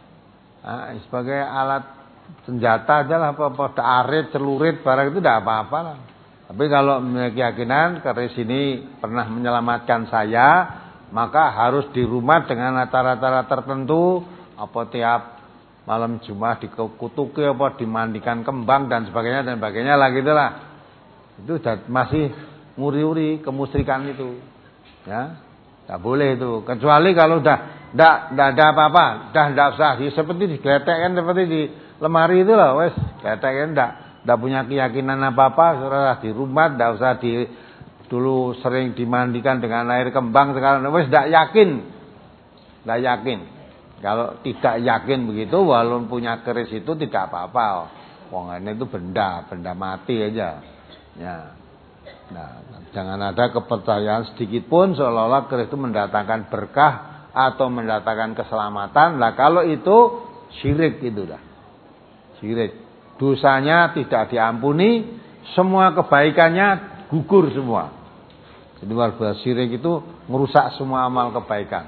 nah, sebagai alat senjata aja lah, apa-apa, arit, celurit, barang itu tidak apa-apa lah. Tapi kalau memiliki keyakinan keris ini pernah menyelamatkan saya, maka harus di rumah dengan acara-acara tertentu, apa tiap malam Jumat dikutuki, apa dimandikan kembang dan sebagainya dan sebagainya lah gitulah. Itu masih nguri-uri kemusyrikan itu, ya, tak boleh itu. Kecuali kalau udah ndak ndak ada apa-apa, dah ndak usah seperti digeletekkan seperti di lemari itu lah, wes geletekkan ndak ndak punya keyakinan apa-apa, sudah di rumah ndak usah di dulu sering dimandikan dengan air kembang, sekarang wes tidak yakin, tidak yakin. Kalau tidak yakin begitu, walaupun punya keris itu tidak apa-apa. Wong ini itu benda, benda mati aja. Ya, nah, jangan ada kepercayaan sedikit pun seolah-olah keris itu mendatangkan berkah atau mendatangkan keselamatan. Nah kalau itu syirik itu dah, syirik. Dosanya tidak diampuni, semua kebaikannya gugur semua. Jadi warga syirik itu merusak semua amal kebaikan.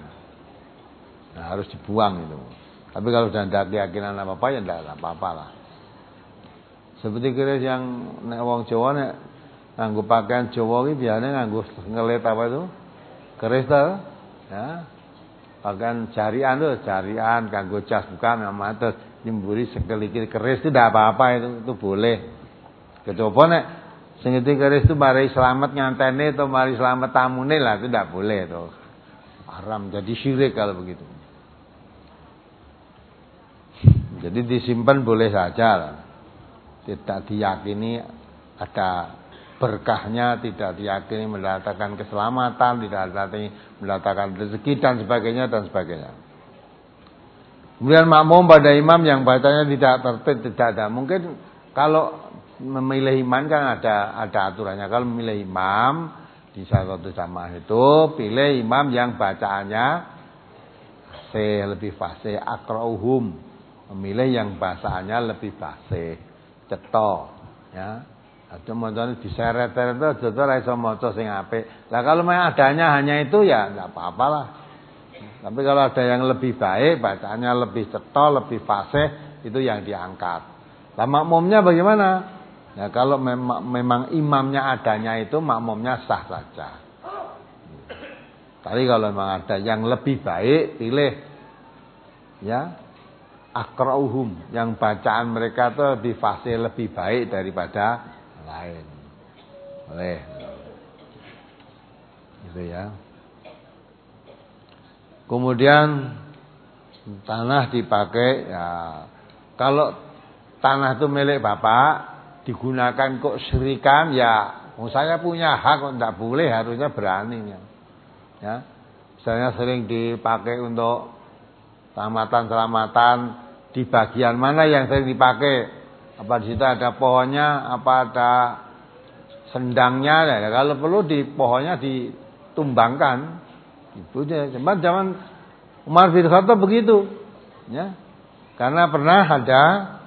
Nah, harus dibuang itu. Tapi kalau sudah tidak keyakinan apa-apa ya tidak apa-apa lah. Seperti keris yang nek wong Jawa nek nganggo pakaian Jawa iki biasane nganggo ngelit apa itu? Keris to, ya. Pakaian jarian tuh, jarian kanggo jas bukan nama terus nyemburi sekelikir keris itu tidak apa-apa itu, itu boleh. Kecoba nek sing ngerti keris itu mari selamat nyantene atau mari selamat tamune lah itu tidak boleh itu. Haram, jadi syirik kalau begitu. Jadi disimpan boleh saja. Tidak diyakini ada berkahnya, tidak diyakini mendatangkan keselamatan, tidak diyakini mendatangkan rezeki dan sebagainya dan sebagainya. Kemudian makmum pada imam yang bacanya tidak tertib, tidak ada. Mungkin kalau memilih imam kan ada ada aturannya. Kalau memilih imam di satu jamaah itu pilih imam yang bacaannya fasih, lebih fasih, akrauhum. Memilih yang bacaannya lebih fasih, cetok, ya. Ada macam diseret-seret itu jodoh ra iso maca sing apik. Lah kalau memang adanya hanya itu ya enggak apa-apalah. Tapi kalau ada yang lebih baik, bacaannya lebih cetok, lebih fasih, itu yang diangkat. Lah makmumnya bagaimana? Ya kalau memang, memang imamnya adanya itu makmumnya sah saja. Tapi kalau memang ada yang lebih baik, pilih ya akrauhum, yang bacaan mereka itu lebih fasih, lebih baik daripada lain. Boleh. Gitu ya. Kemudian tanah dipakai ya. Kalau tanah itu milik bapak digunakan kok syirikan ya, oh saya punya hak kok enggak boleh, harusnya berani ya. Ya. Misalnya sering dipakai untuk selamatan-selamatan, di bagian mana yang sering dipakai? Apa di situ ada pohonnya, apa ada sendangnya ya. Kalau perlu di pohonnya ditumbangkan. Itu aja. Cuman zaman Umar bin Khattab begitu. Ya. Karena pernah ada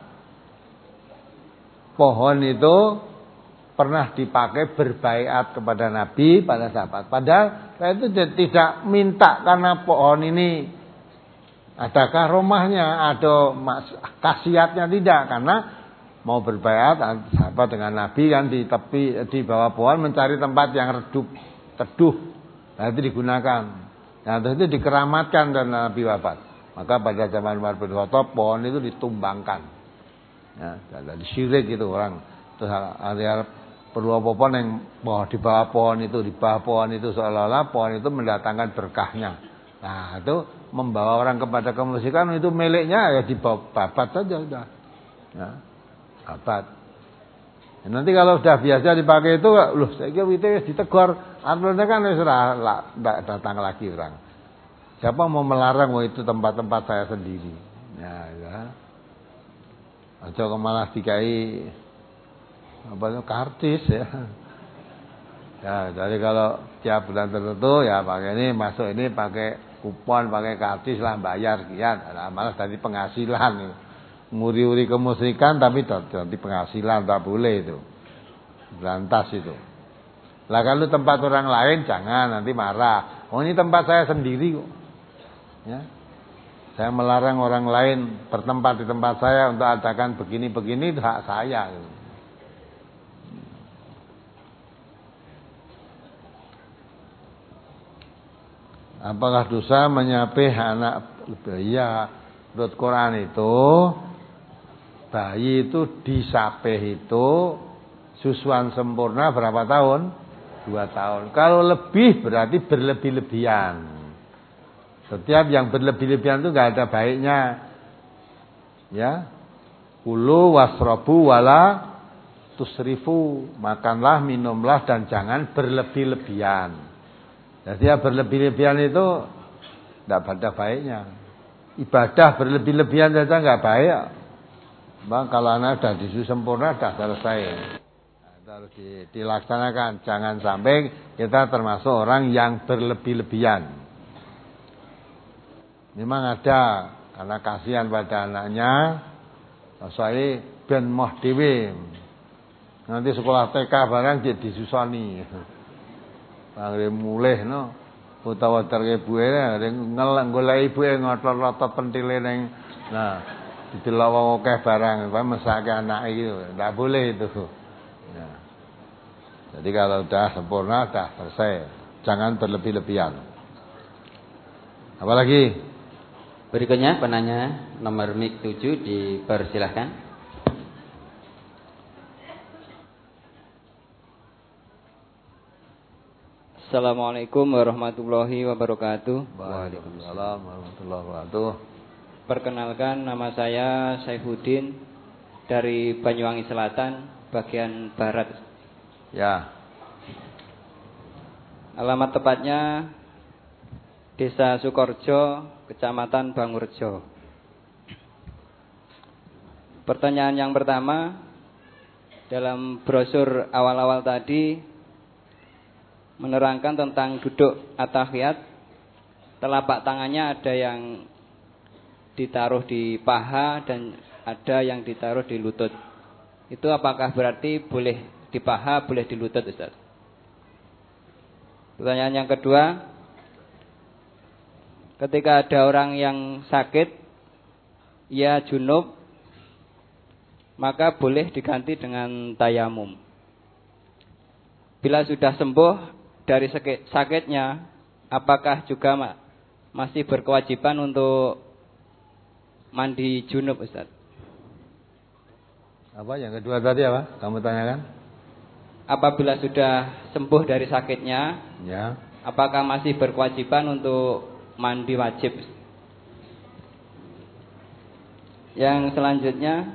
pohon itu pernah dipakai berbaiat kepada Nabi, pada sahabat. Padahal saya itu tidak minta karena pohon ini ada karomahnya, ada khasiatnya, tidak. Karena mau berbaiat sahabat dengan Nabi kan di tepi, di bawah pohon mencari tempat yang redup, teduh. Nah itu digunakan. Nah itu dikeramatkan dan Nabi wafat. Maka pada zaman Umar bin Khattab pohon itu ditumbangkan. Ya, jadi syirik itu orang. Terus ada perlu apa-apa yang di bawah pohon itu, di bawah pohon itu seolah-olah pohon itu mendatangkan berkahnya. Nah itu membawa orang kepada kemusyrikan, itu miliknya ya dibabat saja sudah. Ya, babat. Nanti kalau sudah biasa dipakai itu, loh saya kira itu ditegur, artinya kan sudah tidak datang lagi orang. Siapa mau melarang? Wah itu tempat-tempat saya sendiri. Ya, ya. Aja malah dikai apa itu kartis ya. Ya, jadi kalau tiap bulan tertentu ya pakai ini, masuk ini pakai kupon, pakai kartis lah, bayar sekian. Nah, malah dari penghasilan nih. Nguri-uri kemusyrikan tapi nanti penghasilan tak boleh itu, berantas itu. Lah kalau tempat orang lain jangan, nanti marah. Oh ini tempat saya sendiri kok. Ya, saya melarang orang lain bertempat di tempat saya untuk adakan begini-begini, itu hak saya. Gitu. Apakah dosa menyapih anak bayi? Ya, menurut Quran itu bayi itu disapih itu susuan sempurna berapa tahun? Dua tahun. Kalau lebih berarti berlebih-lebihan. Setiap yang berlebih-lebihan itu nggak ada baiknya. Ya, kulu wasrobu wala tusrifu, makanlah, minumlah dan jangan berlebih-lebihan. Jadi ya berlebih-lebihan itu tidak ada baiknya. Ibadah berlebih-lebihan saja nggak baik. Bang, kalau anak sudah disusui sempurna sudah selesai. Nah, itu harus dilaksanakan. Jangan sampai kita termasuk orang yang berlebih-lebihan. Memang ada, karena kasihan pada anaknya, saya ben moh dhewe. Nanti sekolah T K barang jadi disusoni. Bangre mulih no, utawa terke ibuke ngelak golek ibuke ngotot-otot pentile ning nah didelok wong akeh barang, apa mesake anake iki ndak boleh itu. Nah. Jadi kalau sudah sempurna sudah selesai, jangan berlebih-lebihan. Apalagi berikutnya penanya nomor mik tujuh dipersilahkan. Assalamualaikum warahmatullahi wabarakatuh. Waalaikumsalam warahmatullahi wabarakatuh. Perkenalkan, nama saya Saifuddin dari Banyuwangi Selatan, bagian barat. Ya. Alamat tepatnya Desa Sukorjo, Kecamatan Bangurjo. Pertanyaan yang pertama, dalam brosur awal-awal tadi menerangkan tentang duduk at-tahiyat, telapak tangannya ada yang ditaruh di paha dan ada yang ditaruh di lutut. Itu apakah berarti boleh di paha, boleh di lutut, Ustaz? Pertanyaan yang kedua, ketika ada orang yang sakit, ia junub, maka boleh diganti dengan tayamum. Bila sudah sembuh dari sakitnya, apakah juga masih berkewajiban untuk mandi junub, Ustaz? Apa yang kedua tadi apa? Kamu tanyakan? Apabila sudah sembuh dari sakitnya, ya, apakah masih berkewajiban untuk mandi wajib? Yang selanjutnya,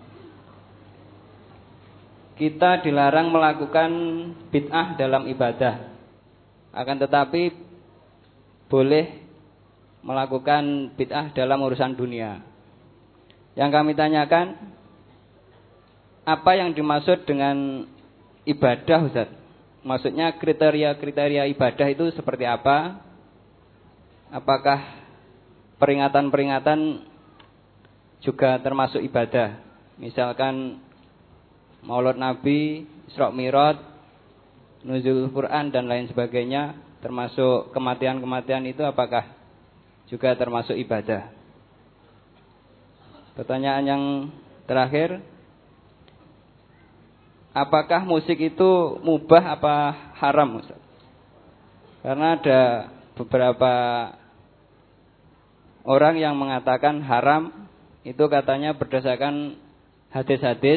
kita dilarang melakukan bid'ah dalam ibadah, akan tetapi boleh melakukan bid'ah dalam urusan dunia. Yang kami tanyakan, apa yang dimaksud dengan ibadah, Ustaz? Maksudnya kriteria-kriteria ibadah itu seperti apa? Apakah peringatan-peringatan juga termasuk ibadah? Misalkan Maulid Nabi, Isra Mi'raj, Nuzul Quran dan lain sebagainya, termasuk kematian-kematian itu apakah juga termasuk ibadah? Pertanyaan yang terakhir, apakah musik itu mubah apa haram, Ustaz? Karena ada beberapa orang yang mengatakan haram, itu katanya berdasarkan hadis-hadis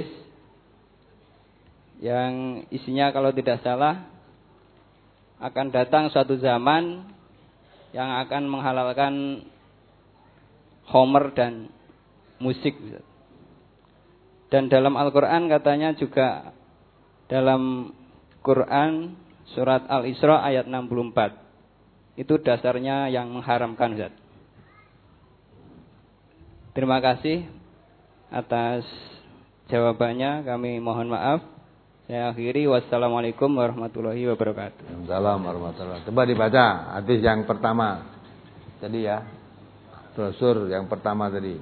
yang isinya kalau tidak salah akan datang suatu zaman yang akan menghalalkan khamr dan musik. Dan dalam Al-Quran katanya juga, dalam Quran surat Al-Isra ayat enam puluh empat, itu dasarnya yang mengharamkan, Ustaz. Terima kasih atas jawabannya, kami mohon maaf. Saya akhiri, wassalamualaikum warahmatullahi wabarakatuh. Waalaikumsalam warahmatullahi wabarakatuh. Coba dibaca hadis yang pertama tadi ya, brosur yang pertama tadi.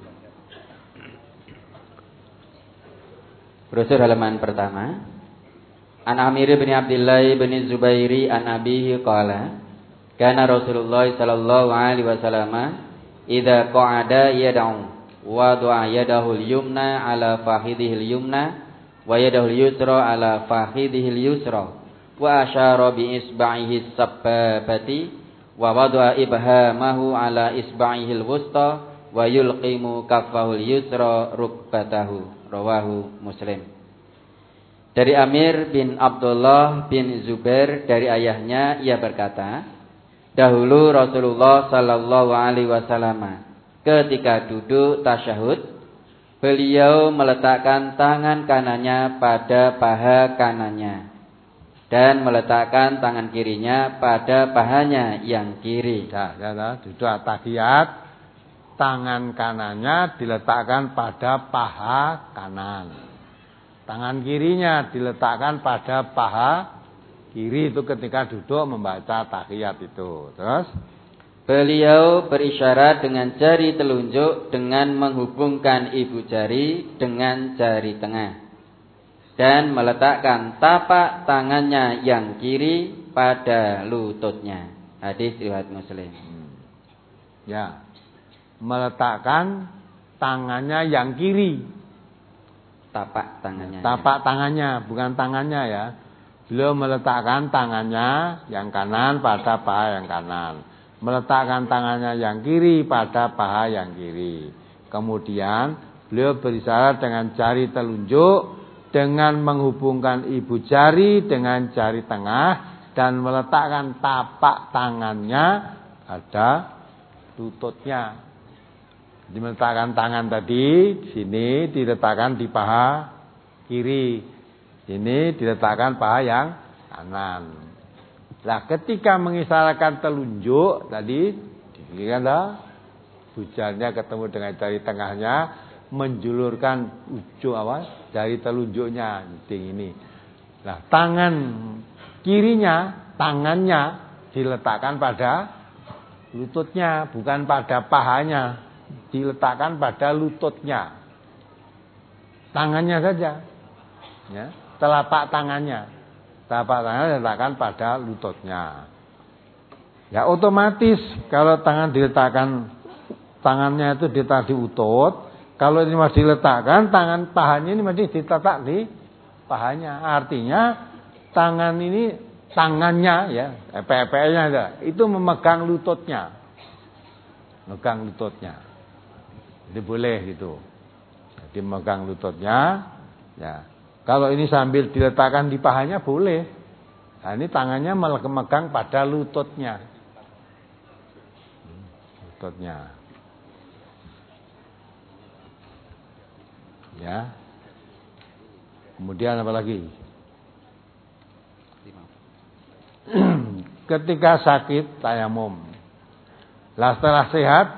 Brosur halaman pertama. An Amir bin Abdullah bin Zubairi an abihi qala kana Rasulullah sallallahu alaihi wasallam idza qa'ada yad'u wa du'a yadahu al-yumna ala fakhidhihi al-yumna wa yadahu al-yusra ala fakhidhihi al-yusra wa asyara bi isba'ihi as-sabbabati wa wada'a ibhamahu ala isba'ihi al-wusta wa yulqimu kaffahu al-yusra rukbatahu. Rawahu Muslim. Dari Amir bin Abdullah bin Zubair dari ayahnya, ia berkata, dahulu Rasulullah sallallahu alaihi wasallam ketika duduk tasyahud, beliau meletakkan tangan kanannya pada paha kanannya dan meletakkan tangan kirinya pada pahanya yang kiri. Nah, ya, ya, duduk tahiyat, tangan kanannya diletakkan pada paha kanan. Tangan kirinya diletakkan pada paha kiri, itu ketika duduk membaca tahiyat itu. Terus beliau berisyarat dengan jari telunjuk dengan menghubungkan ibu jari dengan jari tengah dan meletakkan tapak tangannya yang kiri pada lututnya. Hadis riwayat Muslim. Hmm. Ya, meletakkan tangannya yang kiri. Tapak tangannya. Tapak tangannya, bukan tangannya ya. Beliau meletakkan tangannya yang kanan pada paha yang kanan. Meletakkan tangannya yang kiri pada paha yang kiri. Kemudian beliau berisyarat dengan jari telunjuk dengan menghubungkan ibu jari dengan jari tengah dan meletakkan tapak tangannya pada lututnya. Diletakkan tangan tadi di sini, diletakkan di paha kiri. Ini diletakkan paha yang kanan. Nah, ketika mengisyaratkan telunjuk tadi, dikira bujalnya ketemu dengan jari tengahnya, menjulurkan ujung apa? Jari telunjuknya ini. Nah, tangan kirinya, tangannya diletakkan pada lututnya, bukan pada pahanya. Diletakkan pada lututnya. Tangannya saja. Ya, telapak tangannya. Telapak tangannya diletakkan pada lututnya. Ya, otomatis kalau tangan diletakkan, tangannya itu diletak di lutut, kalau ini masih diletakkan, tangan pahanya ini masih diletak di pahanya. Artinya tangan ini, tangannya ya, P P nya ada, itu memegang lututnya. Megang lututnya. Jadi boleh gitu. Jadi memegang lututnya, ya. Kalau ini sambil diletakkan di pahanya boleh. Nah, ini tangannya memegang pada lututnya. Lututnya. Ya. Kemudian apa lagi? Ketika sakit tayamum. Lah setelah sehat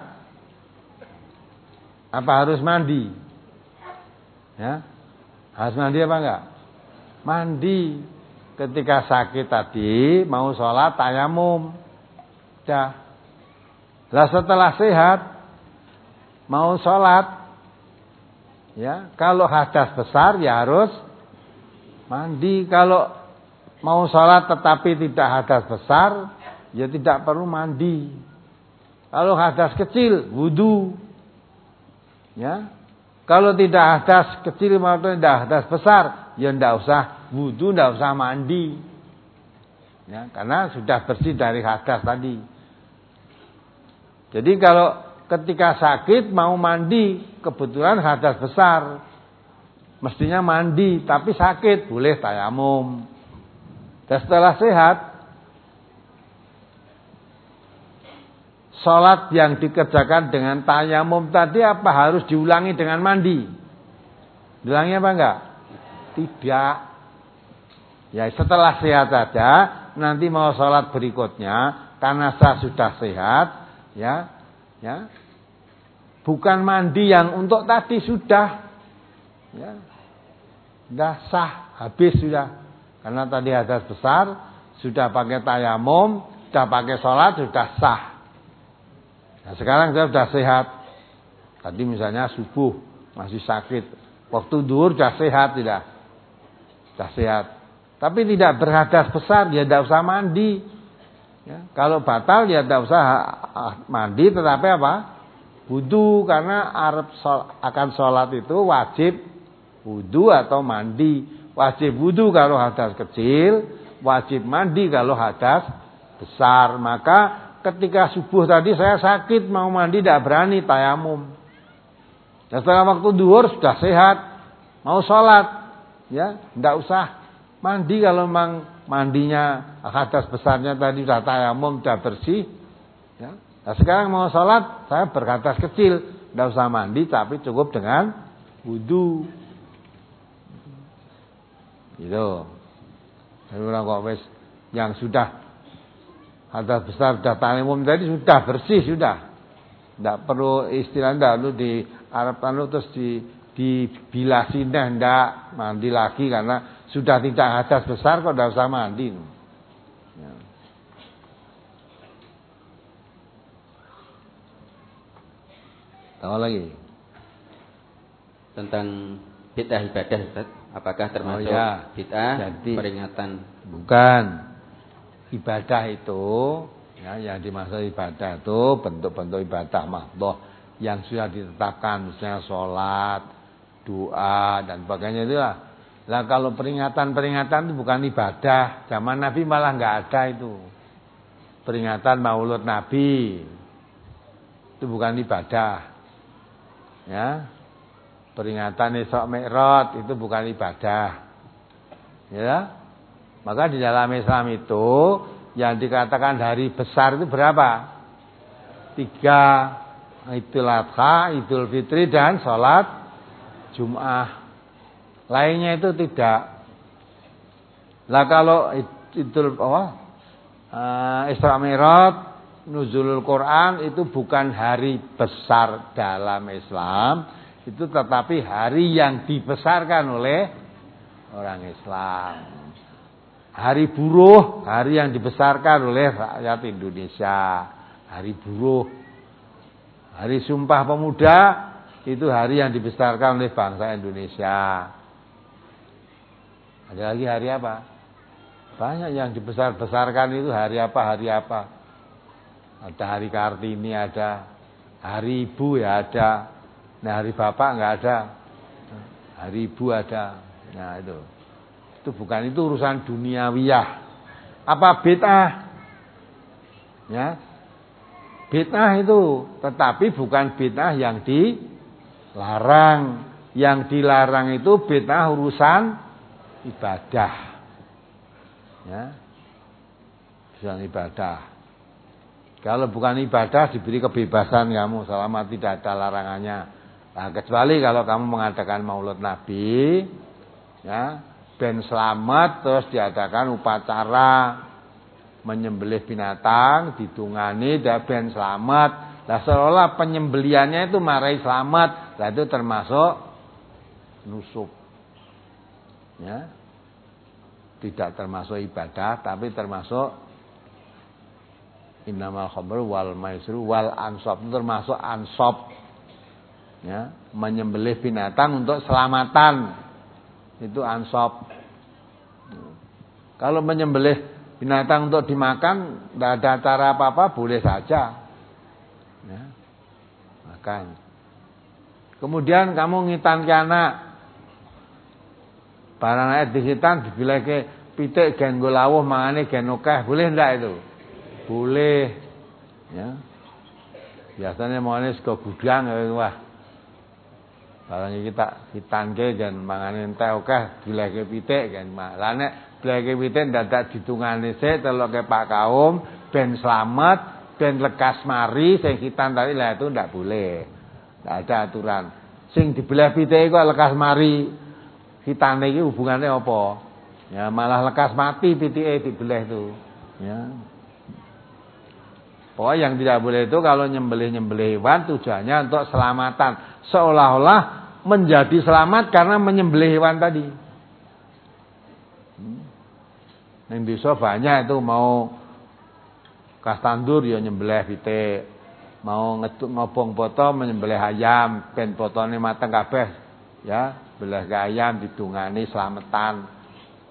apa harus mandi? Ya. Harus mandi apa enggak? Mandi. Ketika sakit tadi mau sholat tayamum. Dah. Lah setelah sehat mau sholat, ya, kalau hadas besar ya harus mandi. Kalau mau sholat tetapi tidak hadas besar, ya tidak perlu mandi. Kalau hadas kecil, wudu. Ya. Kalau tidak hadas kecil maupun tidak hadas besar, ya tidak usah wudu, tidak usah mandi. Ya, karena sudah bersih dari hadas tadi. Jadi kalau ketika sakit mau mandi, kebetulan hadas besar, mestinya mandi, tapi sakit boleh tayamum. Dan setelah sehat, sholat yang dikerjakan dengan tayamum tadi apa harus diulangi dengan mandi? Diulangi apa enggak? Tidak. Ya setelah sehat saja, nanti mau sholat berikutnya, karena saya sudah sehat, ya, ya, bukan mandi yang untuk tadi sudah, ya, sudah sah, habis sudah. Karena tadi hadas besar, sudah pakai tayamum, sudah pakai sholat, sudah sah. Nah, sekarang saya sudah sehat. Tadi misalnya subuh masih sakit, waktu duhur sudah sehat tidak? Sudah sehat. Tapi tidak berhadas besar, ya tidak usah mandi. Ya, kalau batal ya tidak usah mandi, tetapi apa? Wudu, karena arep sol, akan sholat itu wajib wudu atau mandi. Wajib wudu kalau hadas kecil, wajib mandi kalau hadas besar. Maka ketika subuh tadi saya sakit mau mandi tidak berani tayamum. Dan setelah waktu duhur sudah sehat, mau sholat, ya tidak usah mandi kalau memang mandinya hadas besarnya tadi sudah tayamum, sudah bersih. Ya. Nah sekarang mau sholat, saya berhadas kecil, tidak usah mandi, tapi cukup dengan wudu. Gitu. Jadi orang kok wis yang sudah hadas besar sudah tayamum tadi sudah bersih sudah. Tidak perlu istilah tidak perlu di Arab anu terus di dibilasi ndak mandi lagi karena sudah tidak hadas besar kok tidak usah mandi. Ya. Tahu lagi tentang bid'ah ibadah, Ustaz. Apakah termasuk oh, ya. bid'ah Jadi, peringatan? Bukan. Ibadah itu, ya, yang dimaksud ibadah itu bentuk-bentuk ibadah mahdhah yang sudah ditetapkan, misalnya sholat, doa dan sebagainya itu lah. Lah kalau peringatan-peringatan itu bukan ibadah. Zaman Nabi malah nggak ada itu. Peringatan Maulud Nabi itu bukan ibadah. Ya. Peringatan Isra Mi'raj itu bukan ibadah. Ya. Maka di dalam Islam itu yang dikatakan hari besar itu berapa? Tiga. Idul Adha, Idul Fitri dan sholat Jum'ah. Lainnya itu tidak. Lah kalau Idul apa? Uh, Isra Mi'raj, Nuzulul Quran itu bukan hari besar dalam Islam, itu tetapi hari yang dibesarkan oleh orang Islam. Hari buruh, hari yang dibesarkan oleh rakyat Indonesia. Hari buruh. Hari Sumpah Pemuda itu hari yang dibesarkan oleh bangsa Indonesia. Ada lagi hari apa? Banyak yang dibesar-besarkan itu hari apa, hari apa. Ada hari Kartini, ada hari Ibu ya ada. Nah hari Bapak enggak ada. Hari Ibu ada. Nah itu. Itu bukan, itu urusan duniawiyah. Apa bid'ah? Ya. Bid'ah itu, tetapi bukan bid'ah yang dilarang. Yang dilarang itu bid'ah urusan ibadah. Ya. Urusan ibadah. Kalau bukan ibadah diberi kebebasan kamu selama tidak ada larangannya. Nah, kecuali kalau kamu mengadakan Maulid Nabi, ya, ben selamat terus diadakan upacara menyembelih binatang, ditungani dan ben selamat. Lah seolah penyembeliannya itu marai selamat. Lah itu termasuk nusuk. Ya. Tidak termasuk ibadah tapi termasuk innamal khamru wal maisru wal ansab, itu termasuk ansab. Ya, menyembelih binatang untuk selamatan. Itu ansab. Kalau menyembelih binatang untuk dimakan, tidak ada cara apa-apa, boleh saja. Ya, makan. Kemudian kamu ngitan ke anak, barang ayat disitan dibilang ke pitik gen golawuh mangane gen okeh, boleh enggak itu? Boleh. Ya. Biasanya mangane sego gudang, wah. Barang kita hitanke gen mangane entek okeh, dileke pitik gen. Lah nek dileke pitik dadak ditungane sik teloke Pak Kaum ben slamet, ben lekas mari sing hitan tadi lah itu ndak boleh. Ndak ada aturan. Sing dibelah pitik kok lekas mari hitane iki hubungane apa? Ya malah lekas mati pitike dibelah itu. Ya. Pokoknya yang tidak boleh itu kalau nyembelih-nyembelih hewan tujuannya untuk selamatan. Seolah-olah menjadi selamat karena menyembelih hewan tadi. Hmm. Yang bisa banyak itu mau kas tandur ya nyembelih pitik, mau ngetuk ngobong poto menyembelih ayam, ben potone mateng kabeh ya, belah ke ayam didungani selamatan.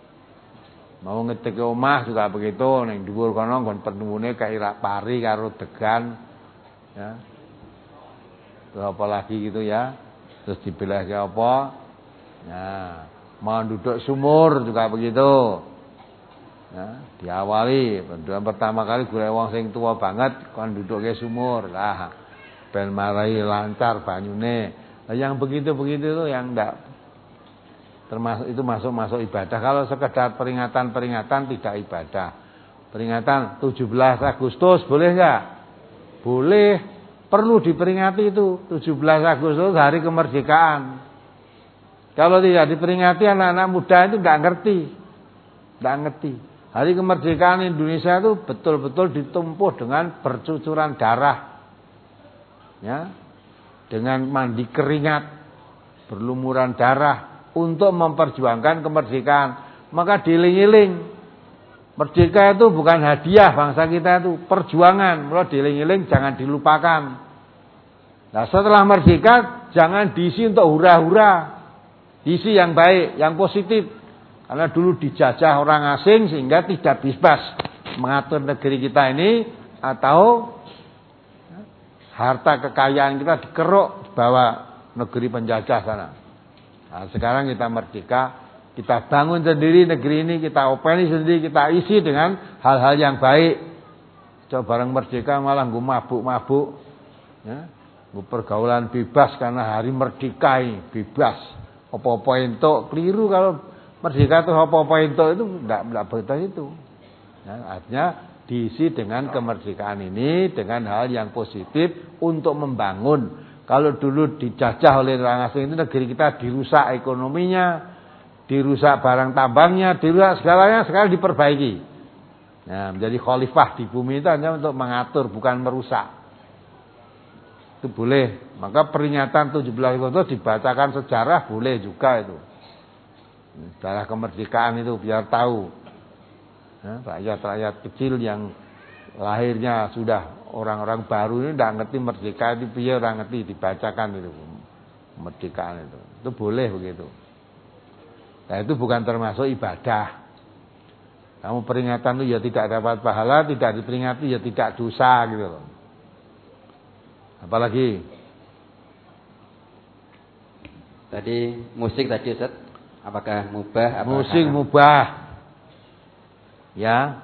Mau ngetik omah juga begitu, ning dhuwur kono nggon penuhune kairak pari karo degan ya. Terus apa lagi gitu ya. Terus dibelah ke apa? Nah, mau duduk sumur juga begitu. Ya, diawali pendudukan pertama kali golek wong sing tua banget kon duduke sumur. Lah, ben marai lancar banyune. Nah, yang begitu-begitu itu yang ndak termasuk, itu masuk-masuk ibadah. Kalau sekedar peringatan-peringatan tidak ibadah. Peringatan tujuh belas Agustus boleh enggak? Boleh, perlu diperingati itu. tujuh belas Agustus hari kemerdekaan. Kalau tidak diperingati anak-anak muda itu enggak ngerti. Enggak ngerti. Hari kemerdekaan Indonesia itu betul-betul ditumpuh dengan bercucuran darah. Ya. Dengan mandi keringat, berlumuran darah untuk memperjuangkan kemerdekaan. Maka dieling-eling. Merdeka itu bukan hadiah bangsa kita itu, perjuangan. Mulai dieling-eling jangan dilupakan. Nah, setelah merdeka jangan diisi untuk hura-hura. Diisi yang baik, yang positif. Karena dulu dijajah orang asing sehingga tidak bebas mengatur negeri kita ini, atau harta kekayaan kita dikeruk bawa negeri penjajah sana. Nah, sekarang kita merdeka, kita bangun sendiri negeri ini, kita openi sendiri, kita isi dengan hal-hal yang baik. Coba bareng merdeka malah gue mabuk-mabuk, ya, gue pergaulan bebas karena hari merdeka ini bebas. Apa-apa entuk, keliru kalau merdeka itu apa-apa entuk itu enggak enggak betul itu. Ya, artinya diisi dengan kemerdekaan ini dengan hal yang positif untuk membangun. Kalau dulu dijajah oleh orang asing itu negeri kita dirusak ekonominya, dirusak barang tambangnya, dirusak segalanya, sekarang diperbaiki. Nah, menjadi khalifah di bumi itu hanya untuk mengatur, bukan merusak. Itu boleh. Maka peringatan tujuh belas Agustus dibacakan sejarah boleh juga itu. Sejarah kemerdekaan itu biar tahu. Nah, rakyat-rakyat kecil yang lahirnya sudah orang-orang baru ini tidak ngerti merdeka itu biar orang ngerti dibacakan itu kemerdekaan itu. Itu boleh begitu. Nah, itu bukan termasuk ibadah. Kamu peringatan itu ya tidak dapat pahala, tidak diperingati ya tidak dosa gitu loh. Apalagi tadi musik tadi Ustaz, apakah mubah apa musik haram? Mubah. Ya.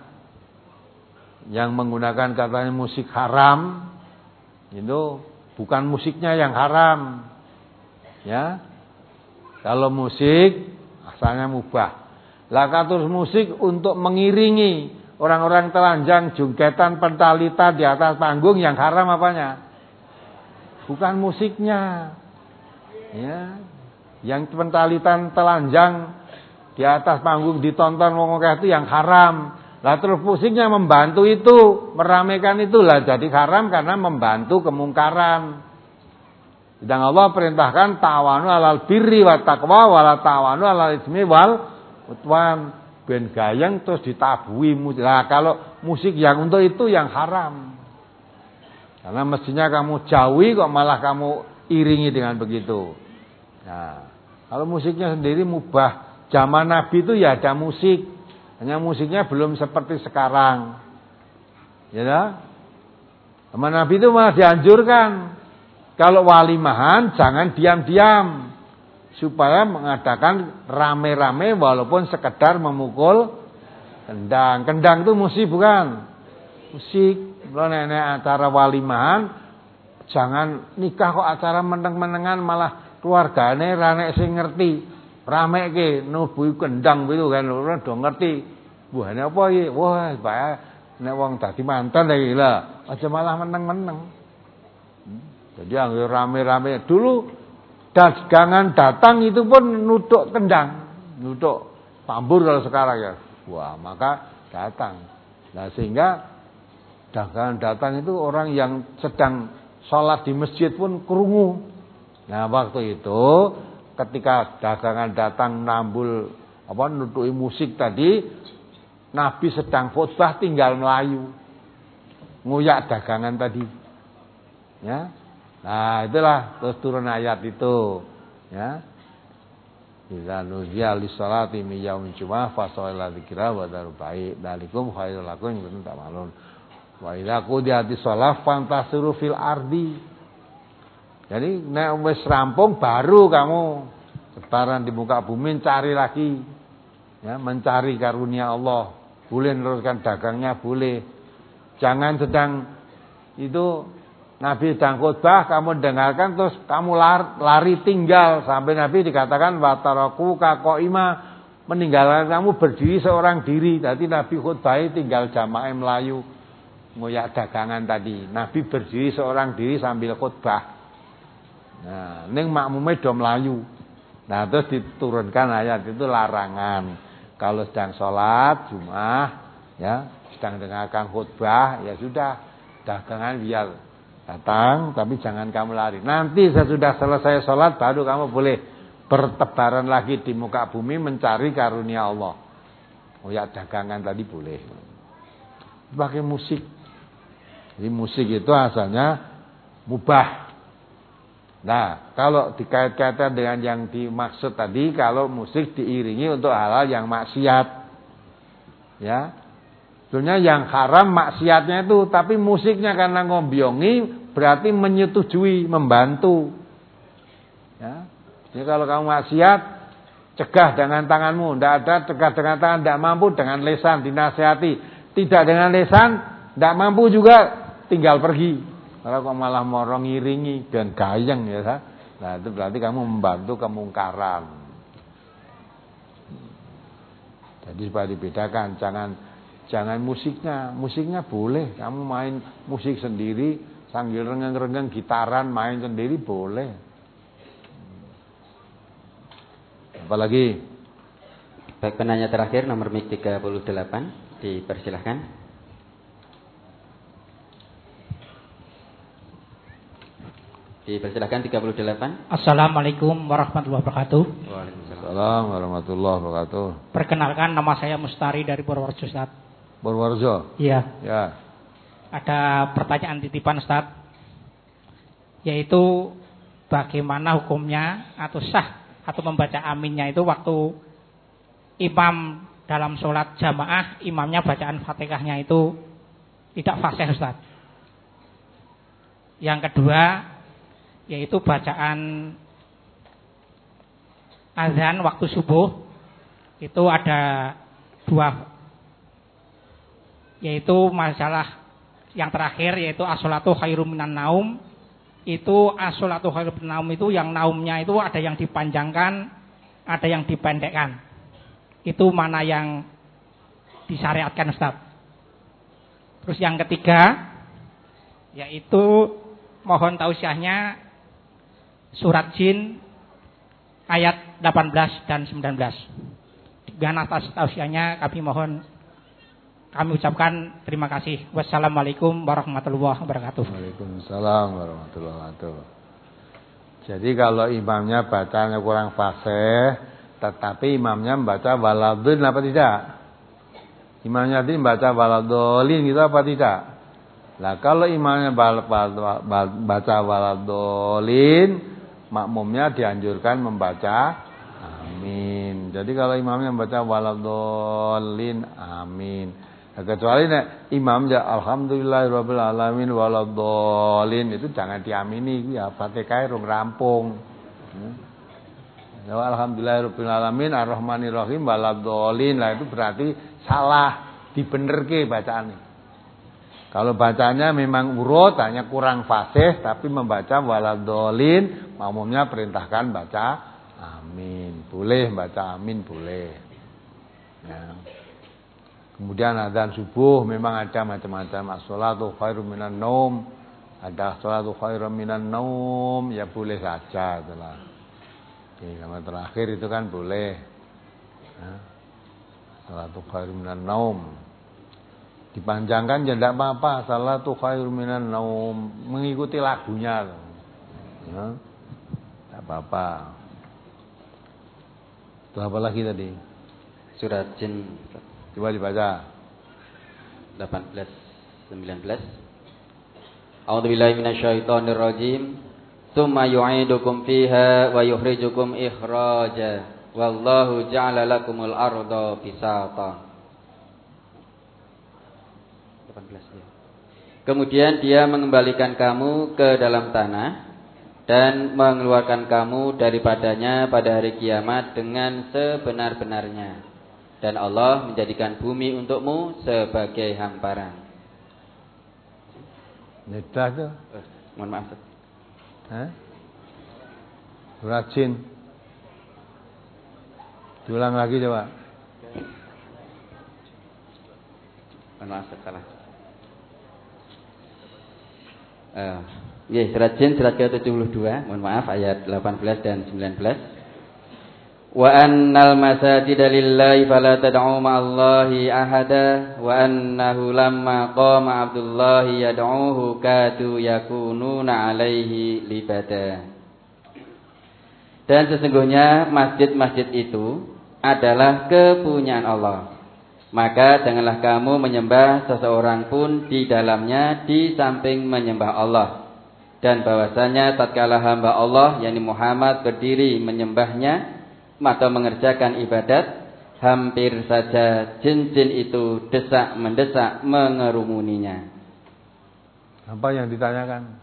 Yang menggunakan katanya musik haram itu bukan musiknya yang haram. Ya. Kalau musik asalnya mubah. Lah katus musik untuk mengiringi orang-orang telanjang jungketan pentalita di atas panggung yang haram apanya? Bukan musiknya. Ya. Yang pentalitan telanjang di atas panggung ditonton wong akeh itu yang haram. Lah terus musiknya membantu itu, meramaikan itulah jadi haram karena membantu kemungkaran. Dan Allah perintahkan tawanu alal birri wat taqwa wala tawanu alal ismi wal utwan, ben gayeng terus ditabui. Lah kalau musik yang untuk itu yang haram. Karena mestinya kamu jauhi kok malah kamu iringi dengan begitu. Nah, kalau musiknya sendiri mubah. Zaman Nabi itu ya ada musik. Hanya musiknya belum seperti sekarang. Ya dah? Zaman Nabi itu malah dianjurkan. Kalau walimahan jangan diam-diam. Supaya mengadakan rame-rame walaupun sekedar memukul kendang. Kendang itu musik bukan? Musik. Kalau nenek acara walimahan, jangan nikah kok acara meneng-menengan malah keluargane ranek sing ngerti. Rame ke nubuhi kendang gitu kan, orang do ngerti. Wah, ini apa iki? Wah, bahaya nek wong dadi mantan lagi lah. Aja malah meneng-meneng. Jadi yang rame-rame dulu dagangan datang itu pun nutuk kendang, nutuk tambur kalau sekarang ya. Wah, maka datang. Nah, sehingga dagangan datang itu orang yang sedang sholat di masjid pun krungu. Nah, waktu itu ketika dagangan datang nambul apa nutuki musik tadi, Nabi sedang khutbah tinggal melayu. Nguyak dagangan tadi. Ya. Nah, itulah terus turun ayat itu, ya. Idza nuziya lis-salati min yaumil jumu'ah fasawla dzikra wa daru baik dalikum khairul lakum in ta'malun. Wa idza qudiyatis shalah fantasiru fil ardi. Jadi nek wis rampung baru kamu sebaran di muka bumi cari lagi. Ya, mencari karunia Allah. Boleh meneruskan dagangnya boleh. Jangan sedang itu Nabi sedang khutbah kamu dengarkan terus kamu lari, lari tinggal sampai Nabi dikatakan wataraku qaima, meninggalkan kamu berdiri seorang diri. Jadi Nabi khutbah tinggal jamaah melayu ngoyak dagangan tadi. Nabi berdiri seorang diri sambil khutbah. Nah, ning makmume do mlayu. Nah, terus diturunkan ayat itu larangan. Kalau sedang sholat Jumat, ya, sedang dengarkan khutbah, ya sudah, dagangan biar datang, tapi jangan kamu lari. Nanti sesudah selesai sholat baru kamu boleh bertebaran lagi di muka bumi mencari karunia Allah. Oh ya, dagangan tadi boleh. Pakai musik. Jadi musik itu asalnya mubah. Nah, kalau dikait-kaitkan dengan yang dimaksud tadi, kalau musik diiringi untuk hal-hal yang maksiat, ya, sebenarnya yang haram maksiatnya itu, tapi musiknya karena ngombyongi berarti menyetujui, membantu. Ya, jadi kalau kamu maksiat, cegah dengan tanganmu, tidak ada cegah dengan tangan, tidak mampu dengan lesan dinasihati, tidak dengan lesan, tidak mampu juga tinggal pergi. Kalau kok malah morong ngiringi dan gayeng ya, nah itu berarti kamu membantu kemungkaran. Jadi supaya dibedakan, jangan jangan musiknya. Musiknya boleh, kamu main musik sendiri sambil rengeng-rengeng gitaran main sendiri boleh. Apalagi? Baik, penanya terakhir nomor mic tiga puluh delapan, dipersilahkan. Dipersilakan tiga puluh delapan. Assalamualaikum warahmatullahi wabarakatuh. Waalaikumsalam warahmatullahi wabarakatuh. Perkenalkan, nama saya Mustari dari Purworejo, Ustaz. Purworejo? Iya. Ya. Ada pertanyaan titipan, Ustaz. Yaitu bagaimana hukumnya atau sah atau membaca aminnya itu waktu imam dalam sholat jamaah, imamnya bacaan Fatihahnya itu tidak fasih, Ustaz. Yang kedua, yaitu bacaan azan waktu subuh itu ada dua, yaitu masalah yang terakhir yaitu as-sholatu khairum minan naum. Itu as-sholatu khairum minan naum itu yang naumnya itu ada yang dipanjangkan, ada yang dipendekkan. Itu mana yang disyariatkan, Ustaz? Terus yang ketiga yaitu mohon tausiahnya surat Jin ayat delapan belas dan sembilan belas. Dengan atas tausiahnya kami mohon, kami ucapkan terima kasih. Wassalamualaikum warahmatullahi wabarakatuh. Waalaikumsalam warahmatullahi wabarakatuh. Jadi kalau imamnya bacanya kurang fasih, tetapi imamnya membaca waladhin apa tidak? Imamnya tadi membaca waladolin gitu apa tidak? Nah kalau imamnya baca waladolin, makmumnya dianjurkan membaca amin. Jadi kalau imamnya membaca waladolin, amin. Nah, kecuali nek imamnya alhamdulillahirabbil alamin waladolin, itu jangan diamini, ya Fatihah rung rampung. Ya alhamdulillahirabbil alamin arrahmanirrahim waladolin, lah itu berarti salah, dibenerke bacaannya. Kalau bacanya memang urut, hanya kurang fasih, tapi membaca waladolin, makmumnya perintahkan baca amin. Boleh baca amin, boleh. Ya. Kemudian adzan subuh memang ada macam-macam. As-sholatu khairum minan naum. Ada as-sholatu khairum minan naum, ya boleh saja itulah. Oke, sama terakhir itu kan boleh. Ya. As-sholatu khairum minan naum. Dipanjangkan ya tidak apa-apa. Salatu khairum minan naum, mengikuti lagunya. Ya. Tidak apa-apa. Itu apa lagi tadi? Surat Jin. Coba dibaca. delapan belas sembilan belas. A'udzubillahi minasyaitonir rajim. Tsumma yu'idukum fiha wa yukhrijukum ikhraja. Wallahu ja'ala lakumul arda bisata. Kemudian dia mengembalikan kamu ke dalam tanah dan mengeluarkan kamu daripadanya pada hari kiamat dengan sebenar-benarnya. Dan Allah menjadikan bumi untukmu sebagai hamparan. Nedah tuh. Eh, mohon maaf. Hah? Surat Jin. Diulang lagi coba. Mohon maaf, salah. Uh, ya, surat Jin surat ke tujuh puluh dua, mohon maaf, ayat delapan belas dan sembilan belas. Wa annal masajida lillahi fala tad'u ma'allahi ahada wa annahu lamma qama Abdullahi yad'uhu kadu yakununa alaihi libada. Dan sesungguhnya masjid-masjid itu adalah kepunyaan Allah. Maka janganlah kamu menyembah seseorang pun di dalamnya di samping menyembah Allah. Dan bahwasanya tatkala hamba Allah, yakni Muhammad, berdiri menyembahnya atau mengerjakan ibadat, hampir saja jin-jin itu desak mendesak mengerumuninya. Apa yang ditanyakan?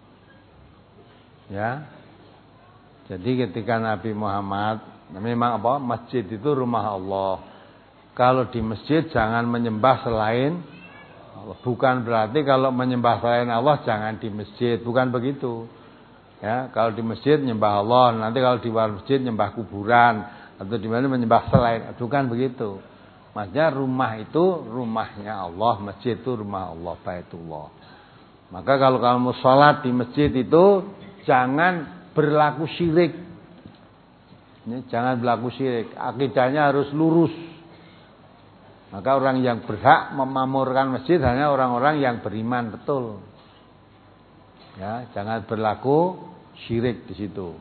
Ya. Jadi ketika Nabi Muhammad, memang apa? Masjid itu rumah Allah. Kalau di masjid jangan menyembah selain Allah. Bukan berarti kalau menyembah selain Allah jangan di masjid, bukan begitu. Ya, kalau di masjid menyembah Allah, nanti kalau di luar masjid menyembah kuburan atau di mana menyembah selain, bukan begitu. Maksudnya rumah itu rumahnya Allah, masjid itu rumah Allah, Baitullah. Maka kalau kamu sholat di masjid itu jangan berlaku syirik. Ini jangan berlaku syirik. Akidahnya harus lurus. Maka orang yang berhak memamurkan masjid hanya orang-orang yang beriman betul. Ya, jangan berlaku syirik di situ.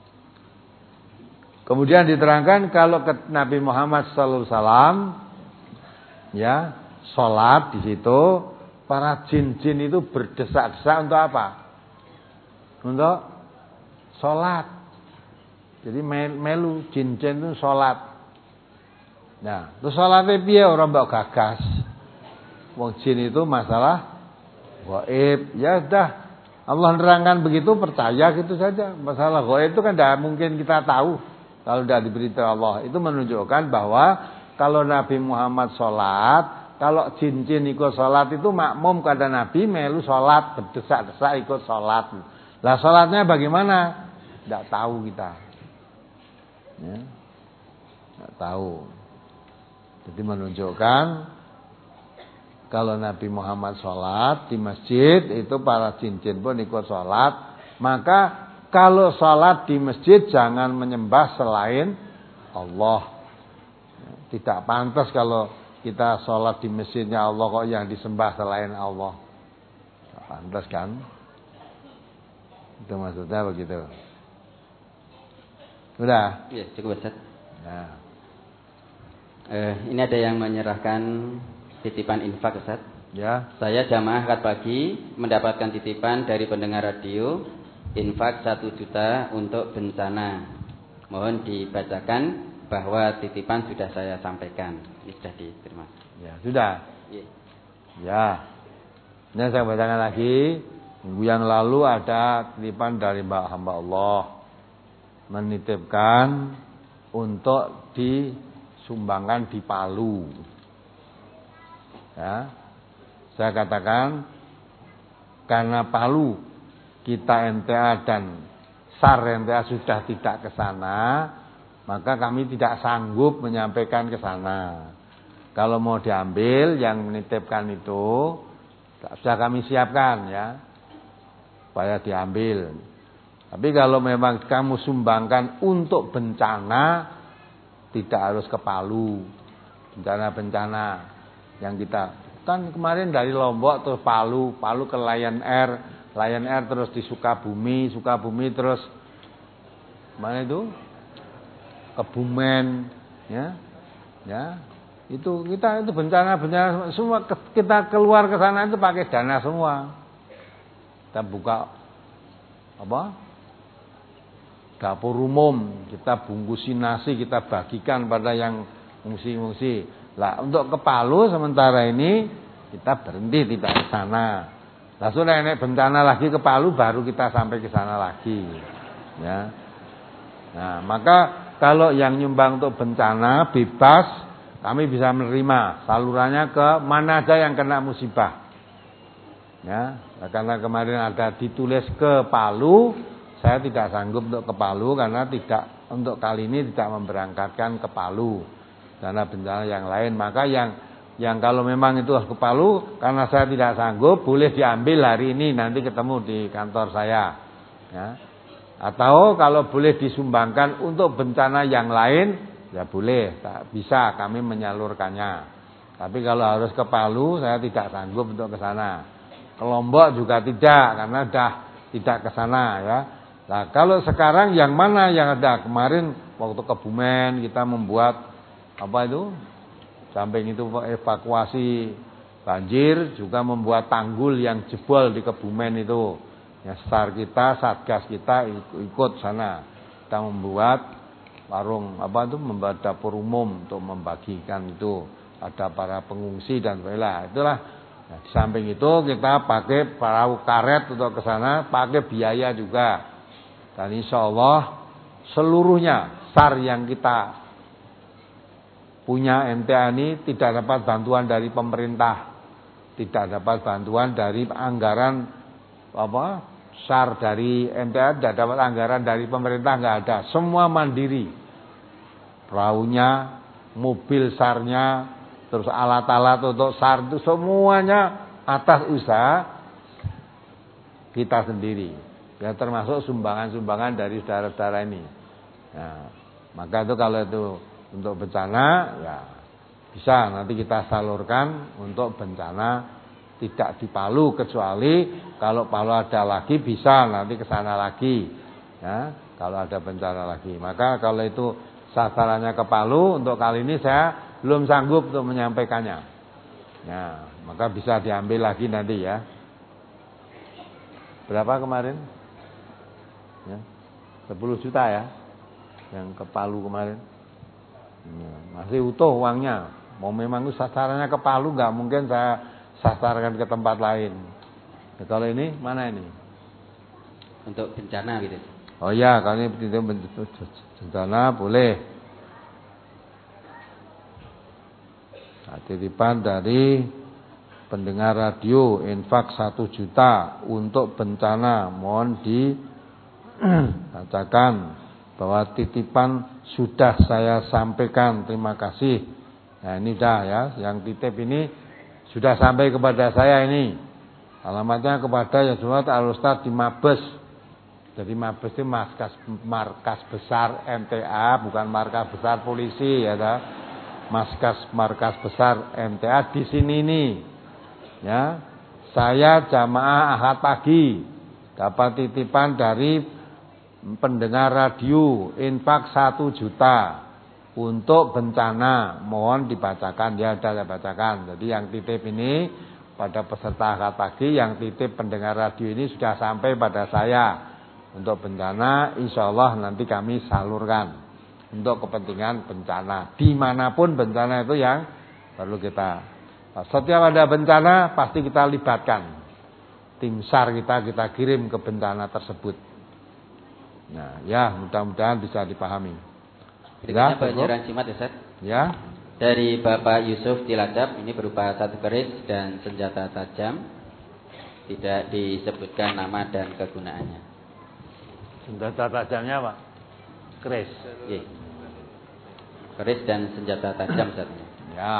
Kemudian diterangkan kalau ke Nabi Muhammad sallallahu alaihi wasallam ya, salat di situ, para jin-jin itu berdesak-desak untuk apa? Untuk salat. Jadi melu jin-jin itu salat. Nah, terus salate piye ora mbok gagas. Wong jin itu masalah gaib. Ya udah, Allah nerangkan begitu percaya gitu saja. Masalah gaib itu kan tidak mungkin kita tahu. Kalau sudah diberitahu Allah, itu menunjukkan bahwa kalau Nabi Muhammad sholat, kalau jin-jin ikut sholat itu makmum kepada Nabi, melu sholat, berdesak-desak ikut sholat. Lah sholatnya bagaimana? Tidak tahu kita. Ya, tidak tahu. Jadi menunjukkan kalau Nabi Muhammad sholat di masjid, itu para jin-jin pun ikut sholat, maka kalau sholat di masjid jangan menyembah selain Allah. Tidak pantas kalau kita sholat di masjidnya Allah kok yang disembah selain Allah. Tidak pantas kan? Itu maksudnya begitu. Sudah? Iya, cukup Ustaz. Nah. Eh, ini ada yang menyerahkan titipan infak Ustaz. Ya. Saya jamaah akad pagi mendapatkan titipan dari pendengar radio. Infak satu juta untuk bencana. Mohon dibacakan bahwa titipan sudah saya sampaikan. Ini sudah diterima. Ya, sudah. Ya. Ya. Ini saya bacakan lagi. Minggu yang lalu ada titipan dari Mbak hamba Allah. Menitipkan untuk disumbangkan di Palu. Ya. Saya katakan karena Palu kita N T A dan S A R N T A sudah tidak ke sana, maka kami tidak sanggup menyampaikan ke sana. Kalau mau diambil yang menitipkan itu sudah kami siapkan ya, supaya diambil. Tapi kalau memang kamu sumbangkan untuk bencana, tidak harus ke Palu. Bencana-bencana yang kita kan kemarin dari Lombok terus Palu, Palu ke Lion Air. Lion Air terus di Sukabumi, Sukabumi terus mana itu? Kebumen, ya, ya, itu kita itu bencana-bencana semua kita keluar ke sana itu pakai dana semua. Kita buka apa? Dapur umum, kita bungkusin nasi, kita bagikan pada yang ngungsi-ngungsi. Lah untuk ke Palu sementara ini kita berhenti tidak ke sana. Lah sudah naik bencana lagi ke Palu baru kita sampai ke sana lagi. Ya. Nah, maka kalau yang nyumbang untuk bencana bebas, kami bisa menerima salurannya ke mana aja yang kena musibah. Ya, karena kemarin ada ditulis ke Palu, saya tidak sanggup untuk ke Palu karena tidak untuk kali ini tidak memberangkatkan ke Palu. Karena bencana yang lain, maka yang Yang kalau memang itu ke Palu, karena saya tidak sanggup, boleh diambil hari ini, nanti ketemu di kantor saya. Ya. Atau kalau boleh disumbangkan untuk bencana yang lain, ya boleh, bisa kami menyalurkannya. Tapi kalau harus ke Palu, saya tidak sanggup untuk ke sana. Ke Lombok juga tidak, karena sudah tidak ke sana. Ya. Nah, kalau sekarang yang mana yang ada? Kemarin waktu Kebumen kita membuat apa itu? Samping itu evakuasi banjir, juga membuat tanggul yang jebol di Kebumen itu. Ya, S A R kita, Satgas kita ikut sana. Kita membuat warung apa itu, membuat dapur umum untuk membagikan itu. Ada para pengungsi dan sebagainya. Itulah. Nah, di samping itu kita pakai perahu karet untuk ke sana, pakai biaya juga. Dan insya Allah seluruhnya S A R yang kita punya M T A ini tidak dapat bantuan dari pemerintah, tidak dapat bantuan dari anggaran apa S A R dari M T A, tidak dapat anggaran dari pemerintah, nggak ada, semua mandiri, perahunya, mobil S A R-nya, terus alat-alat untuk S A R itu semuanya atas usaha kita sendiri. Ya termasuk sumbangan-sumbangan dari saudara-saudara ini. Nah, maka itu kalau itu untuk bencana ya bisa nanti kita salurkan untuk bencana tidak di Palu, kecuali kalau Palu ada lagi bisa nanti ke sana lagi. Ya, kalau ada bencana lagi. Maka kalau itu sasarannya ke Palu, untuk kali ini saya belum sanggup untuk menyampaikannya. Ya, maka bisa diambil lagi nanti ya. Berapa kemarin? Ya, sepuluh juta ya. Yang ke Palu kemarin. Ya, masih utuh uangnya. Mau memang itu sasarannya ke Palu, nggak mungkin saya sasarkan ke tempat lain. Ya, kalau ini mana ini? Untuk bencana gitu. Oh ya, kalau ini bencana boleh. Nah, titipan dari pendengar radio infak satu juta untuk bencana. Mohon dibacakan bahwa titipan sudah saya sampaikan. Terima kasih. Nah ini dah ya, yang titip ini sudah sampai kepada saya ini. Alamatnya kepada Yusuf Al-Ustaz di Mabes. Jadi Mabes itu markas, markas besar M T A, bukan markas besar polisi ya dah. Markas markas besar M T A di sini nih. Ya. Saya jamaah Ahad pagi dapat titipan dari pendengar radio infak satu juta untuk bencana. Mohon dibacakan, ya sudah saya bacakan. Jadi yang titip ini pada peserta Ahad pagi, yang titip pendengar radio ini sudah sampai pada saya. Untuk bencana insya Allah nanti kami salurkan untuk kepentingan bencana. Dimanapun bencana itu yang perlu kita. Setiap ada bencana pasti kita libatkan. Tim S A R kita kita kirim ke bencana tersebut. Nah ya mudah-mudahan bisa dipahami. Berikutnya pelajaran jimat ya Ustaz. Ya. Dari Bapak Yusuf Cilacap, ini berupa satu keris dan senjata tajam. Tidak disebutkan nama dan kegunaannya. Senjata tajamnya apa? Keris. Iya. Keris dan senjata tajam satunya. Ya.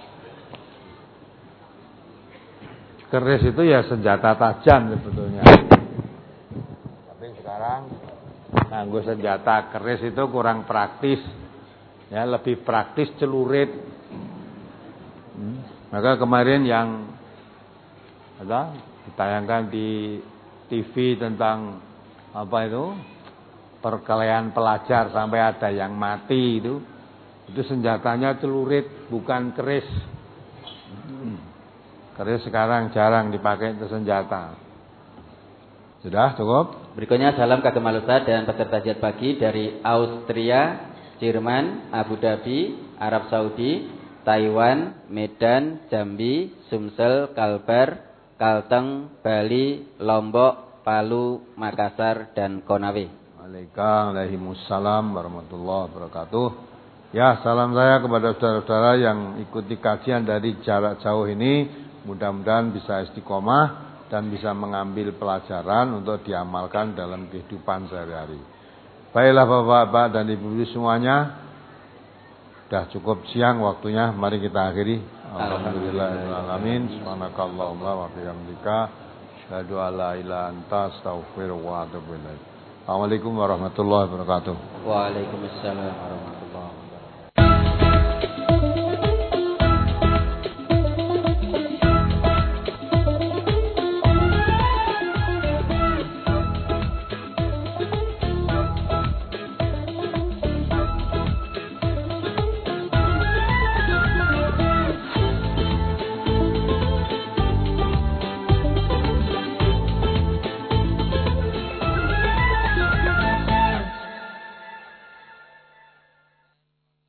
Keris itu ya senjata tajam sebetulnya. Tapi sekarang nganggo senjata keris itu kurang praktis. Ya, lebih praktis celurit. Hmm. Maka kemarin yang ada ditayangkan di T V tentang apa itu perkelahian pelajar sampai ada yang mati itu, itu senjatanya celurit bukan keris. Hmm. Keris sekarang jarang dipakai untuk senjata. Sudah cukup? Berikutnya salam kagem Ustaz dan peserta kajian pagi dari Austria, Jerman, Abu Dhabi, Arab Saudi, Taiwan, Medan, Jambi, Sumsel, Kalbar, Kalteng, Bali, Lombok, Palu, Makassar, dan Konawe. Waalaikumsalam warahmatullahi wabarakatuh. Ya, salam saya kepada saudara-saudara yang ikuti kajian dari jarak jauh ini. Mudah-mudahan bisa istiqomah dan bisa mengambil pelajaran untuk diamalkan dalam kehidupan sehari-hari. Baiklah Bapak-bapak dan Ibu-ibu semuanya, sudah cukup siang waktunya. Mari kita akhiri. Alhamdulillahirrahmanirrahim. Subhanakallahumma wa bihamdika. Asyhadu an la ilaha anta astaghfiruka wa atubu ilaik. Assalamualaikum warahmatullahi wabarakatuh. Waalaikumsalam warahmatullahi wabarakatuh.